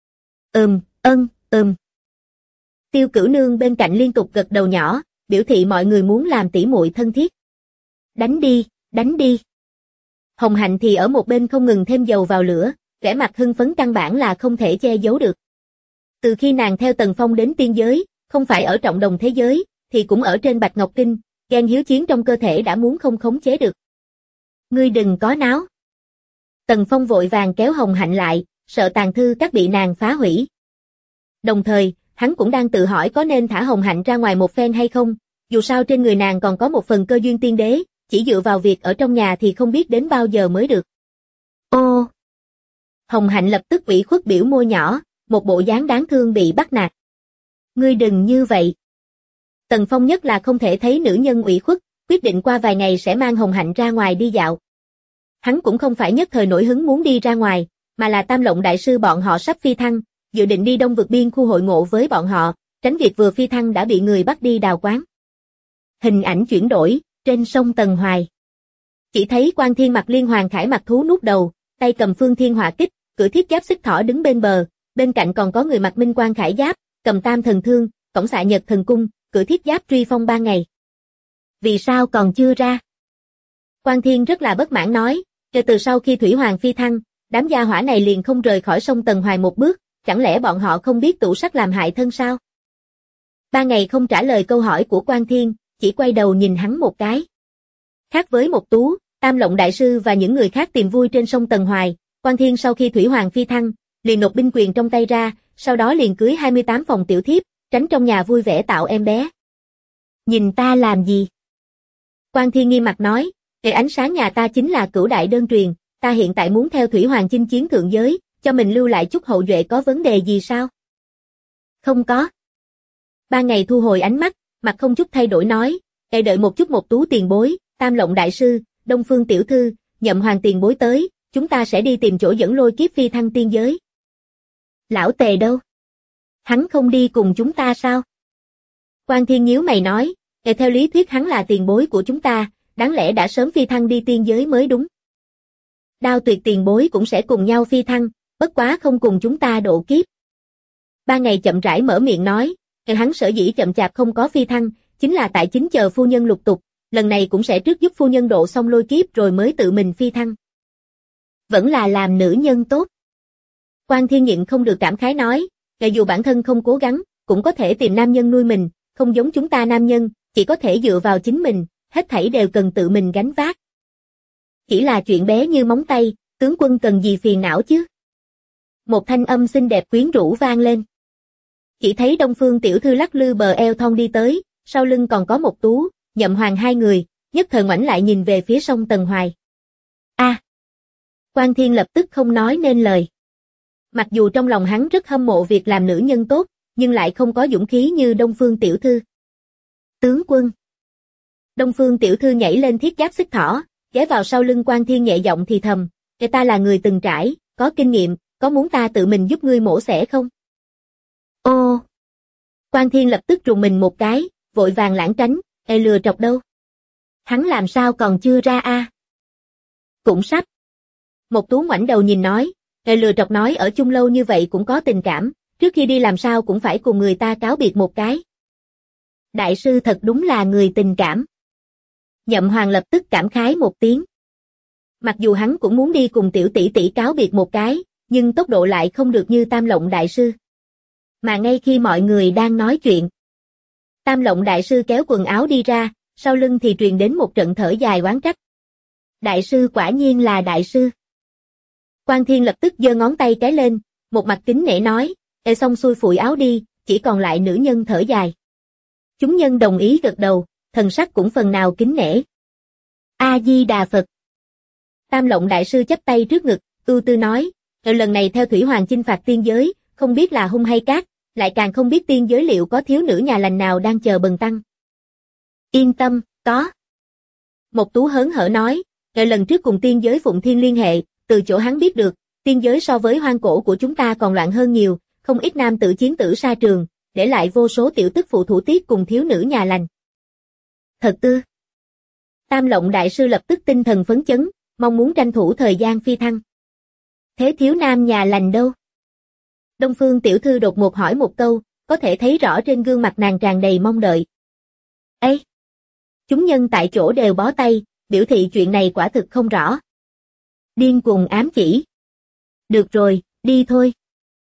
Tiêu Cửu Nương bên cạnh liên tục gật đầu nhỏ, biểu thị mọi người muốn làm tỷ muội thân thiết. Đánh đi, đánh đi. Hồng Hạnh thì ở một bên không ngừng thêm dầu vào lửa, vẻ mặt hưng phấn căn bản là không thể che giấu được. Từ khi nàng theo Tần Phong đến tiên giới, không phải ở trọng đồng thế giới, thì cũng ở trên Bạch Ngọc Kinh, ghen hiếu chiến trong cơ thể đã muốn không khống chế được. Ngươi đừng có náo. Tần Phong vội vàng kéo Hồng Hạnh lại, sợ Tàng Thư Các bị nàng phá hủy. Đồng thời, hắn cũng đang tự hỏi có nên thả Hồng Hạnh ra ngoài một phen hay không, dù sao trên người nàng còn có một phần cơ duyên tiên đế, chỉ dựa vào việc ở trong nhà thì không biết đến bao giờ mới được. Ô! Hồng Hạnh lập tức ủy khuất biểu môi nhỏ, một bộ dáng đáng thương bị bắt nạt. Ngươi đừng như vậy. Tần Phong nhất là không thể thấy nữ nhân ủy khuất, quyết định qua vài ngày sẽ mang Hồng Hạnh ra ngoài đi dạo. Hắn cũng không phải nhất thời nổi hứng muốn đi ra ngoài, mà là Tam Lộng đại sư bọn họ sắp phi thăng, dự định đi Đông Vực Biên khu hội ngộ với bọn họ, tránh việc vừa phi thăng đã bị người bắt đi đào quán. Hình ảnh chuyển đổi, trên sông Tần Hoài. Chỉ thấy Quan Thiên mặc liên hoàng khải mặc thú nút đầu, tay cầm phương thiên hỏa kích, cưỡi thiết giáp xích thỏ đứng bên bờ, bên cạnh còn có người mặc minh quan khải giáp, cầm tam thần thương, cổng xạ nhật thần cung, cưỡi thiết giáp truy phong 3 ngày. Vì sao còn chưa ra? Quan Thiên rất là bất mãn nói, kể từ sau khi Thủy Hoàng phi thăng, đám gia hỏa này liền không rời khỏi sông Tần Hoài một bước, chẳng lẽ bọn họ không biết tủ sắt làm hại thân sao? 3 ngày không trả lời câu hỏi của Quan Thiên, chỉ quay đầu nhìn hắn một cái. Khác với Mộc Tú, Tam Lộng đại sư và những người khác tìm vui trên sông Tần Hoài, Quan Thiên sau khi Thủy Hoàng phi thăng, liền nộp binh quyền trong tay ra, sau đó liền cưới 28 phòng tiểu thiếp, tránh trong nhà vui vẻ tạo em bé. Nhìn ta làm gì? Quan Thiên nghiêm mặt nói, ánh sáng nhà ta chính là cửu đại đơn truyền, ta hiện tại muốn theo Thủy Hoàng chinh chiến thượng giới, cho mình lưu lại chút hậu duệ có vấn đề gì sao? Không có. 3 ngày thu hồi ánh mắt, mặt không chút thay đổi nói, đợi một chút Mộc Tú tiền bối, Tam Lộng đại sư, Đông Phương tiểu thư, Nhậm Hoàng tiền bối tới, chúng ta sẽ đi tìm chỗ dẫn lôi kiếp phi thăng tiên giới. Lão Tề đâu? Hắn không đi cùng chúng ta sao? Quan Thiên nhíu mày nói, theo lý thuyết hắn là tiền bối của chúng ta, đáng lẽ đã sớm phi thăng đi tiên giới mới đúng. Đao Tuyệt tiền bối cũng sẽ cùng nhau phi thăng, bất quá không cùng chúng ta độ kiếp. 3 ngày chậm rãi mở miệng nói, hắn sở dĩ chậm chạp không có phi thăng, chính là tại chính chờ phu nhân lục tục, lần này cũng sẽ trước giúp phu nhân độ xong lôi kiếp rồi mới tự mình phi thăng. Vẫn là làm nữ nhân tốt. Quan Thiên nhịn không được cảm khái nói, dù bản thân không cố gắng, cũng có thể tìm nam nhân nuôi mình, không giống chúng ta nam nhân, chỉ có thể dựa vào chính mình, hết thảy đều cần tự mình gánh vác. Chỉ là chuyện bé như móng tay, tướng quân cần gì phiền não chứ? Một thanh âm xinh đẹp quyến rũ vang lên. Chỉ thấy Đông Phương tiểu thư lắc lư bờ eo thon đi tới, sau lưng còn có Mộc Tú, Nhậm Hoàng hai người, nhất thời ngoảnh lại nhìn về phía sông Tần Hoài. Quan Thiên lập tức không nói nên lời. Mặc dù trong lòng hắn rất hâm mộ việc làm nữ nhân tốt, nhưng lại không có dũng khí như Đông Phương tiểu thư. Tướng quân. Đông Phương tiểu thư nhảy lên thiết giáp xích thỏ, ghé vào sau lưng Quan Thiên nhẹ giọng thì thầm, ta là người từng trải, có kinh nghiệm, có muốn ta tự mình giúp ngươi mổ xẻ không? Ô! Quan Thiên lập tức rùng mình một cái, vội vàng lảng tránh, lừa trọc đâu? Hắn làm sao còn chưa ra a? Cũng sắp. Mộc Tú ngoảnh đầu nhìn nói, lừa trọc nói ở chung lâu như vậy cũng có tình cảm, trước khi đi làm sao cũng phải cùng người ta cáo biệt một cái. Đại sư thật đúng là người tình cảm. Nhậm Hoàng lập tức cảm khái một tiếng. Mặc dù hắn cũng muốn đi cùng tiểu tỷ tỷ cáo biệt một cái, nhưng tốc độ lại không được như Tam Lộng đại sư. Mà ngay khi mọi người đang nói chuyện, Tam Lộng đại sư kéo quần áo đi ra, sau lưng thì truyền đến một trận thở dài oán trách. Đại sư quả nhiên là đại sư. Quan Thiên lập tức giơ ngón tay cái lên, một mặt kính nể nói, xong xuôi phủi áo đi, chỉ còn lại nữ nhân thở dài. Chúng nhân đồng ý gật đầu, thần sắc cũng phần nào kính nể. A-di-đà Phật. Tam Lộng đại sư chắp tay trước ngực, ưu tư nói, lần này theo Thủy Hoàng chinh phạt tiên giới, không biết là hung hay cát, lại càng không biết tiên giới liệu có thiếu nữ nhà lành nào đang chờ bần tăng. Yên tâm, có. Mộc Tú hớn hở nói, lần trước cùng tiên giới Phụng Thiên liên hệ, từ chỗ hắn biết được, tiên giới so với hoang cổ của chúng ta còn loạn hơn nhiều, không ít nam tử chiến tử sa trường, để lại vô số tiểu tức phụ thủ tiết cùng thiếu nữ nhà lành. Thật ư? Tam Lộng đại sư lập tức tinh thần phấn chấn, mong muốn tranh thủ thời gian phi thăng. Thế thiếu nam nhà lành đâu? Đông Phương tiểu thư đột ngột hỏi một câu, có thể thấy rõ trên gương mặt nàng tràn đầy mong đợi. Ê! Chúng nhân tại chỗ đều bó tay, biểu thị chuyện này quả thực không rõ. Điên cuồng ám chỉ. Được rồi, đi thôi.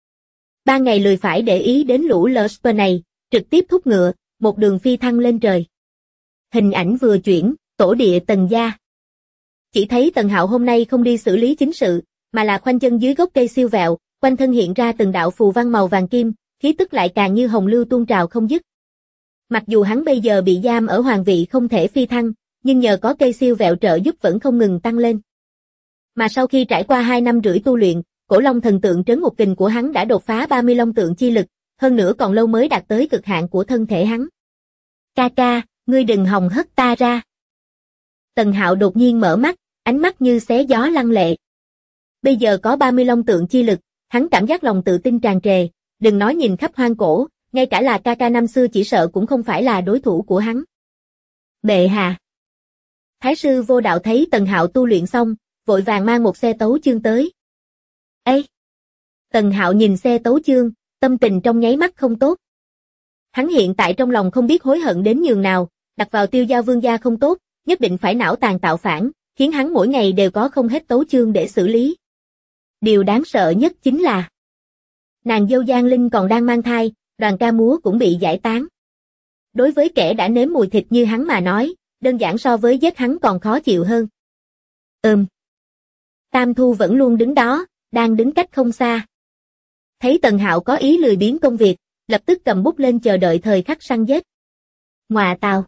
3 ngày lười phải để ý đến lũ Lusper này, trực tiếp thúc ngựa, một đường phi thăng lên trời. Hình ảnh vừa chuyển, tổ địa Tần gia. Chỉ thấy Tần Hạo hôm nay không đi xử lý chính sự, mà là khoanh chân dưới gốc cây siêu vẹo, quanh thân hiện ra từng đạo phù văn màu vàng kim, khí tức lại càng như hồng lưu tuôn trào không dứt. Mặc dù hắn bây giờ bị giam ở hoàng vị không thể phi thăng, nhưng nhờ có cây siêu vẹo trợ giúp vẫn không ngừng tăng lên. Mà sau khi trải qua 2 năm rưỡi tu luyện, cổ long thần tượng trấn ngục kình của hắn đã đột phá 30 long tượng chi lực, hơn nữa còn lâu mới đạt tới cực hạn của thân thể hắn. Ca ca, ngươi đừng hòng hất ta ra. Tần Hạo đột nhiên mở mắt, ánh mắt như xé gió lăng lệ. Bây giờ có 30 long tượng chi lực, hắn cảm giác lòng tự tin tràn trề, đừng nói nhìn khắp hoang cổ, ngay cả là ca ca năm xưa chỉ sợ cũng không phải là đối thủ của hắn. Bệ hạ. Thái sư Vô Đạo thấy Tần Hạo tu luyện xong, vội vàng mang một xe tấu chương tới. Ê! Tần Hạo nhìn xe tấu chương, tâm tình trong nháy mắt không tốt. Hắn hiện tại trong lòng không biết hối hận đến nhường nào, đặt vào Tiêu Giao Vương gia không tốt, nhất định phải não tàn tạo phản, khiến hắn mỗi ngày đều có không hết tấu chương để xử lý. Điều đáng sợ nhất chính là nàng dâu Giang Linh còn đang mang thai, đoàn ca múa cũng bị giải tán. Đối với kẻ đã nếm mùi thịt như hắn mà nói, đơn giản so với giết hắn còn khó chịu hơn. Tam Thu vẫn luôn đứng đó, đang đứng cách không xa. Thấy Tần Hạo có ý lười biếng công việc, lập tức cầm bút lên chờ đợi thời khắc săn giết. Ngoà tào.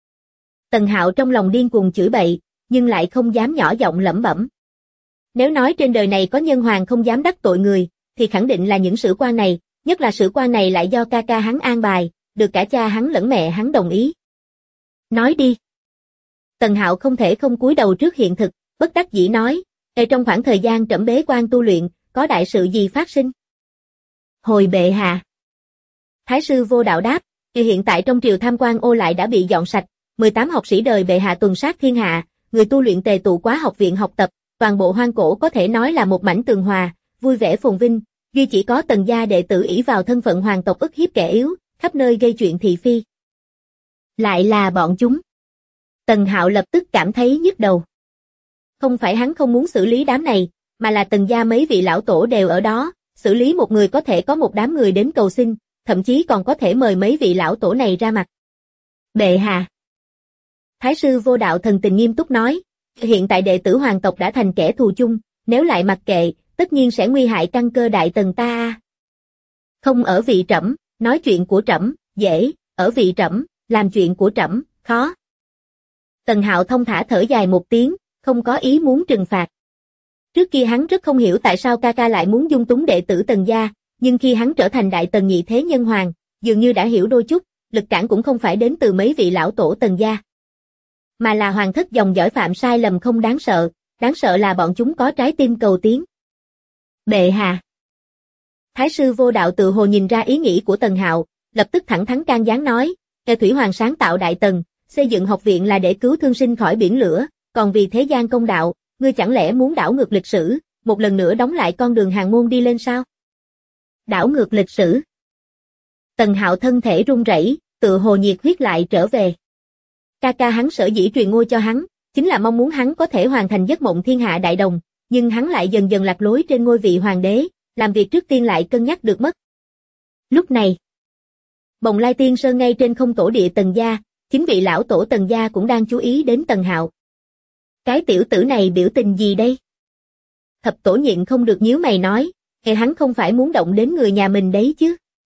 Tần Hạo trong lòng điên cuồng chửi bậy, nhưng lại không dám nhỏ giọng lẩm bẩm. Nếu nói trên đời này có nhân hoàng không dám đắc tội người, thì khẳng định là những sử quan này, nhất là sử quan này lại do ca ca hắn an bài, được cả cha hắn lẫn mẹ hắn đồng ý. Nói đi. Tần Hạo không thể không cúi đầu trước hiện thực, bất đắc dĩ nói, trong khoảng thời gian trẫm bế quan tu luyện, có đại sự gì phát sinh? Hồi bệ hạ. Thái sư Vô Đạo đáp, hiện tại trong triều tham quan ô lại đã bị dọn sạch, 18 học sĩ đời bệ hạ tuần sát thiên hạ, người tu luyện tề tụ quá học viện học tập, toàn bộ hoang cổ có thể nói là một mảnh tường hòa, vui vẻ phồn vinh, duy chỉ có Tần gia đệ tử ỷ vào thân phận hoàng tộc ức hiếp kẻ yếu, khắp nơi gây chuyện thị phi. Lại là bọn chúng. Tần Hạo lập tức cảm thấy nhức đầu. Không phải hắn không muốn xử lý đám này, mà là Tần gia mấy vị lão tổ đều ở đó, xử lý một người có thể có một đám người đến cầu xin, thậm chí còn có thể mời mấy vị lão tổ này ra mặt. Bệ hạ. Thái sư Vô Đạo thần tình nghiêm túc nói, hiện tại đệ tử hoàng tộc đã thành kẻ thù chung, nếu lại mặc kệ, tất nhiên sẽ nguy hại căn cơ đại Tần ta. Không ở vị trẫm, nói chuyện của trẫm, dễ, ở vị trẫm, làm chuyện của trẫm, khó. Tần Hạo thông thả thở dài một tiếng, không có ý muốn trừng phạt. Trước kia hắn rất không hiểu tại sao ca ca lại muốn dung túng đệ tử Tần gia, nhưng khi hắn trở thành đại Tần nhị thế nhân hoàng, dường như đã hiểu đôi chút, lực cản cũng không phải đến từ mấy vị lão tổ Tần gia, mà là hoàng thất dòng dõi phạm sai lầm không đáng sợ là bọn chúng có trái tim cầu tiến. Bệ hạ. Thái sư Vô Đạo tự hồ nhìn ra ý nghĩ của Tần Hạo, lập tức thẳng thắn can gián nói, Thủy Hoàng sáng tạo đại Tần, xây dựng học viện là để cứu thương sinh khỏi biển lửa, còn vì thế gian công đạo, ngươi chẳng lẽ muốn đảo ngược lịch sử, một lần nữa đóng lại con đường hàng môn đi lên sao? Đảo ngược lịch sử. Tần Hạo thân thể run rẩy, tự hồ nhiệt huyết lại trở về. Ca ca hắn sở dĩ truyền ngôi cho hắn, chính là mong muốn hắn có thể hoàn thành giấc mộng thiên hạ đại đồng, nhưng hắn lại dần dần lạc lối trên ngôi vị hoàng đế, làm việc trước tiên lại cân nhắc được mất. Lúc này, Bồng Lai Tiên Sơn ngay trên không tổ địa Tần gia, chính vị lão tổ Tần gia cũng đang chú ý đến Tần Hạo. Cái tiểu tử này biểu tình gì đây? Thập tổ nhịn không được nhíu mày nói, hắn không phải muốn động đến người nhà mình đấy chứ?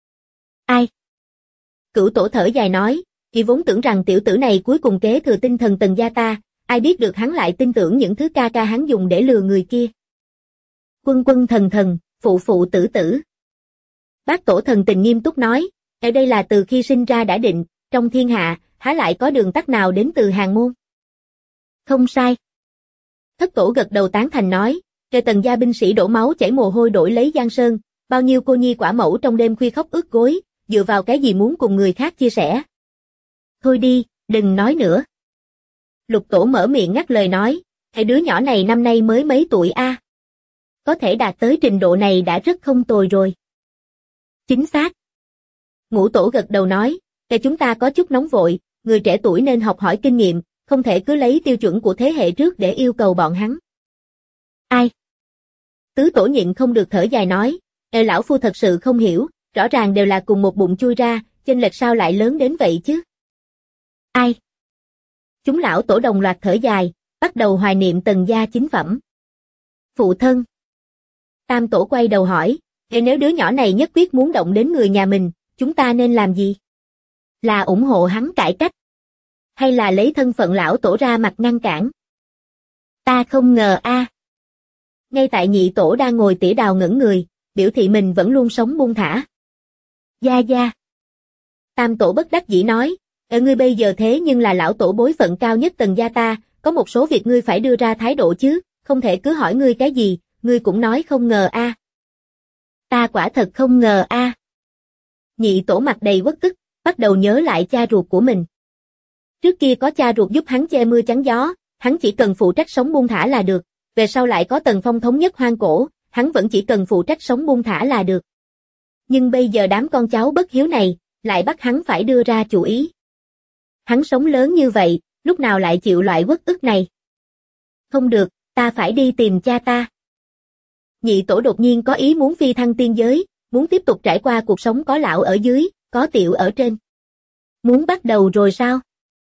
Ai? Cửu tổ thở dài nói, vì vốn tưởng rằng tiểu tử này cuối cùng kế thừa tinh thần Tần gia ta, ai biết được hắn lại tin tưởng những thứ ca ca hắn dùng để lừa người kia. Quân quân thần thần, phụ phụ tử tử. Bác tổ thần tình nghiêm túc nói, ở đây là từ khi sinh ra đã định, trong thiên hạ, há lại có đường tắt nào đến từ hàng môn. Không sai. Thất tổ gật đầu tán thành nói, Tần gia binh sĩ đổ máu chảy mồ hôi đổi lấy Giang Sơn, bao nhiêu cô nhi quả mẫu trong đêm khuya khóc ướt gối, dựa vào cái gì muốn cùng người khác chia sẻ. Thôi đi, đừng nói nữa. Lục tổ mở miệng ngắt lời nói, đứa nhỏ này năm nay mới mấy tuổi a? Có thể đạt tới trình độ này đã rất không tồi rồi. Chính xác. Ngũ tổ gật đầu nói, chúng ta có chút nóng vội, người trẻ tuổi nên học hỏi kinh nghiệm, không thể cứ lấy tiêu chuẩn của thế hệ trước để yêu cầu bọn hắn. Ai? Tứ tổ nhịn không được thở dài nói, lão phu thật sự không hiểu, rõ ràng đều là cùng một bụng chui ra, chênh lệch sao lại lớn đến vậy chứ? Ai? Chúng lão tổ đồng loạt thở dài, bắt đầu hoài niệm Tần gia chính phẩm. Phụ thân. Tam tổ quay đầu hỏi, nếu đứa nhỏ này nhất quyết muốn động đến người nhà mình, chúng ta nên làm gì? Là ủng hộ hắn cải cách? Hay là lấy thân phận lão tổ ra mặt ngăn cản? Ta không ngờ a. Ngay tại nhị tổ đang ngồi tỉa đào ngẩn người, biểu thị mình vẫn luôn sống buông thả. Gia gia. Tam tổ bất đắc dĩ nói, Ngươi bây giờ thế nhưng là lão tổ bối phận cao nhất Tần gia ta, có một số việc ngươi phải đưa ra thái độ chứ, không thể cứ hỏi ngươi cái gì, ngươi cũng nói không ngờ a. Ta quả thật không ngờ a. Nhị tổ mặt đầy uất ức, bắt đầu nhớ lại cha ruột của mình. Trước kia có cha ruột giúp hắn che mưa chắn gió, hắn chỉ cần phụ trách sống buông thả là được, về sau lại có Tần Phong thống nhất hoang cổ, hắn vẫn chỉ cần phụ trách sống buông thả là được. Nhưng bây giờ đám con cháu bất hiếu này, lại bắt hắn phải đưa ra chủ ý. Hắn sống lớn như vậy, lúc nào lại chịu loại uất ức này? Không được, ta phải đi tìm cha ta. Nhị tổ đột nhiên có ý muốn phi thăng tiên giới, muốn tiếp tục trải qua cuộc sống có lão ở dưới, có tiểu ở trên. Muốn bắt đầu rồi sao?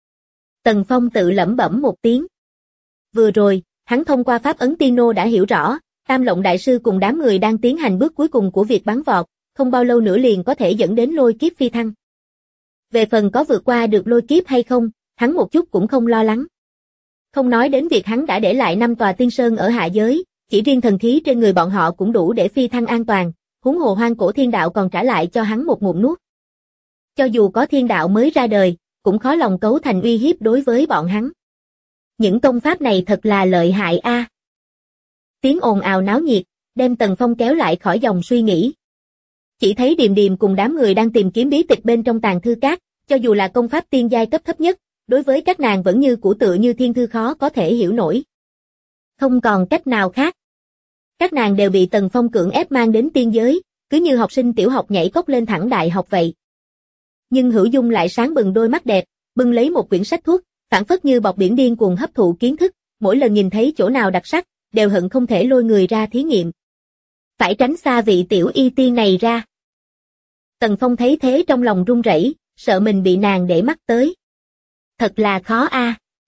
Tần Phong tự lẩm bẩm một tiếng. Vừa rồi, hắn thông qua pháp ấn tiên nô đã hiểu rõ, Tam Lộng Đại Sư cùng đám người đang tiến hành bước cuối cùng của việc bắn vọt, không bao lâu nữa liền có thể dẫn đến lôi kiếp phi thăng. Về phần có vượt qua được lôi kiếp hay không, hắn một chút cũng không lo lắng. Không nói đến việc hắn đã để lại 5 tòa tiên sơn ở hạ giới, chỉ riêng thần khí trên người bọn họ cũng đủ để phi thăng an toàn, huống hồ hoang cổ thiên đạo còn trả lại cho hắn một ngụm nuốt. Cho dù có thiên đạo mới ra đời, cũng khó lòng cấu thành uy hiếp đối với bọn hắn. Những công pháp này thật là lợi hại a. Tiếng ồn ào náo nhiệt, đem Tần Phong kéo lại khỏi dòng suy nghĩ. Chỉ thấy Điềm Điềm cùng đám người đang tìm kiếm bí tịch bên trong tàng thư các, cho dù là công pháp tiên giai cấp thấp nhất, đối với các nàng vẫn như cũ tựa như thiên thư khó có thể hiểu nổi. Không còn cách nào khác. Các nàng đều bị Tần Phong cưỡng ép mang đến tiên giới, cứ như học sinh tiểu học nhảy cốc lên thẳng đại học vậy. Nhưng Hữu Dung lại sáng bừng đôi mắt đẹp, bưng lấy một quyển sách thuốc, phảng phất như bọt biển điên cuồng hấp thụ kiến thức, mỗi lần nhìn thấy chỗ nào đặc sắc, đều hận không thể lôi người ra thí nghiệm. Phải tránh xa vị tiểu y tiên này ra. Tần Phong thấy thế trong lòng run rẩy, sợ mình bị nàng để mắt tới. Thật là khó a.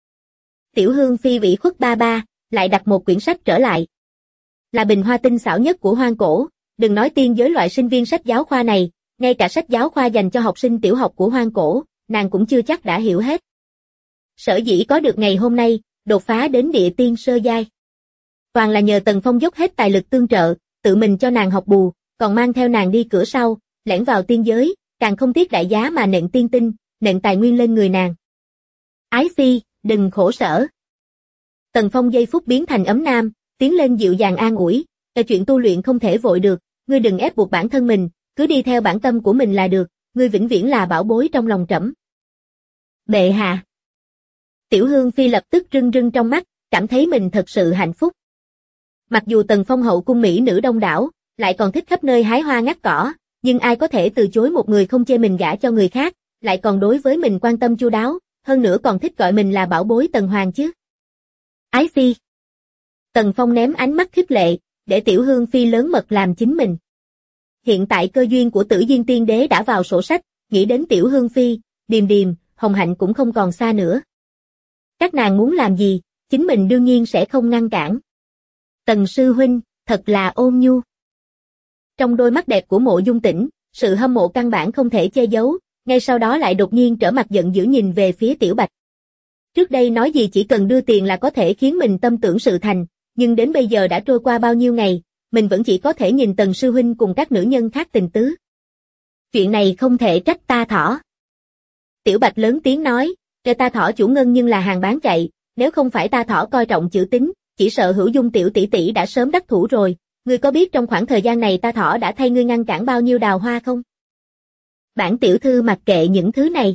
Tiểu Hương Phi ủy khuất ba ba, lại đặt một quyển sách trở lại. Là bình hoa tinh xảo nhất của hoang cổ, đừng nói tiên giới loại sinh viên sách giáo khoa này, ngay cả sách giáo khoa dành cho học sinh tiểu học của hoang cổ, nàng cũng chưa chắc đã hiểu hết. Sở dĩ có được ngày hôm nay, đột phá đến địa tiên sơ giai. Toàn là nhờ Tần Phong dốc hết tài lực tương trợ, tự mình cho nàng học bù, còn mang theo nàng đi cửa sau, lẻn vào tiên giới, càng không tiếc đại giá mà nện tiên tinh, nện tài nguyên lên người nàng. Ái Phi, đừng khổ sở. Tần Phong giây phút biến thành ấm nam, tiến lên dịu dàng an ủi, chuyện tu luyện không thể vội được, ngươi đừng ép buộc bản thân mình, cứ đi theo bản tâm của mình là được, ngươi vĩnh viễn là bảo bối trong lòng trẫm. Bệ hạ. Tiểu Hương Phi lập tức rưng rưng trong mắt, cảm thấy mình thật sự hạnh phúc. Mặc dù Tần Phong hậu cung mỹ nữ đông đảo, lại còn thích khắp nơi hái hoa ngắt cỏ, nhưng ai có thể từ chối một người không chê mình gả cho người khác, lại còn đối với mình quan tâm chu đáo, hơn nữa còn thích gọi mình là bảo bối Tần Hoàng chứ. Ái Phi. Tần Phong ném ánh mắt khích lệ, để Tiểu Hương Phi lớn mật làm chính mình. Hiện tại cơ duyên của Tử Duyên Tiên Đế đã vào sổ sách, nghĩ đến Tiểu Hương Phi, Điềm Điềm, Hồng Hạnh cũng không còn xa nữa. Các nàng muốn làm gì, chính mình đương nhiên sẽ không ngăn cản. Tần sư huynh, thật là ôn nhu. Trong đôi mắt đẹp của Mộ Dung Tĩnh, sự hâm mộ căn bản không thể che giấu, ngay sau đó lại đột nhiên trở mặt giận dữ nhìn về phía Tiểu Bạch. Trước đây nói gì chỉ cần đưa tiền là có thể khiến mình tâm tưởng sự thành, nhưng đến bây giờ đã trôi qua bao nhiêu ngày, mình vẫn chỉ có thể nhìn Tần sư huynh cùng các nữ nhân khác tình tứ. Chuyện này không thể trách ta thỏ. Tiểu Bạch lớn tiếng nói, ta thỏ chủ ngân nhưng là hàng bán chạy, nếu không phải ta thỏ coi trọng chữ tín, chỉ sợ Hữu Dung tiểu tỷ tỷ đã sớm đắc thủ rồi, ngươi có biết trong khoảng thời gian này ta thỏ đã thay ngươi ngăn cản bao nhiêu đào hoa không? Bản tiểu thư mặc kệ những thứ này.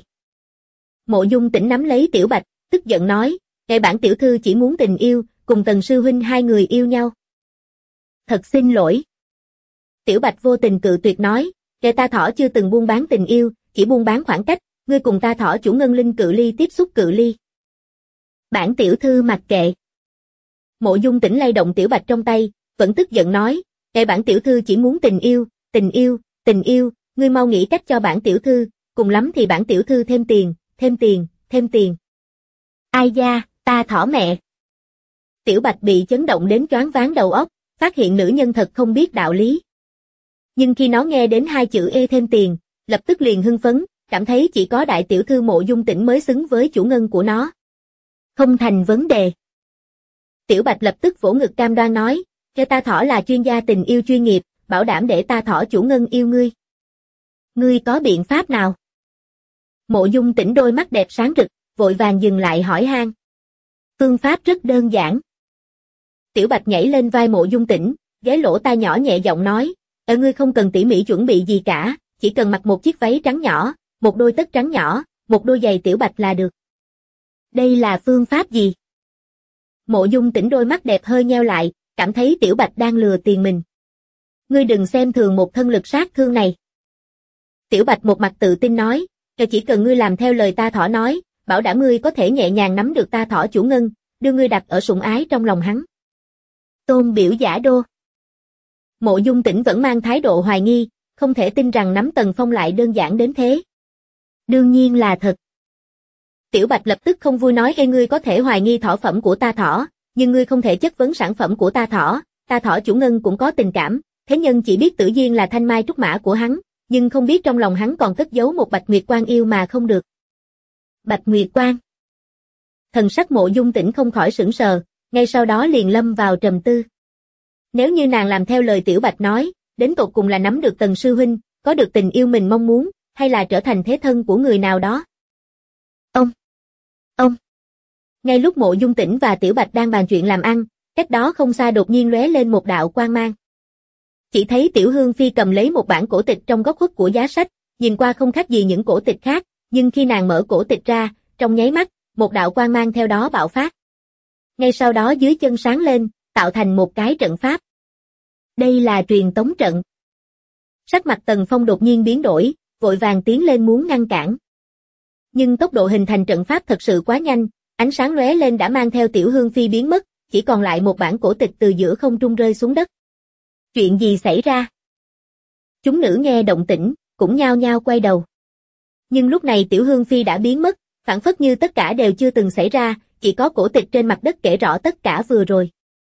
Mộ Dung Tĩnh nắm lấy Tiểu Bạch, tức giận nói, bản tiểu thư chỉ muốn tình yêu, cùng Tần sư huynh hai người yêu nhau. Thật xin lỗi. Tiểu Bạch vô tình cự tuyệt nói, ta thỏ chưa từng buôn bán tình yêu, chỉ buôn bán khoảng cách, ngươi cùng ta thỏ chủ ngân linh cự ly tiếp xúc cự ly. Bản tiểu thư mặc kệ. Mộ Dung Tĩnh lay động Tiểu Bạch trong tay, vẫn tức giận nói, bản tiểu thư chỉ muốn tình yêu, tình yêu, tình yêu, ngươi mau nghĩ cách cho bản tiểu thư, cùng lắm thì bản tiểu thư thêm tiền, thêm tiền, thêm tiền. Ai da, ta thỏ mẹ. Tiểu Bạch bị chấn động đến choáng váng đầu óc, phát hiện nữ nhân thật không biết đạo lý. Nhưng khi nó nghe đến hai chữ thêm tiền, lập tức liền hưng phấn, cảm thấy chỉ có đại tiểu thư Mộ Dung Tĩnh mới xứng với chủ ngân của nó. Không thành vấn đề. Tiểu Bạch lập tức vỗ ngực cam đoan nói, ta thỏ là chuyên gia tình yêu chuyên nghiệp, bảo đảm để ta thỏ chủ ngân yêu ngươi. Ngươi có biện pháp nào? Mộ Dung Tĩnh đôi mắt đẹp sáng rực, vội vàng dừng lại hỏi han. Phương pháp rất đơn giản. Tiểu Bạch nhảy lên vai Mộ Dung Tĩnh, ghé lỗ tai nhỏ nhẹ giọng nói, ngươi không cần tỉ mỉ chuẩn bị gì cả, chỉ cần mặc một chiếc váy trắng nhỏ, một đôi tất trắng nhỏ, một đôi giày tiểu bạch là được. Đây là phương pháp gì? Mộ Dung Tĩnh đôi mắt đẹp hơi nheo lại, cảm thấy tiểu bạch đang lừa tiền mình. Ngươi đừng xem thường một thân lực sát thương này. Tiểu bạch một mặt tự tin nói, chỉ cần ngươi làm theo lời ta thỏ nói, bảo đảm ngươi có thể nhẹ nhàng nắm được ta thỏ chủ ngân, đưa ngươi đặt ở sủng ái trong lòng hắn. Tôn biểu giả đô. Mộ Dung Tĩnh vẫn mang thái độ hoài nghi, không thể tin rằng nắm Tần Phong lại đơn giản đến thế. Đương nhiên là thật. Tiểu Bạch lập tức không vui nói, ngươi có thể hoài nghi thỏ phẩm của ta thỏ, nhưng ngươi không thể chất vấn sản phẩm của ta thỏ chủ ngân cũng có tình cảm, thế nhân chỉ biết Tử Duyên là thanh mai trúc mã của hắn, nhưng không biết trong lòng hắn còn cất giấu một Bạch Nguyệt Quan yêu mà không được. Bạch Nguyệt Quan. Thần sắc Mộ Dung Tĩnh không khỏi sững sờ, ngay sau đó liền lâm vào trầm tư. Nếu như nàng làm theo lời Tiểu Bạch nói, đến tột cùng là nắm được Tần sư huynh, có được tình yêu mình mong muốn, hay là trở thành thế thân của người nào đó? Ông. Ngay lúc Mộ Dung Tĩnh và Tiểu Bạch đang bàn chuyện làm ăn, cách đó không xa đột nhiên lóe lên một đạo quang mang. Chỉ thấy Tiểu Hương Phi cầm lấy một bản cổ tịch trong góc khuất của giá sách, nhìn qua không khác gì những cổ tịch khác, nhưng khi nàng mở cổ tịch ra, trong nháy mắt, một đạo quang mang theo đó bạo phát. Ngay sau đó dưới chân sáng lên, tạo thành một cái trận pháp. Đây là truyền tống trận. Sắc mặt Tần Phong đột nhiên biến đổi, vội vàng tiến lên muốn ngăn cản. Nhưng tốc độ hình thành trận pháp thật sự quá nhanh, ánh sáng lóe lên đã mang theo Tiểu Hương Phi biến mất, chỉ còn lại một bản cổ tịch từ giữa không trung rơi xuống đất. Chuyện gì xảy ra? Chúng nữ nghe động tĩnh, cũng nhao nhao quay đầu. Nhưng lúc này Tiểu Hương Phi đã biến mất, phảng phất như tất cả đều chưa từng xảy ra, chỉ có cổ tịch trên mặt đất kể rõ tất cả vừa rồi.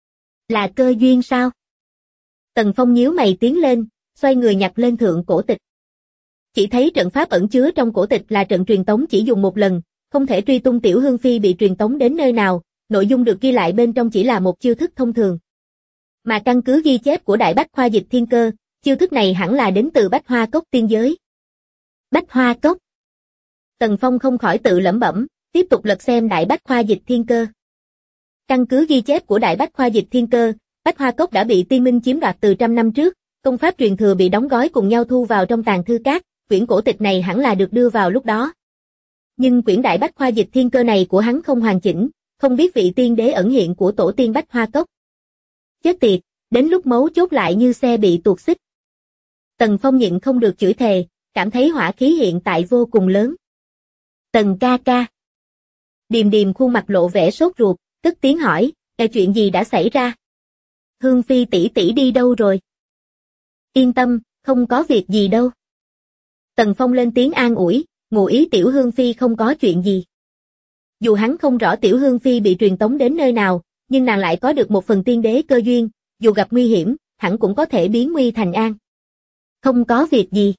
Là cơ duyên sao? Tần Phong nhíu mày tiến lên, xoay người nhặt lên thượng cổ tịch. Chỉ thấy trận pháp ẩn chứa trong cổ tịch là trận truyền tống chỉ dùng một lần, không thể truy tung Tiểu Hương Phi bị truyền tống đến nơi nào, nội dung được ghi lại bên trong chỉ là một chiêu thức thông thường. Mà căn cứ ghi chép của Đại Bách Khoa Dịch Thiên Cơ, chiêu thức này hẳn là đến từ Bách Hoa Cốc tiên giới. Bách Hoa Cốc. Tần Phong không khỏi tự lẩm bẩm, tiếp tục lật xem Đại Bách Khoa Dịch Thiên Cơ. Căn cứ ghi chép của Đại Bách Khoa Dịch Thiên Cơ, Bách Hoa Cốc đã bị Tiên Minh chiếm đoạt từ trăm năm trước, công pháp truyền thừa bị đóng gói cùng nhau thu vào trong tàng thư các, quyển cổ tịch này hẳn là được đưa vào lúc đó. Nhưng quyển Đại Bách Khoa Dịch Thiên Cơ này của hắn không hoàn chỉnh, không biết vị tiên đế ẩn hiện của tổ tiên Bách Hoa Cốc. Chết tiệt, đến lúc mấu chốt lại như xe bị tuột xích. Tần Phong nhịn không được chửi thề, cảm thấy hỏa khí hiện tại vô cùng lớn. Tần ca ca. Điềm Điềm khuôn mặt lộ vẻ sốt ruột, cất tiếng hỏi, chuyện gì đã xảy ra? Hương Phi tỷ tỷ đi đâu rồi? Yên tâm, không có việc gì đâu. Tần Phong lên tiếng an ủi, ngụ ý Tiểu Hương Phi không có chuyện gì. Dù hắn không rõ Tiểu Hương Phi bị truyền tống đến nơi nào, nhưng nàng lại có được một phần tiên đế cơ duyên, dù gặp nguy hiểm, hẳn cũng có thể biến nguy thành an. Không có việc gì.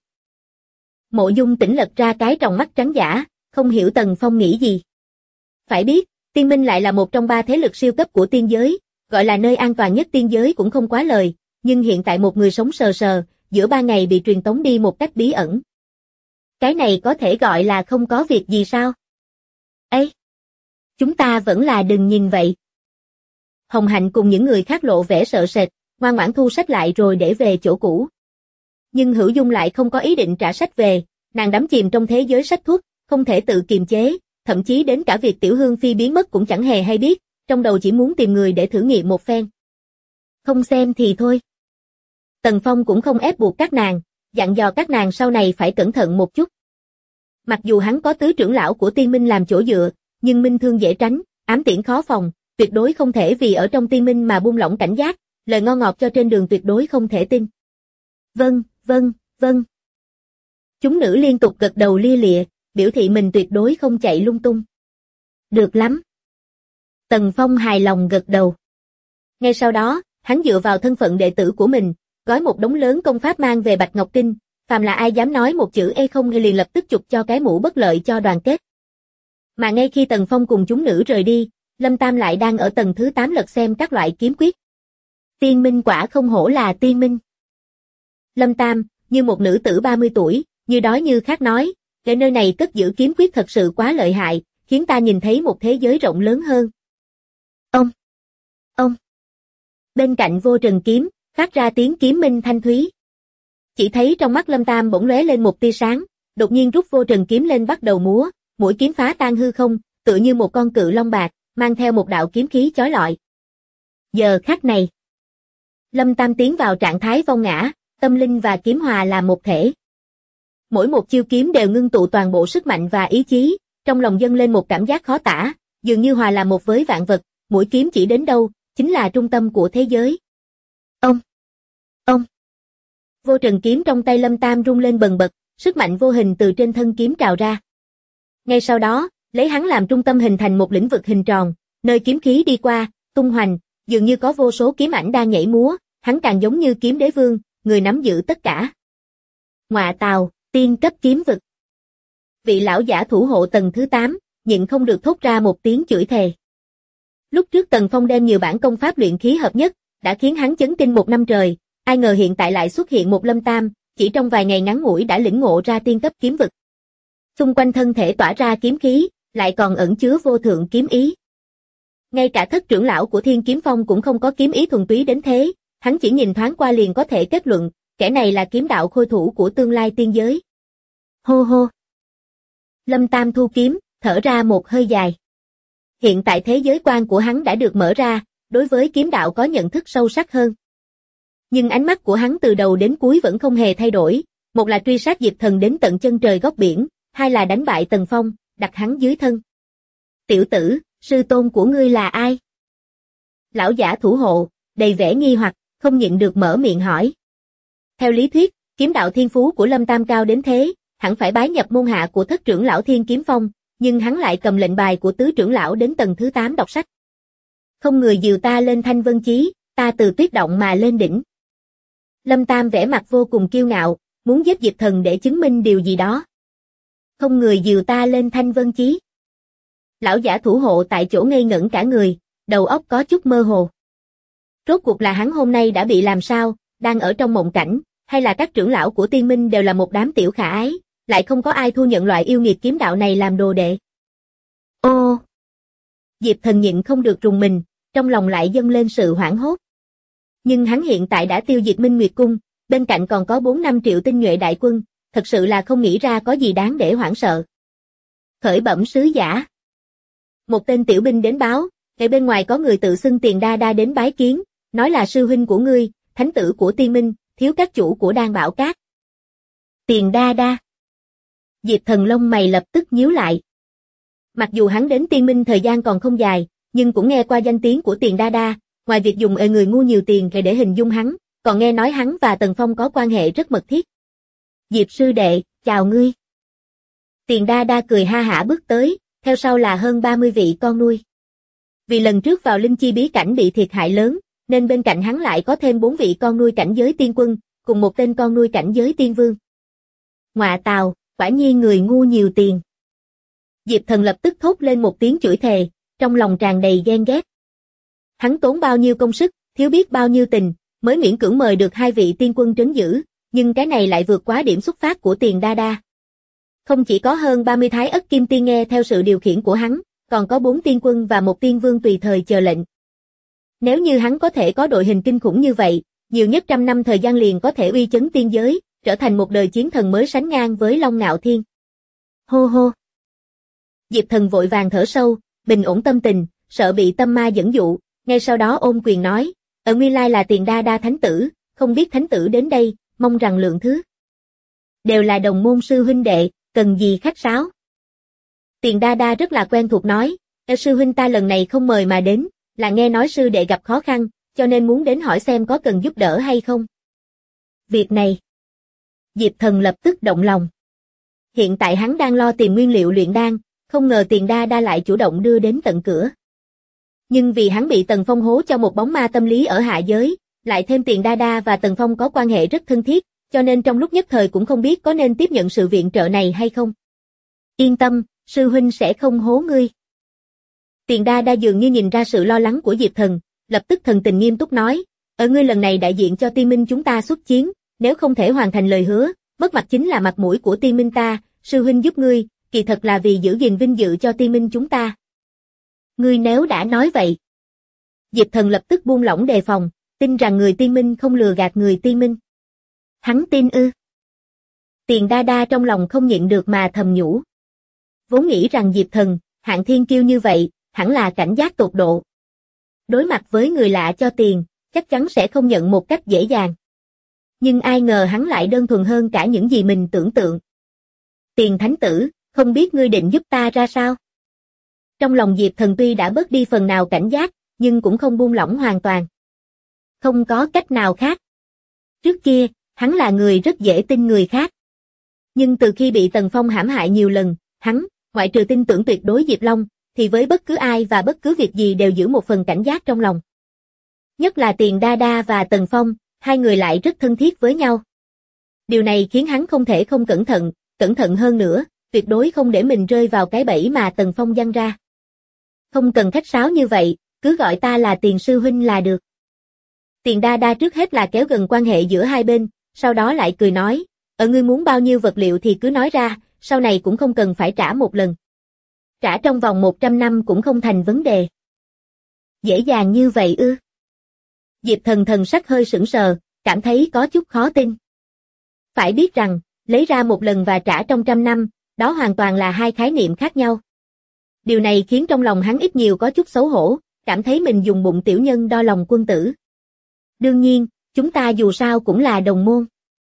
Mộ Dung Tĩnh lật ra cái tròng mắt trắng dã, không hiểu Tần Phong nghĩ gì. Phải biết, Tiên Minh lại là một trong ba thế lực siêu cấp của tiên giới, gọi là nơi an toàn nhất tiên giới cũng không quá lời, nhưng hiện tại một người sống sờ sờ, giữa ba ngày bị truyền tống đi một cách bí ẩn. Cái này có thể gọi là không có việc gì sao? Ê! Chúng ta vẫn là đừng nhìn vậy. Hồng Hạnh cùng những người khác lộ vẻ sợ sệt, ngoan ngoãn thu sách lại rồi để về chỗ cũ. Nhưng Hữu Dung lại không có ý định trả sách về, nàng đắm chìm trong thế giới sách thuốc, không thể tự kiềm chế, thậm chí đến cả việc Tiểu Hương Phi biến mất cũng chẳng hề hay biết, trong đầu chỉ muốn tìm người để thử nghiệm một phen. Không xem thì thôi. Tần Phong cũng không ép buộc các nàng, dặn dò các nàng sau này phải cẩn thận một chút. Mặc dù hắn có tứ trưởng lão của Tiên Minh làm chỗ dựa, nhưng minh thương dễ tránh, ám tiễn khó phòng, tuyệt đối không thể vì ở trong Tiên Minh mà buông lỏng cảnh giác, lời ngon ngọt cho trên đường tuyệt đối không thể tin. Vâng, vâng, vâng. Chúng nữ liên tục gật đầu lia lịa, biểu thị mình tuyệt đối không chạy lung tung. Được lắm. Tần Phong hài lòng gật đầu. Ngay sau đó, hắn dựa vào thân phận đệ tử của mình, gói một đống lớn công pháp mang về Bạch Ngọc Kinh, phàm là ai dám nói một chữ không liền lập tức chụp cho cái mũ bất lợi cho đoàn kết. Mà ngay khi Tần Phong cùng chúng nữ rời đi, Lâm Tam lại đang ở tầng thứ 8 lật xem các loại kiếm quyết. Tiên Minh quả không hổ là Tiên Minh. Lâm Tam, như một nữ tử 30 tuổi, như đói như khát nói, Cái nơi này cất giữ kiếm quyết thật sự quá lợi hại, khiến ta nhìn thấy một thế giới rộng lớn hơn. Ông. Bên cạnh Vô Trần kiếm, phát ra tiếng kiếm minh thanh thúy. Chỉ thấy trong mắt Lâm Tam bỗng lóe lên một tia sáng, đột nhiên rút Vô Trần kiếm lên bắt đầu múa, mũi kiếm phá tan hư không, tựa như một con cự long bạc, mang theo một đạo kiếm khí chói lọi. Giờ khắc này, Lâm Tam tiến vào trạng thái vong ngã, tâm linh và kiếm hòa làm một thể. Mỗi một chiêu kiếm đều ngưng tụ toàn bộ sức mạnh và ý chí, trong lòng dâng lên một cảm giác khó tả, dường như hòa làm một với vạn vật, mũi kiếm chỉ đến đâu, chính là trung tâm của thế giới. Ông. Vô Trần kiếm trong tay Lâm Tam rung lên bần bật, sức mạnh vô hình từ trên thân kiếm trào ra. Ngay sau đó, lấy hắn làm trung tâm hình thành một lĩnh vực hình tròn, nơi kiếm khí đi qua, tung hoành, dường như có vô số kiếm ảnh đang nhảy múa, hắn càng giống như kiếm đế vương, người nắm giữ tất cả. Ngọa tào, tiên cấp kiếm vực. Vị lão giả thủ hộ tầng thứ 8, nhịn không được thốt ra một tiếng chửi thề. Lúc trước Tần Phong đem nhiều bản công pháp luyện khí hợp nhất, đã khiến hắn chấn kinh một năm trời, ai ngờ hiện tại lại xuất hiện một Lâm Tam, chỉ trong vài ngày ngắn ngủi đã lĩnh ngộ ra tiên cấp kiếm vực. Xung quanh thân thể tỏa ra kiếm khí, lại còn ẩn chứa vô thượng kiếm ý. Ngay cả thất trưởng lão của Thiên Kiếm Phong cũng không có kiếm ý thuần túy đến thế, hắn chỉ nhìn thoáng qua liền có thể kết luận, kẻ này là kiếm đạo khôi thủ của tương lai tiên giới. Hô hô. Lâm Tam thu kiếm, thở ra một hơi dài. Hiện tại thế giới quan của hắn đã được mở ra, đối với kiếm đạo có nhận thức sâu sắc hơn. Nhưng ánh mắt của hắn từ đầu đến cuối vẫn không hề thay đổi, một là truy sát Diệp Thần đến tận chân trời góc biển, hai là đánh bại Tần Phong, đặt hắn dưới thân. Tiểu tử, sư tôn của ngươi là ai? Lão giả thủ hộ, đầy vẻ nghi hoặc, không nhịn được mở miệng hỏi. Theo lý thuyết, kiếm đạo thiên phú của Lâm Tam cao đến thế, hẳn phải bái nhập môn hạ của thất trưởng lão Thiên Kiếm Phong, nhưng hắn lại cầm lệnh bài của tứ trưởng lão đến tầng thứ 8 đọc sách. Không người dìu ta lên Thanh Vân Chí, ta từ tuyết động mà lên đỉnh. Lâm Tam vẻ mặt vô cùng kiêu ngạo, muốn giết Diệp Thần để chứng minh điều gì đó. Không người dìu ta lên Thanh Vân Chí. Lão giả thủ hộ tại chỗ ngây ngẩn cả người, đầu óc có chút mơ hồ. Rốt cuộc là hắn hôm nay đã bị làm sao, đang ở trong mộng cảnh, hay là các trưởng lão của Tiên Minh đều là một đám tiểu khả ái, lại không có ai thu nhận loại yêu nghiệt kiếm đạo này làm đồ đệ. Ô! Diệp Thần nhịn không được rùng mình, trong lòng lại dâng lên sự hoảng hốt. Nhưng hắn hiện tại đã tiêu diệt Minh Nguyệt Cung, bên cạnh còn có 4-5 triệu tinh nhuệ đại quân, thật sự là không nghĩ ra có gì đáng để hoảng sợ. Khởi bẩm sứ giả. Một tên tiểu binh đến báo, ở bên ngoài có người tự xưng Tiền Đa Đa đến bái kiến, nói là sư huynh của ngươi, thánh tử của Tiên Minh, thiếu các chủ của Đan Bảo Các. Tiền Đa Đa. Diệp Thần lông mày lập tức nhíu lại. Mặc dù hắn đến Tiên Minh thời gian còn không dài, nhưng cũng nghe qua danh tiếng của Tiền Đa Đa, ngoài việc dùng người ngu nhiều tiền để hình dung hắn, còn nghe nói hắn và Tần Phong có quan hệ rất mật thiết. Diệp sư đệ, chào ngươi. Tiền Đa Đa cười ha hả bước tới, theo sau là hơn 30 vị con nuôi. Vì lần trước vào Linh Chi bí cảnh bị thiệt hại lớn, nên bên cạnh hắn lại có thêm 4 vị con nuôi cảnh giới tiên quân, cùng một tên con nuôi cảnh giới tiên vương. Ngọa tào, quả nhiên người ngu nhiều tiền. Diệp Thần lập tức thốt lên một tiếng chửi thề, trong lòng tràn đầy ghen ghét. Hắn tốn bao nhiêu công sức, thiếu biết bao nhiêu tình, mới miễn cưỡng mời được 2 vị tiên quân trấn giữ, nhưng cái này lại vượt quá điểm xuất phát của Tiền Đa Đa. Không chỉ có hơn 30 thái ất kim tiên nghe theo sự điều khiển của hắn, còn có 4 tiên quân và 1 tiên vương tùy thời chờ lệnh. Nếu như hắn có thể có đội hình kinh khủng như vậy, nhiều nhất 100 năm thời gian liền có thể uy chấn tiên giới, trở thành một đời chiến thần mới sánh ngang với Long Ngạo Thiên. Hô hô. Diệp Thần vội vàng thở sâu, bình ổn tâm tình, sợ bị tâm ma dẫn dụ, ngay sau đó ôm quyền nói, nguyên lai là Tiền Đa Đa thánh tử, không biết thánh tử đến đây, mong rằng lượng thứ. Đều là đồng môn sư huynh đệ, cần gì khách sáo. Tiền Đa Đa rất là quen thuộc nói, sư huynh ta lần này không mời mà đến, là nghe nói sư đệ gặp khó khăn, cho nên muốn đến hỏi xem có cần giúp đỡ hay không. Việc này, Diệp Thần lập tức động lòng. Hiện tại hắn đang lo tìm nguyên liệu luyện đan, không ngờ Tiền Đa Đa lại chủ động đưa đến tận cửa. Nhưng vì hắn bị Tần Phong hố cho một bóng ma tâm lý ở hạ giới, lại thêm Tiền Đa Đa và Tần Phong có quan hệ rất thân thiết, cho nên trong lúc nhất thời cũng không biết có nên tiếp nhận sự viện trợ này hay không. Yên tâm, sư huynh sẽ không hố ngươi. Tiền Đa Đa dường như nhìn ra sự lo lắng của Diệp Thần, lập tức thần tình nghiêm túc nói, ngươi lần này đại diện cho Tiên Minh chúng ta xuất chiến, nếu không thể hoàn thành lời hứa, mất mặt chính là mặt mũi của Tiên Minh ta, sư huynh giúp ngươi, kỳ thật là vì giữ gìn vinh dự cho Tiên Minh chúng ta. Ngươi nếu đã nói vậy. Diệp Thần lập tức buông lỏng đề phòng, tin rằng người Tiên Minh không lừa gạt người Tiên Minh. Hắn tin ư? Tiền Đa Đa trong lòng không nhịn được mà thầm nhủ. Vốn nghĩ rằng Diệp Thần, hạng thiên kiêu như vậy, hẳn là cảnh giác tột độ. Đối mặt với người lạ cho tiền, chắc chắn sẽ không nhận một cách dễ dàng. Nhưng ai ngờ hắn lại đơn thuần hơn cả những gì mình tưởng tượng. Tiền thánh tử, không biết ngươi định giúp ta ra sao? Trong lòng Diệp Thần tuy đã bớt đi phần nào cảnh giác, nhưng cũng không buông lỏng hoàn toàn. Không có cách nào khác. Trước kia, hắn là người rất dễ tin người khác. Nhưng từ khi bị Tần Phong hãm hại nhiều lần, hắn, ngoại trừ tin tưởng tuyệt đối Diệp Long, thì với bất cứ ai và bất cứ việc gì đều giữ một phần cảnh giác trong lòng. Nhất là Tiền Đa Đa và Tần Phong, hai người lại rất thân thiết với nhau. Điều này khiến hắn không thể không cẩn thận hơn nữa, tuyệt đối không để mình rơi vào cái bẫy mà Tần Phong giăng ra. Không cần khách sáo như vậy, cứ gọi ta là Tiền sư huynh là được. Tiền Đa Đa trước hết là kéo gần quan hệ giữa hai bên, sau đó lại cười nói, ngươi muốn bao nhiêu vật liệu thì cứ nói ra, sau này cũng không cần phải trả một lần. Trả trong vòng 100 năm cũng không thành vấn đề. Dễ dàng như vậy ư? Diệp Thần thần sắc hơi sững sờ, cảm thấy có chút khó tin. Phải biết rằng, lấy ra một lần và trả trong 100 năm, đó hoàn toàn là hai khái niệm khác nhau. Điều này khiến trong lòng hắn ít nhiều có chút xấu hổ, cảm thấy mình dùng bụng tiểu nhân đo lòng quân tử. Đương nhiên, chúng ta dù sao cũng là đồng môn.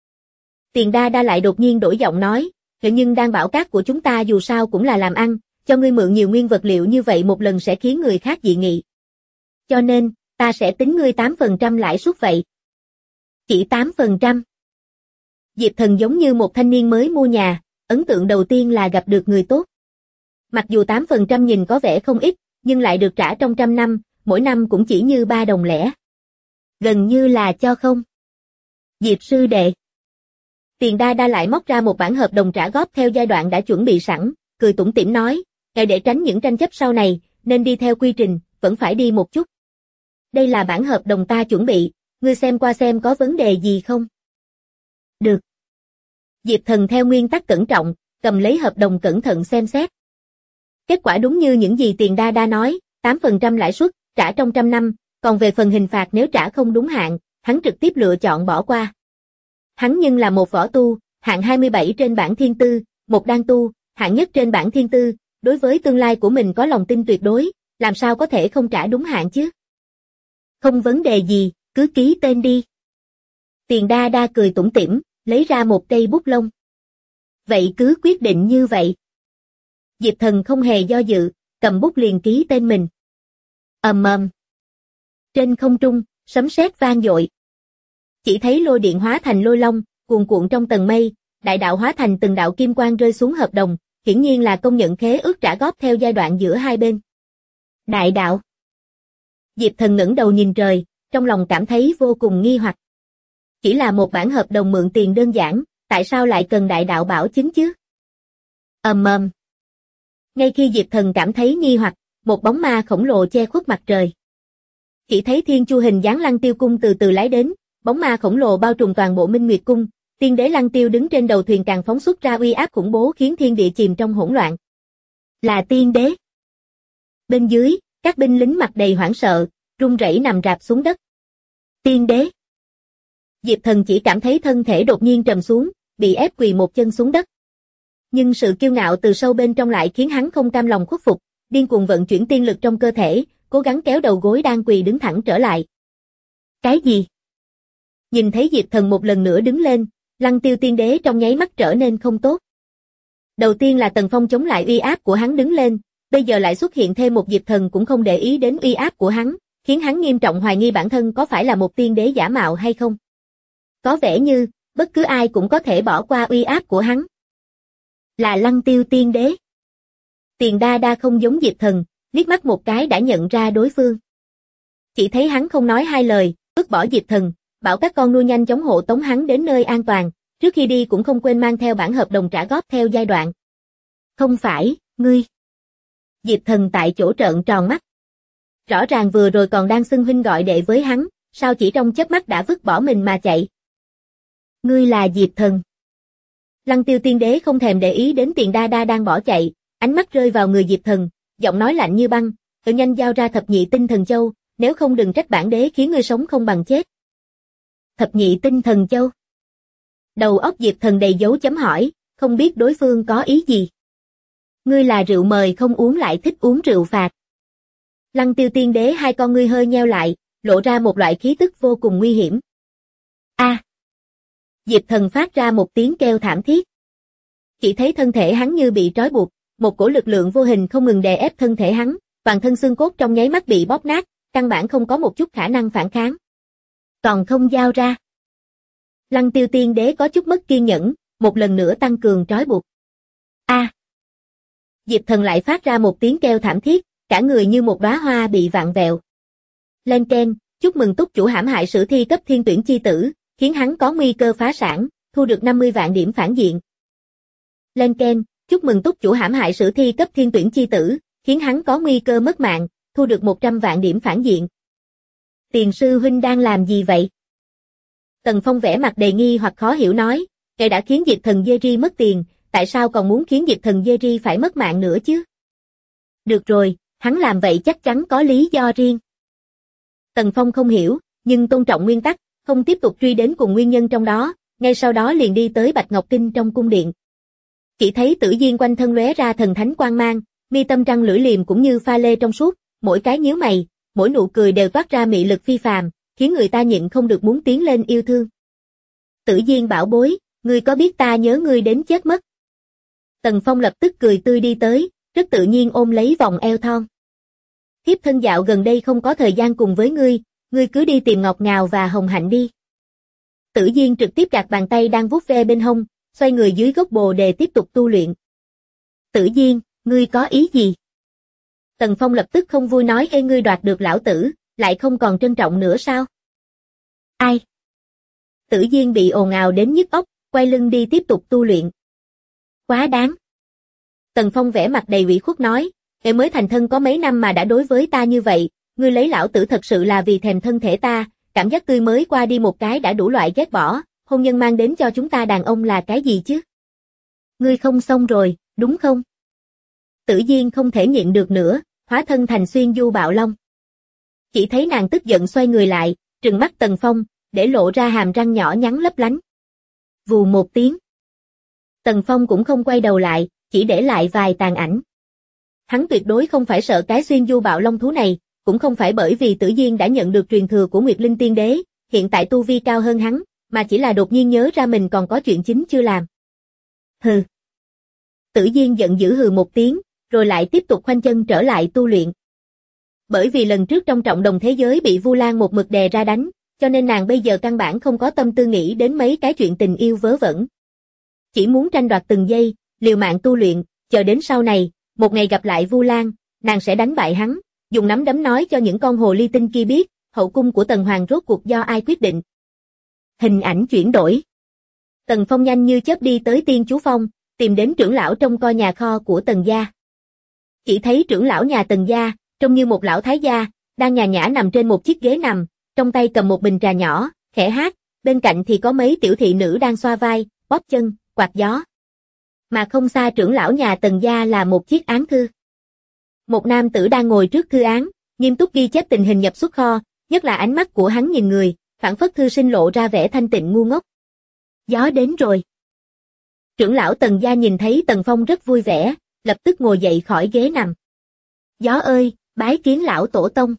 Tiền Đa Đa lại đột nhiên đổi giọng nói, nhưng đan bảo cát của chúng ta dù sao cũng là làm ăn, cho ngươi mượn nhiều nguyên vật liệu như vậy một lần sẽ khiến người khác dị nghị. Cho nên, ta sẽ tính ngươi 8% lãi suất vậy. Chỉ 8%. Diệp Thần giống như một thanh niên mới mua nhà, ấn tượng đầu tiên là gặp được người tốt. Mặc dù 8% nhìn có vẻ không ít, nhưng lại được trả trong 100 năm, mỗi năm cũng chỉ như 3 đồng lẻ. Gần như là cho không. Diệp sư đệ. Tiền Đa Đa lại móc ra một bản hợp đồng trả góp theo giai đoạn đã chuẩn bị sẵn, cười tủm tỉm nói, để tránh những tranh chấp sau này, nên đi theo quy trình, vẫn phải đi một chút. Đây là bản hợp đồng ta chuẩn bị, ngươi xem qua xem có vấn đề gì không? Được. Diệp Thần theo nguyên tắc cẩn trọng, cầm lấy hợp đồng cẩn thận xem xét. Kết quả đúng như những gì Tiền Đa Đa nói, 8% lãi suất, trả trong 100 năm, còn về phần hình phạt nếu trả không đúng hạn, hắn trực tiếp lựa chọn bỏ qua. Hắn nhưng là một võ tu, hạng 27 trên bảng thiên tư, một đan tu, hạng nhất trên bảng thiên tư, đối với tương lai của mình có lòng tin tuyệt đối, làm sao có thể không trả đúng hạn chứ? Không vấn đề gì, cứ ký tên đi. Tiền Đa Đa cười tủm tỉm, lấy ra một cây bút lông. Vậy cứ quyết định như vậy. Diệp Thần không hề do dự, cầm bút liền ký tên mình. Ầm ầm. Trên không trung, sấm sét vang dội. Chỉ thấy lôi điện hóa thành lôi long, cuồn cuộn trong tầng mây, đại đạo hóa thành từng đạo kim quang rơi xuống hợp đồng, hiển nhiên là công nhận khế ước trả góp theo giai đoạn giữa hai bên. Đại đạo. Diệp Thần ngẩng đầu nhìn trời, trong lòng cảm thấy vô cùng nghi hoặc. Chỉ là một bản hợp đồng mượn tiền đơn giản, tại sao lại cần đại đạo bảo chứng chứ? Ầm ầm. Ngay khi Diệp Thần cảm thấy nghi hoặc, một bóng ma khổng lồ che khuất mặt trời. Chỉ thấy thiên chu hình dáng Lăng Tiêu cung từ từ lái đến, bóng ma khổng lồ bao trùm toàn bộ Minh Nguyệt cung, tiên đế Lăng Tiêu đứng trên đầu thuyền càng phóng xuất ra uy áp khủng bố khiến thiên địa chìm trong hỗn loạn. Là tiên đế. Bên dưới, các binh lính mặt đầy hoảng sợ, run rẩy nằm rạp xuống đất. Tiên đế. Diệp Thần chỉ cảm thấy thân thể đột nhiên trầm xuống, bị ép quỳ một chân xuống đất. Nhưng sự kiêu ngạo từ sâu bên trong lại khiến hắn không cam lòng khuất phục, điên cuồng vận chuyển tiên lực trong cơ thể, cố gắng kéo đầu gối đang quỳ đứng thẳng trở lại. Cái gì? Nhìn thấy Diệp Thần một lần nữa đứng lên, Lăng Tiêu tiên đế trong nháy mắt trở nên không tốt. Đầu tiên là Tần Phong chống lại uy áp của hắn đứng lên, bây giờ lại xuất hiện thêm một Diệp Thần cũng không để ý đến uy áp của hắn, khiến hắn nghiêm trọng hoài nghi bản thân có phải là một tiên đế giả mạo hay không. Có vẻ như, bất cứ ai cũng có thể bỏ qua uy áp của hắn. Là Lăng Tiêu tiên đế. Tiền Đa Đa không giống Diệp Thần, liếc mắt một cái đã nhận ra đối phương. Chỉ thấy hắn không nói hai lời, vứt bỏ Diệp Thần, bảo các con nuôi nhanh chóng hộ tống hắn đến nơi an toàn, trước khi đi cũng không quên mang theo bản hợp đồng trả góp theo giai đoạn. Không phải, ngươi. Diệp Thần tại chỗ trợn tròn mắt. Rõ ràng vừa rồi còn đang xưng huynh gọi đệ với hắn, sao chỉ trong chớp mắt đã vứt bỏ mình mà chạy. Ngươi là Diệp Thần. Lăng Tiêu tiên đế không thèm để ý đến Tiền Đa Đa đang bỏ chạy, ánh mắt rơi vào người Diệp Thần, giọng nói lạnh như băng, nhanh giao ra thập nhị tinh thần châu, nếu không đừng trách bản đế khiến ngươi sống không bằng chết. Thập nhị tinh thần châu. Đầu óc Diệp Thần đầy dấu chấm hỏi, không biết đối phương có ý gì. Ngươi là rượu mời không uống lại thích uống rượu phạt. Lăng Tiêu tiên đế hai con ngươi hơi nheo lại, lộ ra một loại khí tức vô cùng nguy hiểm. A! Diệp Thần phát ra một tiếng kêu thảm thiết. Chỉ thấy thân thể hắn như bị trói buộc, một cổ lực lượng vô hình không ngừng đè ép thân thể hắn, toàn thân xương cốt trong nháy mắt bị bóp nát, căn bản không có một chút khả năng phản kháng. Còn không giao ra. Lăng Tiêu tiên đế có chút mất kiên nhẫn, một lần nữa tăng cường trói buộc. A! Diệp Thần lại phát ra một tiếng kêu thảm thiết, cả người như một đóa hoa bị vặn vẹo. Lên keng, chúc mừng túc chủ hãm hại sử thi cấp thiên tuyển chi tử, khiến hắn có nguy cơ phá sản, thu được 50 vạn điểm phản diện. Lên keng, chúc mừng túc chủ hãm hại sử thi cấp thiên tuyển chi tử, khiến hắn có nguy cơ mất mạng, thu được 100 vạn điểm phản diện. Tiền sư huynh đang làm gì vậy? Tần Phong vẻ mặt đầy nghi hoặc khó hiểu nói, ngài đã khiến Diệp Thần Jerry mất tiền, tại sao còn muốn khiến Diệp Thần Jerry phải mất mạng nữa chứ? Được rồi, hắn làm vậy chắc chắn có lý do riêng. Tần Phong không hiểu, nhưng tôn trọng nguyên tắc, không tiếp tục truy đến cùng nguyên nhân trong đó, ngay sau đó liền đi tới Bạch Ngọc Kinh trong cung điện. Chỉ thấy Tử Diên quanh thân lóe ra thần thánh quang mang, mi tâm trăng lưỡi liềm cũng như pha lê trong suốt, mỗi cái nhíu mày, mỗi nụ cười đều toát ra mị lực phi phàm, khiến người ta nhịn không được muốn tiến lên yêu thương. Tử Diên bảo bối, ngươi có biết ta nhớ ngươi đến chết mất? Tần Phong lập tức cười tươi đi tới, rất tự nhiên ôm lấy vòng eo thon. Thiếp thân dạo gần đây không có thời gian cùng với ngươi cứ đi tìm Ngọc Ngào và Hồng Hạnh đi. Tử Diên trực tiếp gạt bàn tay đang vuốt ve bên hông, xoay người dưới gốc bồ đề tiếp tục tu luyện. Tử Diên, ngươi có ý gì? Tần Phong lập tức không vui nói ê ngươi đoạt được lão tử, lại không còn trân trọng nữa sao? Ai? Tử Diên bị ồn ào đến nhức óc, quay lưng đi tiếp tục tu luyện. Quá đáng. Tần Phong vẻ mặt đầy ủy khuất nói, ê mới thành thân có mấy năm mà đã đối với ta như vậy, ngươi lấy lão tử thật sự là vì thèm thân thể ta, cảm giác tươi mới qua đi một cái đã đủ loại ghét bỏ, hôn nhân mang đến cho chúng ta đàn ông là cái gì chứ? Ngươi không xong rồi, đúng không? Tử Diên không thể nhịn được nữa, hóa thân thành xuyên du bạo long. Chỉ thấy nàng tức giận xoay người lại, trừng mắt Tần Phong, để lộ ra hàm răng nhỏ nhắn lấp lánh. Vù một tiếng. Tần Phong cũng không quay đầu lại, chỉ để lại vài tàn ảnh. Hắn tuyệt đối không phải sợ cái xuyên du bạo long thú này, cũng không phải bởi vì Tử Diên đã nhận được truyền thừa của Nguyệt Linh Tiên Đế, hiện tại tu vi cao hơn hắn, mà chỉ là đột nhiên nhớ ra mình còn có chuyện chính chưa làm. Hừ. Tử Diên giận dữ hừ một tiếng, rồi lại tiếp tục khoanh chân trở lại tu luyện. Bởi vì lần trước trong trọng đồng thế giới bị Vu Lan một mực đè ra đánh, cho nên nàng bây giờ căn bản không có tâm tư nghĩ đến mấy cái chuyện tình yêu vớ vẩn. Chỉ muốn tranh đoạt từng giây, liều mạng tu luyện, chờ đến sau này, một ngày gặp lại Vu Lan, nàng sẽ đánh bại hắn, dùng nắm đấm nói cho những con hồ ly tinh kia biết, hậu cung của Tần Hoàng rốt cuộc do ai quyết định. Hình ảnh chuyển đổi. Tần Phong nhanh như chớp đi tới Tiên Chú Phong, tìm đến trưởng lão trông coi nhà kho của Tần gia. Chỉ thấy trưởng lão nhà Tần gia, trông như một lão thái gia, đang nhàn nhã nằm trên một chiếc ghế nằm, trong tay cầm một bình trà nhỏ, khẽ hát, bên cạnh thì có mấy tiểu thị nữ đang xoa vai, bóp chân, quạt gió. Mà không xa trưởng lão nhà Tần gia là một chiếc án thư. Một nam tử đang ngồi trước thư án, nghiêm túc ghi chép tình hình nhập xuất kho, nhất là ánh mắt của hắn nhìn người, phảng phất thư sinh lộ ra vẻ thanh tịnh ngu ngốc. Gió đến rồi. Trưởng lão Tần gia nhìn thấy Tần Phong rất vui vẻ, lập tức ngồi dậy khỏi ghế nằm. Gió ơi, bái kiến lão tổ tông.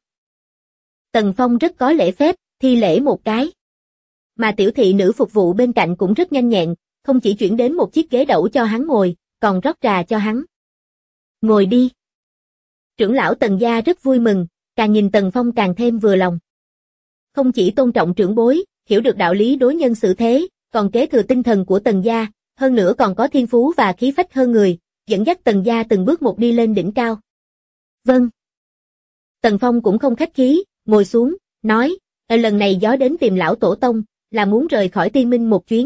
Tần Phong rất có lễ phép, thi lễ một cái. Mà tiểu thị nữ phục vụ bên cạnh cũng rất nhanh nhẹn, không chỉ chuyển đến một chiếc ghế đẩu cho hắn ngồi, còn rót trà cho hắn. Ngồi đi. Trưởng lão Tần gia rất vui mừng, càng nhìn Tần Phong càng thêm vừa lòng. Không chỉ tôn trọng trưởng bối, hiểu được đạo lý đối nhân xử thế, còn kế thừa tinh thần của Tần gia, hơn nữa còn có thiên phú và khí phách hơn người, dẫn dắt Tần gia từng bước một đi lên đỉnh cao. Vâng. Tần Phong cũng không khách khí, ngồi xuống, nói, lần này gió đến tìm lão tổ tông, là muốn rời khỏi Tiên Minh một chuyến.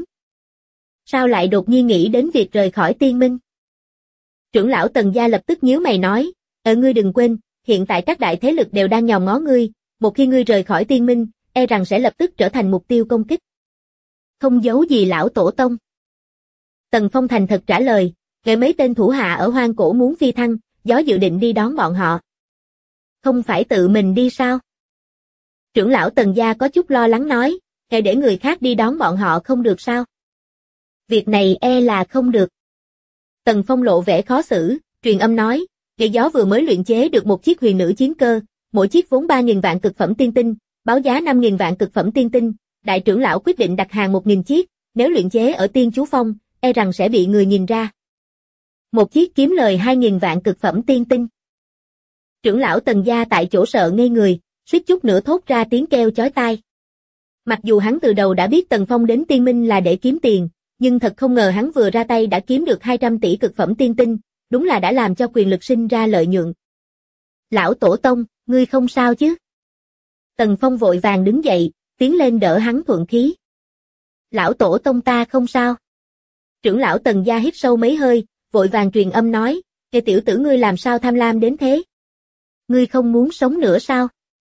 Sao lại đột nhiên nghĩ đến việc rời khỏi Tiên Minh? Trưởng lão Tần gia lập tức nhíu mày nói, ngươi đừng quên, hiện tại các đại thế lực đều đang nhòm ngó ngươi, một khi ngươi rời khỏi Tiên Minh, e rằng sẽ lập tức trở thành mục tiêu công kích. Không giấu gì lão tổ tông. Tần Phong thành thật trả lời, mấy tên thủ hạ ở Hoang Cổ muốn phi thăng, gió dự định đi đón bọn họ. Không phải tự mình đi sao? Trưởng lão Tần gia có chút lo lắng nói, để người khác đi đón bọn họ không được sao? Việc này e là không được. Tần Phong lộ vẻ khó xử, truyền âm nói, gió vừa mới luyện chế được một chiếc huyền nữ chiến cơ, mỗi chiếc vốn 3.000 vạn cực phẩm tiên tinh, báo giá 5.000 vạn cực phẩm tiên tinh, đại trưởng lão quyết định đặt hàng 1.000 chiếc, nếu luyện chế ở Tiên Chú Phong, e rằng sẽ bị người nhìn ra. Một chiếc kiếm lời 2.000 vạn cực phẩm tiên tinh. Trưởng lão Tần gia tại chỗ sợ ngây người, suýt chút nữa thốt ra tiếng kêu chói tai. Mặc dù hắn từ đầu đã biết Tần Phong đến Tiên Minh là để kiếm tiền, nhưng thật không ngờ hắn vừa ra tay đã kiếm được 200 tỷ cực phẩm tiên tinh, đúng là đã làm cho quyền lực sinh ra lợi nhuận. Lão Tổ Tông, ngươi không sao chứ? Tần Phong vội vàng đứng dậy, tiến lên đỡ hắn thuận khí. Lão Tổ Tông ta không sao. Trưởng lão Tần gia hít sâu mấy hơi, vội vàng truyền âm nói, tiểu tử ngươi làm sao tham lam đến thế? Ngươi không muốn sống nữa sao?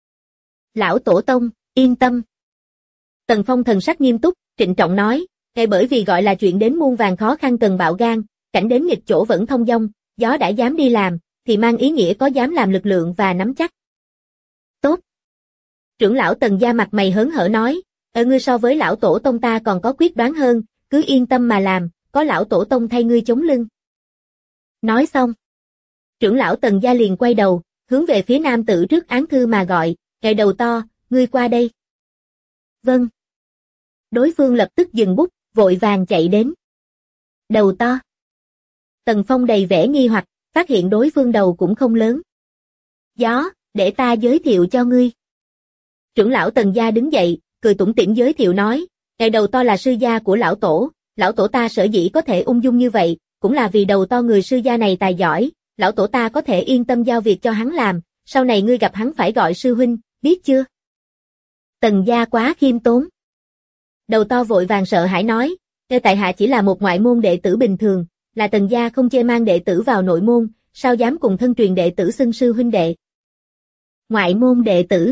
Lão Tổ Tông, yên tâm. Tần Phong thần sắc nghiêm túc, trịnh trọng nói, bởi vì gọi là chuyện đến muôn vàn khó khăn cần bạo gan, cảnh đến nghịch chỗ vẫn thông dong, gió đã dám đi làm, thì mang ý nghĩa có dám làm lực lượng và nắm chắc. Tốt. Trưởng lão Tần gia mặt mày hớn hở nói, ngươi so với lão Tổ Tông ta còn có quyết đoán hơn, cứ yên tâm mà làm, có lão Tổ Tông thay ngươi chống lưng. Nói xong, trưởng lão Tần gia liền quay đầu, hướng về phía nam tử trước án thư mà gọi, đầu to, ngươi qua đây. Vâng. Đối phương lập tức dừng bút, vội vàng chạy đến. Đầu to. Tần Phong đầy vẻ nghi hoặc, phát hiện đối phương đầu cũng không lớn. Gió, để ta giới thiệu cho ngươi. Trưởng lão Tần gia đứng dậy, cười tủm tỉm giới thiệu nói, đầu to là sư gia của lão tổ ta sở dĩ có thể ung dung như vậy, cũng là vì đầu to người sư gia này tài giỏi, lão tổ ta có thể yên tâm giao việc cho hắn làm, sau này ngươi gặp hắn phải gọi sư huynh, biết chưa? Tần gia quá khiêm tốn. Đầu to vội vàng sợ hãi nói, tại hạ chỉ là một ngoại môn đệ tử bình thường, là Tần gia không chê mang đệ tử vào nội môn, sao dám cùng thân truyền đệ tử xưng sư huynh đệ. Ngoại môn đệ tử.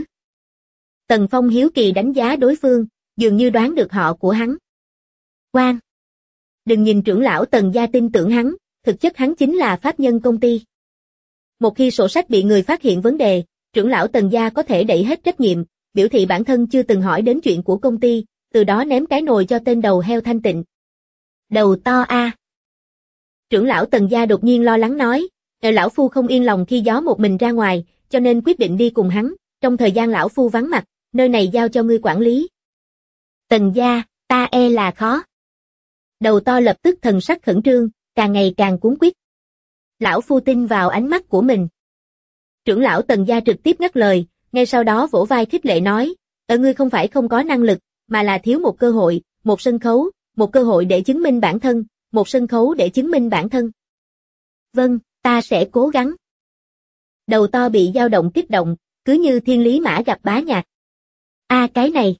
Tần Phong hiếu kỳ đánh giá đối phương, dường như đoán được họ của hắn. Quan. Đừng nhìn trưởng lão Tần gia tin tưởng hắn, thực chất hắn chính là pháp nhân công ty. Một khi sổ sách bị người phát hiện vấn đề, trưởng lão Tần gia có thể đẩy hết trách nhiệm, biểu thị bản thân chưa từng hỏi đến chuyện của công ty, từ đó ném cái nồi cho tên đầu heo thanh tịnh. Đầu to a. Trưởng lão Tần gia đột nhiên lo lắng nói, lão phu không yên lòng khi gió một mình ra ngoài, cho nên quyết định đi cùng hắn, trong thời gian lão phu vắng mặt, nơi này giao cho ngươi quản lý. Tần gia, ta e là khó. Đầu to lập tức thần sắc khẩn trương, càng ngày càng cuống quýt. Lão phu tin vào ánh mắt của mình. Trưởng lão Tần gia trực tiếp ngắt lời, ngay sau đó vỗ vai khích lệ nói, ngươi không phải không có năng lực, mà là thiếu một cơ hội, một sân khấu, một cơ hội để chứng minh bản thân, một sân khấu để chứng minh bản thân. Vâng, ta sẽ cố gắng. Đầu to bị dao động kích động, cứ như thiên lý mã gặp bá nhạc. Cái này.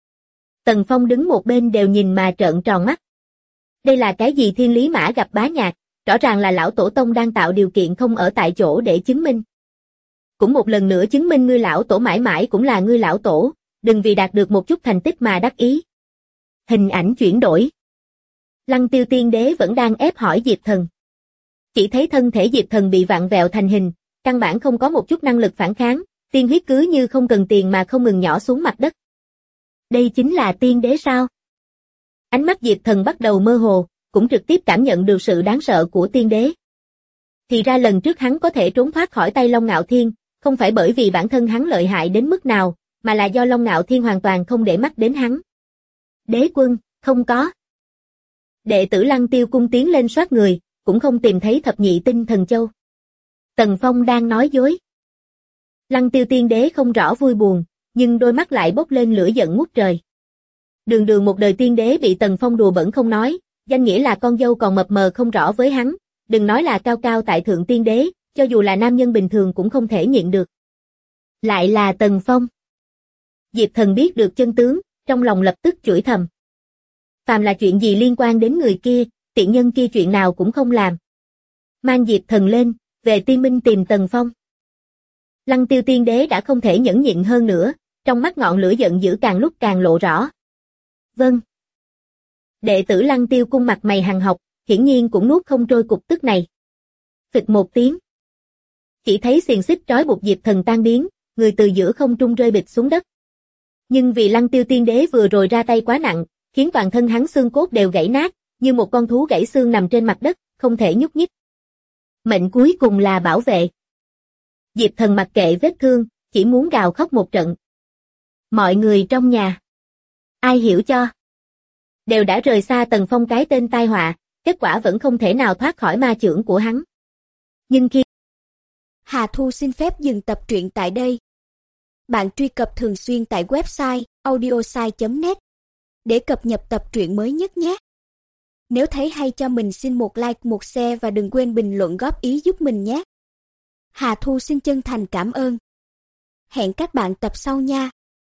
Tần Phong đứng một bên đều nhìn mà trợn tròn mắt. Đây là cái gì thiên lý mã gặp bá nhạc, rõ ràng là lão tổ tông đang tạo điều kiện không ở tại chỗ để chứng minh. Cũng một lần nữa chứng minh ngươi lão tổ mãi mãi cũng là ngươi lão tổ, đừng vì đạt được một chút thành tích mà đắc ý. Hình ảnh chuyển đổi. Lăng Tiêu Tiên Đế vẫn đang ép hỏi Diệp Thần. Chỉ thấy thân thể Diệp Thần bị vặn vẹo thành hình, căn bản không có một chút năng lực phản kháng, tiên huyết cứ như không cần tiền mà không ngừng nhỏ xuống mặt đất. Đây chính là tiên đế sao? Ánh mắt Diệp Thần bắt đầu mơ hồ, cũng trực tiếp cảm nhận được sự đáng sợ của tiên đế. Thì ra lần trước hắn có thể trốn thoát khỏi tay Long Ngạo Thiên, không phải bởi vì bản thân hắn lợi hại đến mức nào, mà là do Long Ngạo Thiên hoàn toàn không để mắt đến hắn. Đế quân, không có. Đệ tử Lăng Tiêu cung tiến lên soát người, cũng không tìm thấy thập nhị tinh thần châu. Tần Phong đang nói dối. Lăng Tiêu Tiên Đế không rõ vui buồn, nhưng đôi mắt lại bốc lên lửa giận ngút trời. Đường đường một đời tiên đế bị Tần Phong đùa bẩn không nói, danh nghĩa là con dâu còn mập mờ không rõ với hắn, đừng nói là cao cao tại thượng tiên đế, cho dù là nam nhân bình thường cũng không thể nhịn được. Lại là Tần Phong. Diệp Thần biết được chân tướng, trong lòng lập tức chửi thầm. Phàm là chuyện gì liên quan đến người kia, tiện nhân kia chuyện nào cũng không làm. Mang Diệp Thần lên, về Tiên Minh tìm Tần Phong. Lăng Tiêu Tiên Đế đã không thể nhẫn nhịn hơn nữa, trong mắt ngọn lửa giận dữ càng lúc càng lộ rõ. Vâng. Đệ tử Lăng Tiêu cung mặt mày hằn học, hiển nhiên cũng nuốt không trôi cục tức này. Phịch một tiếng. Chỉ thấy xiềng xích trói buộc Diệp Thần tan biến, người từ giữa không trung rơi bịch xuống đất. Nhưng vì Lăng Tiêu Tiên Đế vừa rồi ra tay quá nặng, khiến toàn thân hắn xương cốt đều gãy nát, như một con thú gãy xương nằm trên mặt đất, không thể nhúc nhích. Mệnh cuối cùng là bảo vệ. Diệp Thần mặc kệ vết thương, chỉ muốn gào khóc một trận. Mọi người trong nhà, ai hiểu cho, đều đã rời xa Tần Phong cái tên tai họa, kết quả vẫn không thể nào thoát khỏi ma chưởng của hắn. Nhưng khi Hà Thu xin phép dừng tập truyện tại đây. Bạn truy cập thường xuyên tại website audiosai.net để cập nhật tập truyện mới nhất nhé. Nếu thấy hay cho mình xin một like, một share và đừng quên bình luận góp ý giúp mình nhé. Hà Thu xin chân thành cảm ơn. Hẹn các bạn tập sau nha.